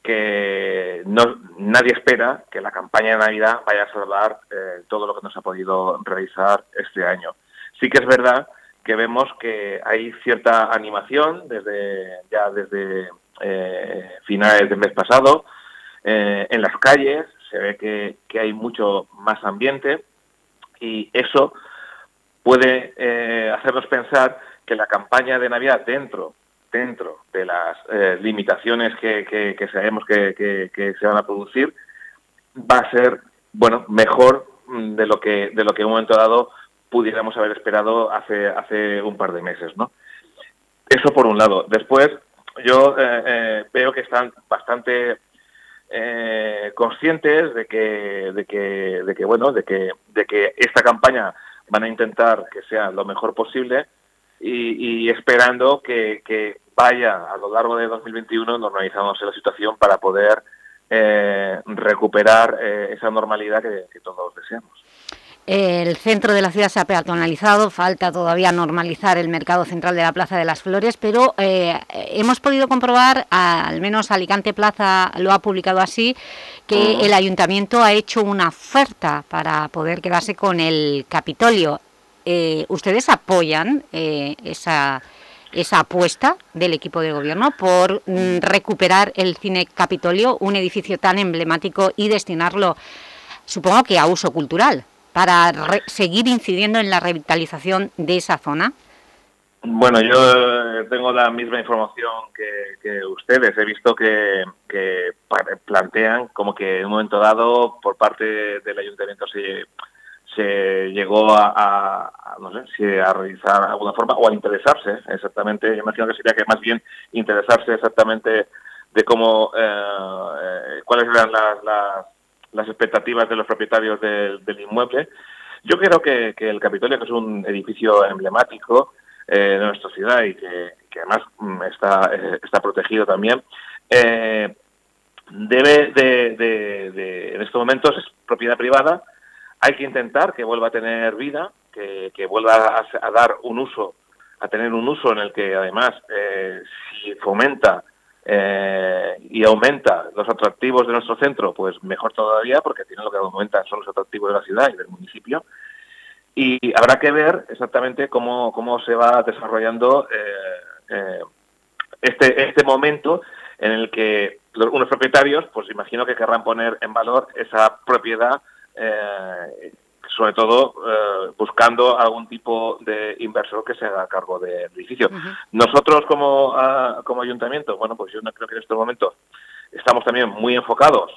[SPEAKER 14] que no, nadie espera que la campaña de Navidad vaya a salvar eh, todo lo que nos ha podido realizar este año. Sí que es verdad que vemos que hay cierta animación desde ya desde eh, finales del mes pasado. Eh, en las calles se ve que, que hay mucho más ambiente y eso puede eh, hacernos pensar que la campaña de Navidad dentro dentro de las eh, limitaciones que, que, que sabemos que, que, que se van a producir va a ser bueno mejor de lo que de lo que en un momento dado pudiéramos haber esperado hace hace un par de meses, ¿no? Eso por un lado. Después yo eh, eh, veo que están bastante eh, conscientes de que de que de que bueno de que de que esta campaña van a intentar que sea lo mejor posible y, y esperando que, que vaya a lo largo de dos mil veintiuno normalizándose la situación para poder eh, recuperar eh, esa normalidad que, que todos deseamos.
[SPEAKER 2] El centro de la ciudad se ha peatonalizado, falta todavía normalizar el mercado central de la Plaza de las Flores, pero eh, hemos podido comprobar, al menos Alicante Plaza lo ha publicado así, que uh-huh. el Ayuntamiento ha hecho una oferta para poder quedarse con el Capitolio. Eh, ¿Ustedes apoyan eh, esa, esa apuesta del equipo de gobierno por mm, recuperar el Cine Capitolio, un edificio tan emblemático, y destinarlo, supongo que a uso cultural, para re- seguir incidiendo en la revitalización de esa zona?
[SPEAKER 14] Bueno, yo tengo la misma información que, que ustedes. He visto que, que plantean como que en un momento dado por parte del Ayuntamiento se, se llegó a, a, a no sé si a realizar de alguna forma o a interesarse exactamente. Yo imagino que sería que más bien interesarse exactamente de cómo eh, eh, cuáles eran las, las las expectativas de los propietarios del, del inmueble. Yo creo que, que el Capitolio, que es un edificio emblemático eh, de nuestra ciudad y que, que además está, eh, está protegido también, eh, debe de, de, de, en estos momentos es propiedad privada. Hay que intentar que vuelva a tener vida, que, que vuelva a, a dar un uso, a tener un uso en el que además eh, si fomenta Eh, y aumenta los atractivos de nuestro centro, pues mejor todavía, porque tiene lo que aumenta son los atractivos de la ciudad y del municipio. Y habrá que ver exactamente cómo, cómo se va desarrollando eh, eh, este, este momento en el que los, unos propietarios, pues imagino que querrán poner en valor esa propiedad, eh, sobre todo eh, buscando algún tipo de inversor que se haga cargo del edificio. Uh-huh. Nosotros como, uh, como ayuntamiento, bueno, pues yo no creo que en este momento estamos también muy enfocados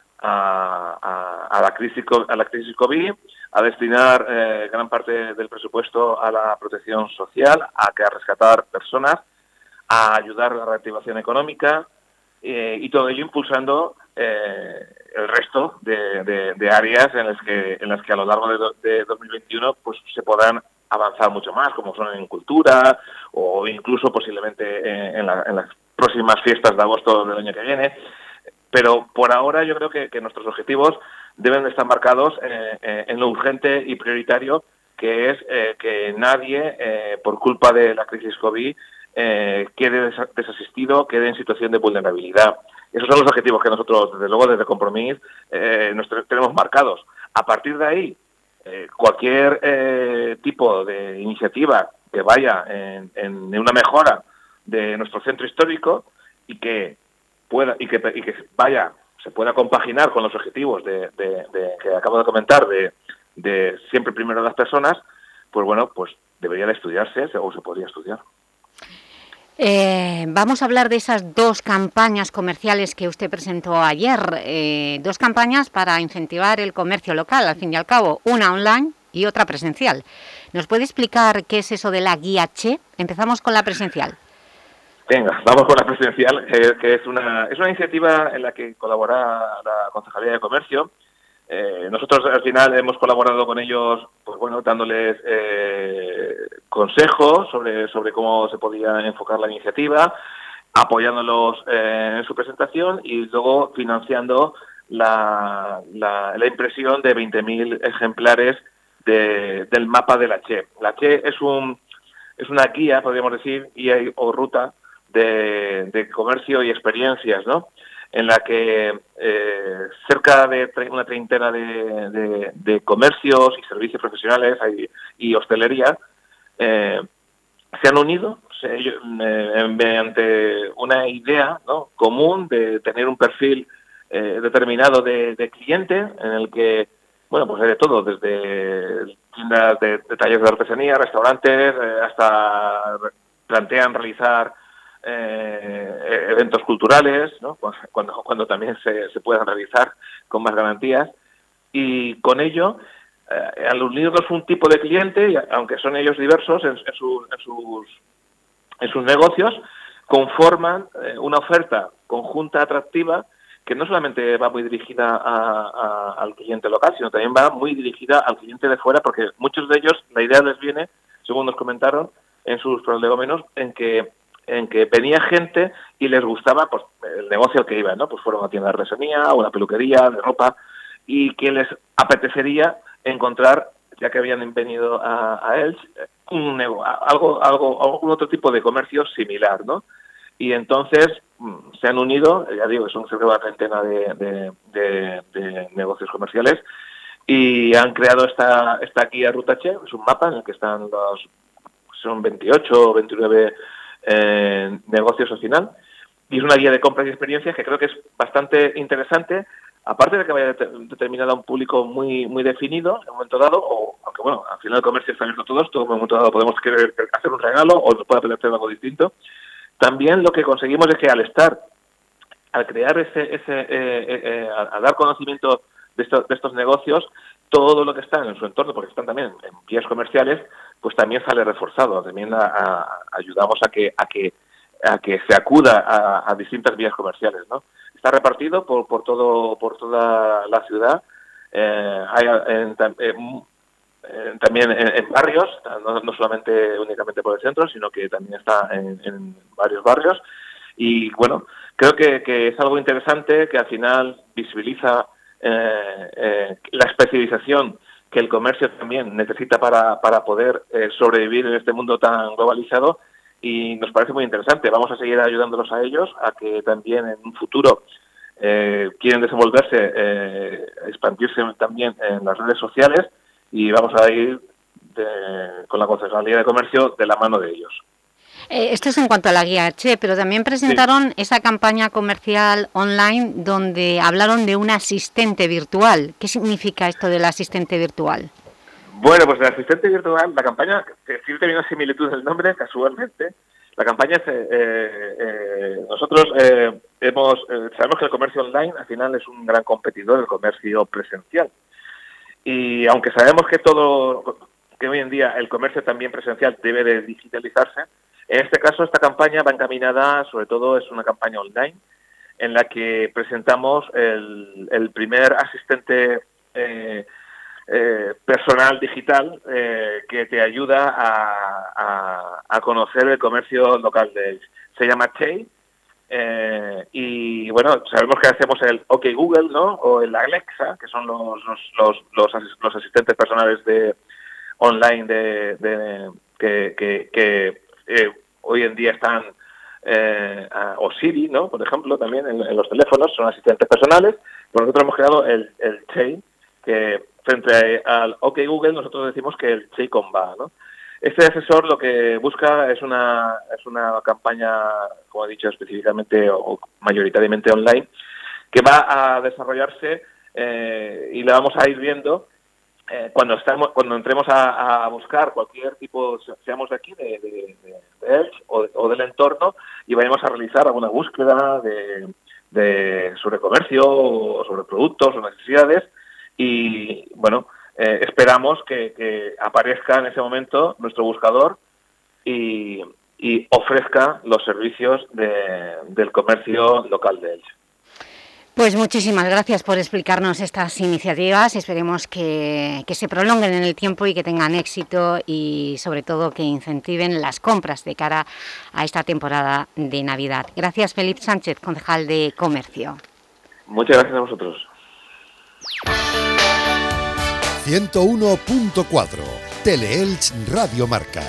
[SPEAKER 14] a, a, a la crisis a la crisis COVID, a destinar eh, gran parte del presupuesto a la protección social, a que a rescatar personas, a ayudar a la reactivación económica eh, y todo ello impulsando eh, el resto de, de, de áreas en las que en las que a lo largo de, do, de dos mil veintiuno pues se podrán avanzar mucho más, como son en cultura o incluso posiblemente en, en, la, en las próximas fiestas de agosto del año que viene. Pero por ahora yo creo que, que nuestros objetivos deben de estar marcados eh, eh, en lo urgente y prioritario, que es eh, que nadie, eh, por culpa de la crisis COVID, eh, quede desasistido, quede en situación de vulnerabilidad. Esos son los objetivos que nosotros, desde luego, desde Compromís, eh, nos tenemos marcados. A partir de ahí, eh, cualquier eh, tipo de iniciativa que vaya en, en una mejora de nuestro centro histórico y que pueda y que, y que vaya se pueda compaginar con los objetivos de, de, de que acabo de comentar de, de siempre primero las personas, pues bueno, pues debería de estudiarse o se podría estudiar.
[SPEAKER 2] Eh, vamos a hablar de esas dos campañas comerciales que usted presentó ayer, eh, dos campañas para incentivar el comercio local, al fin y al cabo, una online y otra presencial. ¿Nos puede explicar qué es eso de la guía Che? Empezamos con la presencial.
[SPEAKER 14] Venga, vamos con la presencial, eh, que es una, es una iniciativa en la que colabora la Concejalía de Comercio. Eh, nosotros al final hemos colaborado con ellos, pues bueno, dándoles eh, consejos sobre, sobre cómo se podía enfocar la iniciativa, apoyándolos eh, en su presentación y luego financiando la, la, la impresión de veinte mil ejemplares de, del mapa de la Che. La Che es un es una guía, podríamos decir, guía o ruta de, de comercio y experiencias, ¿no? En la que eh, cerca de tre- una treintena de, de, de comercios y servicios profesionales y, y hostelería eh, se han unido se, eh, mediante una idea, ¿no?, común de tener un perfil eh, determinado de, de cliente en el que, bueno, pues hay de todo, desde tiendas de, de talleres de artesanía, restaurantes, eh, hasta plantean realizar eh, eventos culturales, ¿no?, cuando, cuando también se, se puedan realizar con más garantías, y con ello, eh, al unirnos un tipo de cliente, y aunque son ellos diversos en, en, su, en, sus, en sus negocios, conforman eh, una oferta conjunta atractiva que no solamente va muy dirigida a, a, al cliente local, sino también va muy dirigida al cliente de fuera, porque muchos de ellos, la idea les viene, según nos comentaron en sus prolegómenos, en que en que venía gente y les gustaba pues el negocio al que iban, ¿no? Pues fuera una tienda de artesanía o una peluquería de ropa, y que les apetecería encontrar, ya que habían venido a, a Elche, un nego- algo, algo, algún otro tipo de comercio similar, ¿no? Y entonces se han unido, ya digo, son cerca de una treintena de, de, de, de negocios comerciales, y han creado esta, esta guía Ruta Che, es un mapa en el que están los, son veintiocho o veintinueve eh, negocios al final, y es una guía de compras y experiencias que creo que es bastante interesante, aparte de que vaya determinada a un público muy muy definido en un momento dado, o aunque bueno, al final el comercio está abierto a todos, todo en un momento dado podemos querer hacer un regalo o nos puede apetrecer algo distinto. También lo que conseguimos es que al estar, al crear ese, ese eh, eh, eh, a, a dar conocimiento de estos, de estos negocios, todo lo que está en su entorno, porque están también en vías comerciales, pues también sale reforzado. También a, a, ayudamos a que a que a que se acuda a, a distintas vías comerciales, ¿no? Está repartido por por todo por toda la ciudad. Eh, hay en, en, en, también en, en barrios, no, no solamente únicamente por el centro, sino que también está en, en varios barrios. Y bueno, creo que, que es algo interesante que al final visibiliza eh, eh, la especialización que el comercio también necesita para, para poder eh, sobrevivir en este mundo tan globalizado, y nos parece muy interesante. Vamos a seguir ayudándolos a ellos a que también en un futuro eh, quieren desenvolverse, eh, expandirse también en las redes sociales, y vamos a ir de, con la Concejalía de Comercio de la mano de ellos.
[SPEAKER 2] Eh, esto es en cuanto a la guía Che, pero también presentaron sí. esa campaña comercial online donde hablaron de un asistente virtual. ¿Qué significa esto del asistente virtual?
[SPEAKER 14] Bueno, pues el asistente virtual, la campaña, que sí tiene una similitud del nombre, casualmente. La campaña es, eh, eh, nosotros eh, hemos eh, sabemos que el comercio online al final es un gran competidor del comercio presencial. Y aunque sabemos que todo, que hoy en día el comercio también presencial debe de digitalizarse, en este caso esta campaña va encaminada, sobre todo es una campaña online, en la que presentamos el, el primer asistente eh, eh, personal digital eh, que te ayuda a, a, a conocer el comercio local de Elche. Se llama Che, eh, y bueno, sabemos que hacemos el OK Google, ¿no?, o el Alexa, que son los los los, los, los asistentes personales de online de, de que, que, que eh, hoy en día están, eh, a, o Siri, ¿no?, por ejemplo, también en, en los teléfonos, son asistentes personales. Pues nosotros hemos creado el, el Che, que frente al OK Google nosotros decimos que el Che con va, ¿no? Este asesor lo que busca es una es una campaña, como he dicho, específicamente o mayoritariamente online, que va a desarrollarse eh, y le vamos a ir viendo eh, cuando estamos cuando entremos a, a buscar cualquier tipo, seamos de aquí, de, de, de, de Elche o, de, o del entorno, y vayamos a realizar alguna búsqueda de, de sobre comercio o sobre productos o necesidades, y bueno, Eh, esperamos que, que aparezca en ese momento nuestro buscador y, y ofrezca los servicios de, del comercio local de Elche.
[SPEAKER 2] Pues muchísimas gracias por explicarnos estas iniciativas. Esperemos que, que se prolonguen en el tiempo y que tengan éxito, y sobre todo que incentiven las compras de cara a esta temporada de Navidad. Gracias, Felipe Sánchez, concejal de Comercio.
[SPEAKER 14] Muchas gracias a vosotros.
[SPEAKER 1] ciento uno punto cuatro. Teleelch Radio Marca.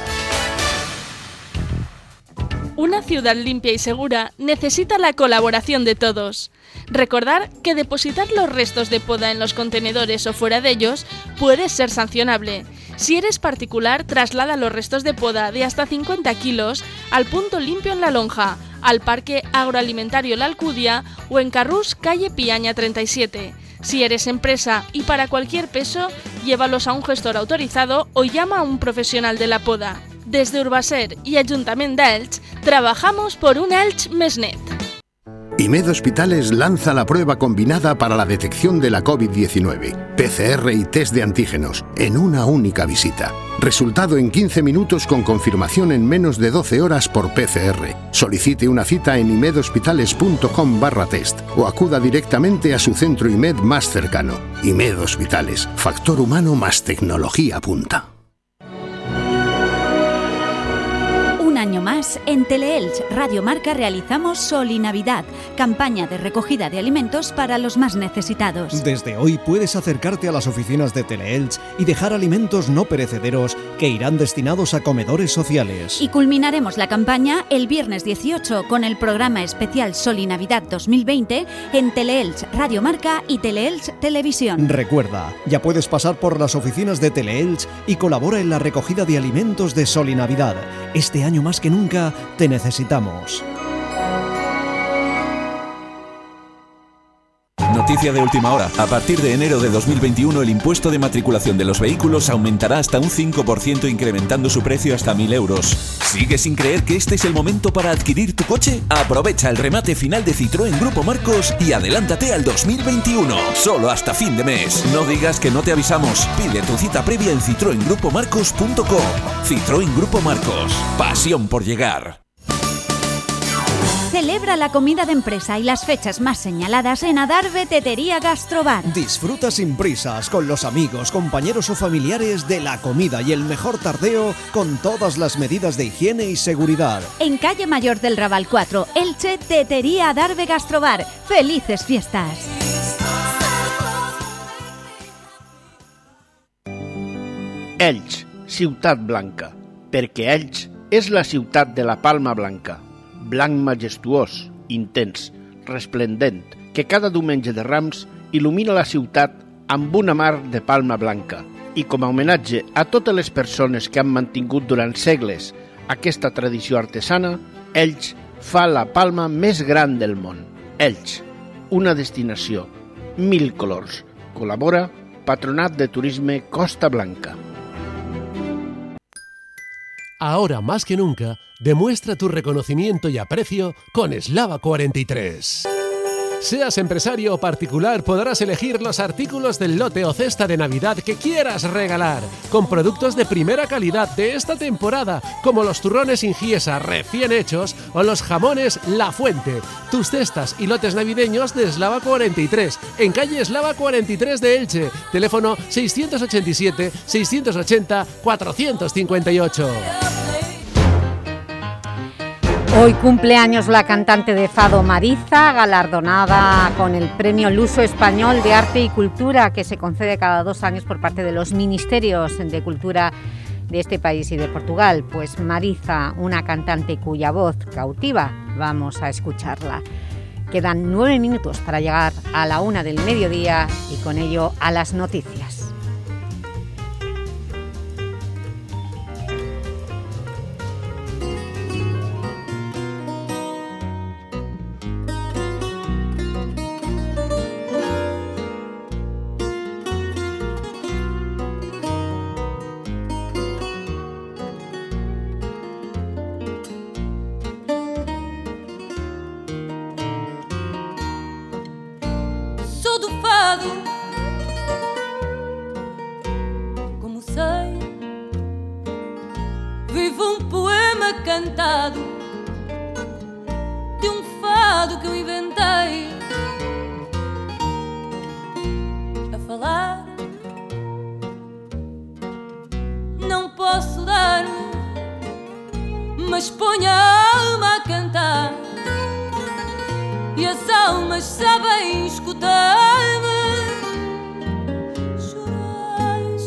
[SPEAKER 18] Una ciudad limpia y segura necesita la colaboración de todos. Recordar que depositar los restos de poda en los contenedores o fuera de ellos puede ser sancionable. Si eres particular, traslada los restos de poda de hasta cincuenta kilos al punto limpio en La Lonja, al Parque Agroalimentario La Alcudia o en Carrús, calle Piaña treinta y siete. Si eres empresa y para cualquier peso, llévalos a un gestor autorizado o llama a un profesional de la poda. Desde Urbaser y Ayuntamiento de Elche, trabajamos por un Elche més net.
[SPEAKER 20] IMED Hospitales lanza la prueba combinada para la detección de la COVID diecinueve, P C R y test de antígenos, en una única visita. Resultado en quince minutos con confirmación en menos de doce horas por P C R. Solicite una cita en imedhospitales punto com barra test o acuda directamente a su centro IMED más cercano. IMED Hospitales, factor humano más tecnología punta.
[SPEAKER 8] Un año más, en Teleelch Radio Marca realizamos Sol y Navidad, campaña de recogida de alimentos para los más necesitados.
[SPEAKER 6] Desde hoy puedes acercarte a las oficinas de Teleelch y dejar alimentos no perecederos que irán destinados a comedores sociales.
[SPEAKER 8] Y culminaremos la campaña el viernes dieciocho con el programa especial Sol y Navidad dos mil veinte en Teleelch Radio Marca y Teleelch Televisión.
[SPEAKER 6] Recuerda, ya puedes pasar por las oficinas de Teleelch y colabora en la recogida de alimentos de Sol y Navidad. Este año más que nunca te necesitamos.
[SPEAKER 21] Noticia de última hora. A partir de enero de dos mil veintiuno, el impuesto de matriculación de los vehículos aumentará hasta un cinco por ciento, incrementando su precio hasta mil euros. ¿Sigues sin creer que este es el momento para adquirir tu coche? Aprovecha el remate final de Citroën Grupo Marcos y adelántate al dos mil veintiuno. Solo hasta fin de mes. No digas que no te avisamos. Pide tu cita previa en citroen grupo marcos punto com. Citroën Grupo Marcos. Pasión por llegar.
[SPEAKER 8] Celebra la comida de empresa y las fechas más señaladas en Adarve Tetería Gastrobar.
[SPEAKER 6] Disfruta sin prisas con los amigos, compañeros o familiares de la comida y el mejor tardeo con todas las medidas de higiene y seguridad.
[SPEAKER 8] En calle Mayor del Raval cuatro, Elche, Tetería Adarve Gastrobar. ¡Felices fiestas!
[SPEAKER 22] Elx, ciutat blanca, perquè Elx és la ciutat de la Palma Blanca. Blanc majestuós, intens, resplendent, que cada diumenge de Rams il·lumina la ciutat amb una mar de palma blanca. I com a homenatge a totes les persones que han mantingut durant segles aquesta tradició artesana, Elx fa la palma més gran del món. Elx, una destinació, mil colors. Col·labora Patronat de Turisme Costa Blanca.
[SPEAKER 7] Ahora más que nunca, demuestra tu reconocimiento y aprecio con Eslava cuarenta y tres. Seas empresario o particular, podrás elegir los artículos del lote o cesta de Navidad que quieras regalar, con productos de primera calidad de esta temporada, como los turrones Ingiesa recién hechos o los jamones La Fuente. Tus cestas y lotes navideños de Eslava cuarenta y tres, en calle Eslava cuarenta y tres de Elche, teléfono seiscientos ochenta y siete, seiscientos ochenta, cuatrocientos cincuenta y ocho.
[SPEAKER 2] Hoy cumpleaños la cantante de fado Mariza, galardonada con el Premio Luso Español de Arte y Cultura, que se concede cada dos años por parte de los Ministerios de Cultura de este país y de Portugal. Pues Mariza, una cantante cuya voz cautiva, vamos a escucharla. Quedan nueve minutos para llegar a la una del mediodía y con ello a las noticias.
[SPEAKER 23] Cantado de um fado que eu inventei a falar. Não posso dar, mas ponho a alma a cantar e as almas sabem escutar-me. Chorai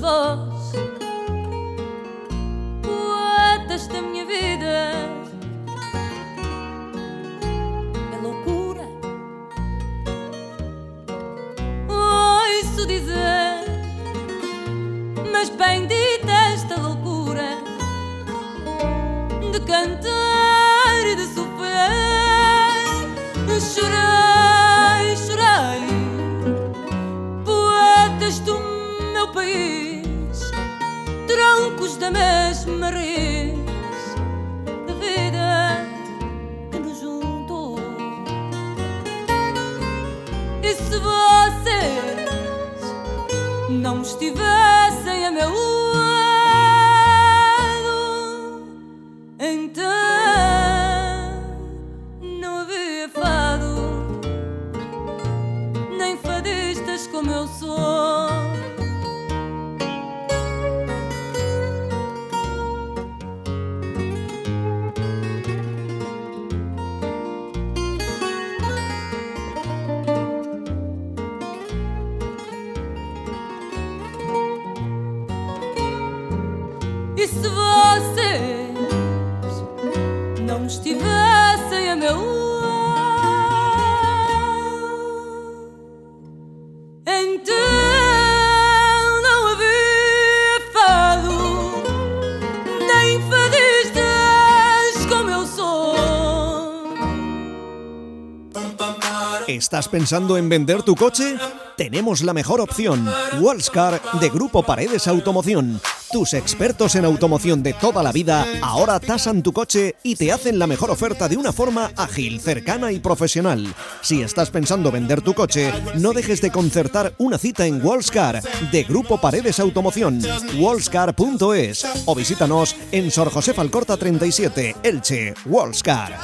[SPEAKER 23] vós, poetas da minha vida. É loucura, ouço dizer, mas bendita esta loucura de cantar e de sofrer. Chorei, chorei, poetas do meu país, troncos da mesma raiz da vida que nos juntou. E se vocês não estivessem a meu lado, então não havia fado, nem fadistas como eu sou. E se vocês não estivessem a meu lado, então não havia fado, nem fadistas como eu sou.
[SPEAKER 6] ¿Estás pensando en vender tu coche? Tenemos la mejor opción. Wallscar de Grupo Paredes Automoción. Tus expertos en automoción de toda la vida ahora tasan tu coche y te hacen la mejor oferta de una forma ágil, cercana y profesional. Si estás pensando vender tu coche, no dejes de concertar una cita en Wallscar de Grupo Paredes Automoción, wallscar punto es, o visítanos en Sor José Alcorta treinta y siete, Elche. Wallscar.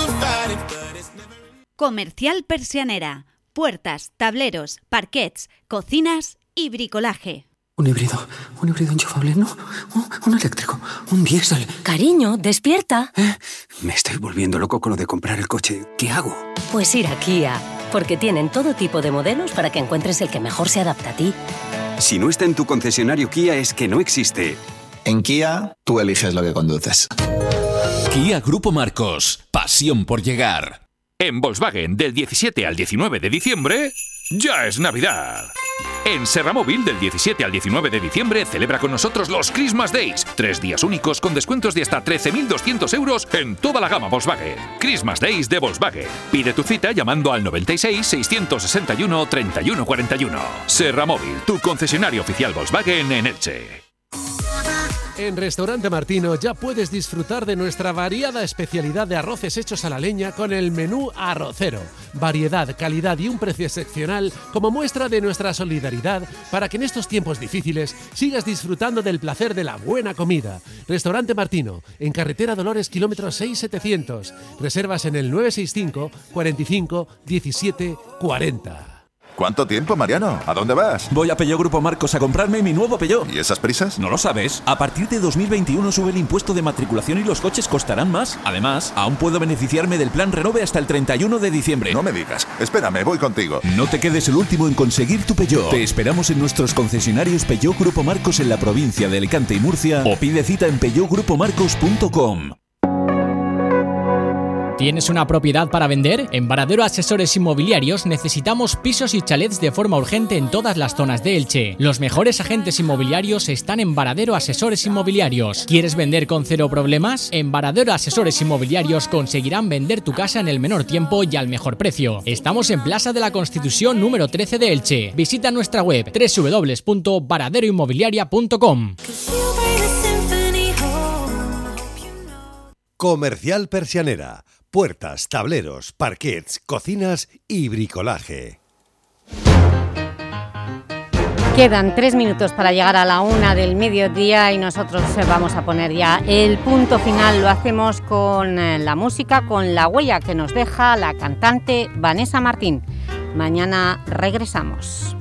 [SPEAKER 8] Comercial Persianera. Puertas, tableros, parquets, cocinas y bricolaje.
[SPEAKER 5] Un híbrido, un híbrido enchufable, no, un, un eléctrico, un diésel.
[SPEAKER 9] Cariño, despierta.
[SPEAKER 5] ¿Eh? Me estoy volviendo loco con lo de comprar el coche. ¿Qué hago?
[SPEAKER 9] Pues ir a Kia, porque tienen todo tipo de modelos para que encuentres el que mejor se adapta a ti.
[SPEAKER 5] Si no está en tu concesionario Kia es que no existe.
[SPEAKER 12] En Kia, tú eliges lo que conduces.
[SPEAKER 13] Kia Grupo Marcos, pasión por llegar. En Volkswagen, del diecisiete al diecinueve de diciembre, ya es Navidad. En Serramóvil, del diecisiete al diecinueve de diciembre, celebra con nosotros los Christmas Days. Tres días únicos con descuentos de hasta trece mil doscientos euros en toda la gama Volkswagen. Christmas Days de Volkswagen. Pide tu cita llamando al noventa y seis, seiscientos sesenta y uno, treinta y uno cuarenta y uno. Serramóvil, tu concesionario oficial Volkswagen en Elche.
[SPEAKER 7] En Restaurante Martino ya puedes disfrutar de nuestra variada especialidad de arroces hechos a la leña con el menú arrocero. Variedad, calidad y un precio excepcional como muestra de nuestra solidaridad para que en estos tiempos difíciles sigas disfrutando del placer de la buena comida. Restaurante Martino, en Carretera Dolores, kilómetro seis setecientos. Reservas en el nueve seis cinco, cuarenta y cinco, diecisiete, cuarenta.
[SPEAKER 15] ¿Cuánto tiempo, Mariano? ¿A dónde vas?
[SPEAKER 21] Voy a Peugeot Grupo Marcos a comprarme mi nuevo Peugeot.
[SPEAKER 15] ¿Y esas prisas?
[SPEAKER 21] ¿No lo sabes? A partir de dos mil veintiuno sube el impuesto de matriculación y los coches costarán más. Además, aún puedo beneficiarme del plan Renove hasta el treinta y uno de diciembre.
[SPEAKER 15] No me digas. Espérame, voy contigo.
[SPEAKER 21] No te quedes el último en conseguir tu Peugeot. Te esperamos en nuestros concesionarios Peugeot Grupo Marcos en la provincia de Alicante y Murcia o pide cita en peugeot grupo marcos punto com.
[SPEAKER 24] ¿Tienes una propiedad para vender? En Varadero Asesores Inmobiliarios necesitamos pisos y chalets de forma urgente en todas las zonas de Elche. Los mejores agentes inmobiliarios están en Varadero Asesores Inmobiliarios. ¿Quieres vender con cero problemas? En Varadero Asesores Inmobiliarios conseguirán vender tu casa en el menor tiempo y al mejor precio. Estamos en Plaza de la Constitución número trece de Elche. Visita nuestra web doble u doble u doble u punto varadero inmobiliaria punto com.
[SPEAKER 1] Comercial Persianera. Puertas, tableros, parquets, cocinas y bricolaje.
[SPEAKER 2] Quedan tres minutos para llegar a la una del mediodía y nosotros vamos a poner ya el punto final. Lo hacemos con la música, con la huella que nos deja la cantante Vanessa Martín. Mañana regresamos.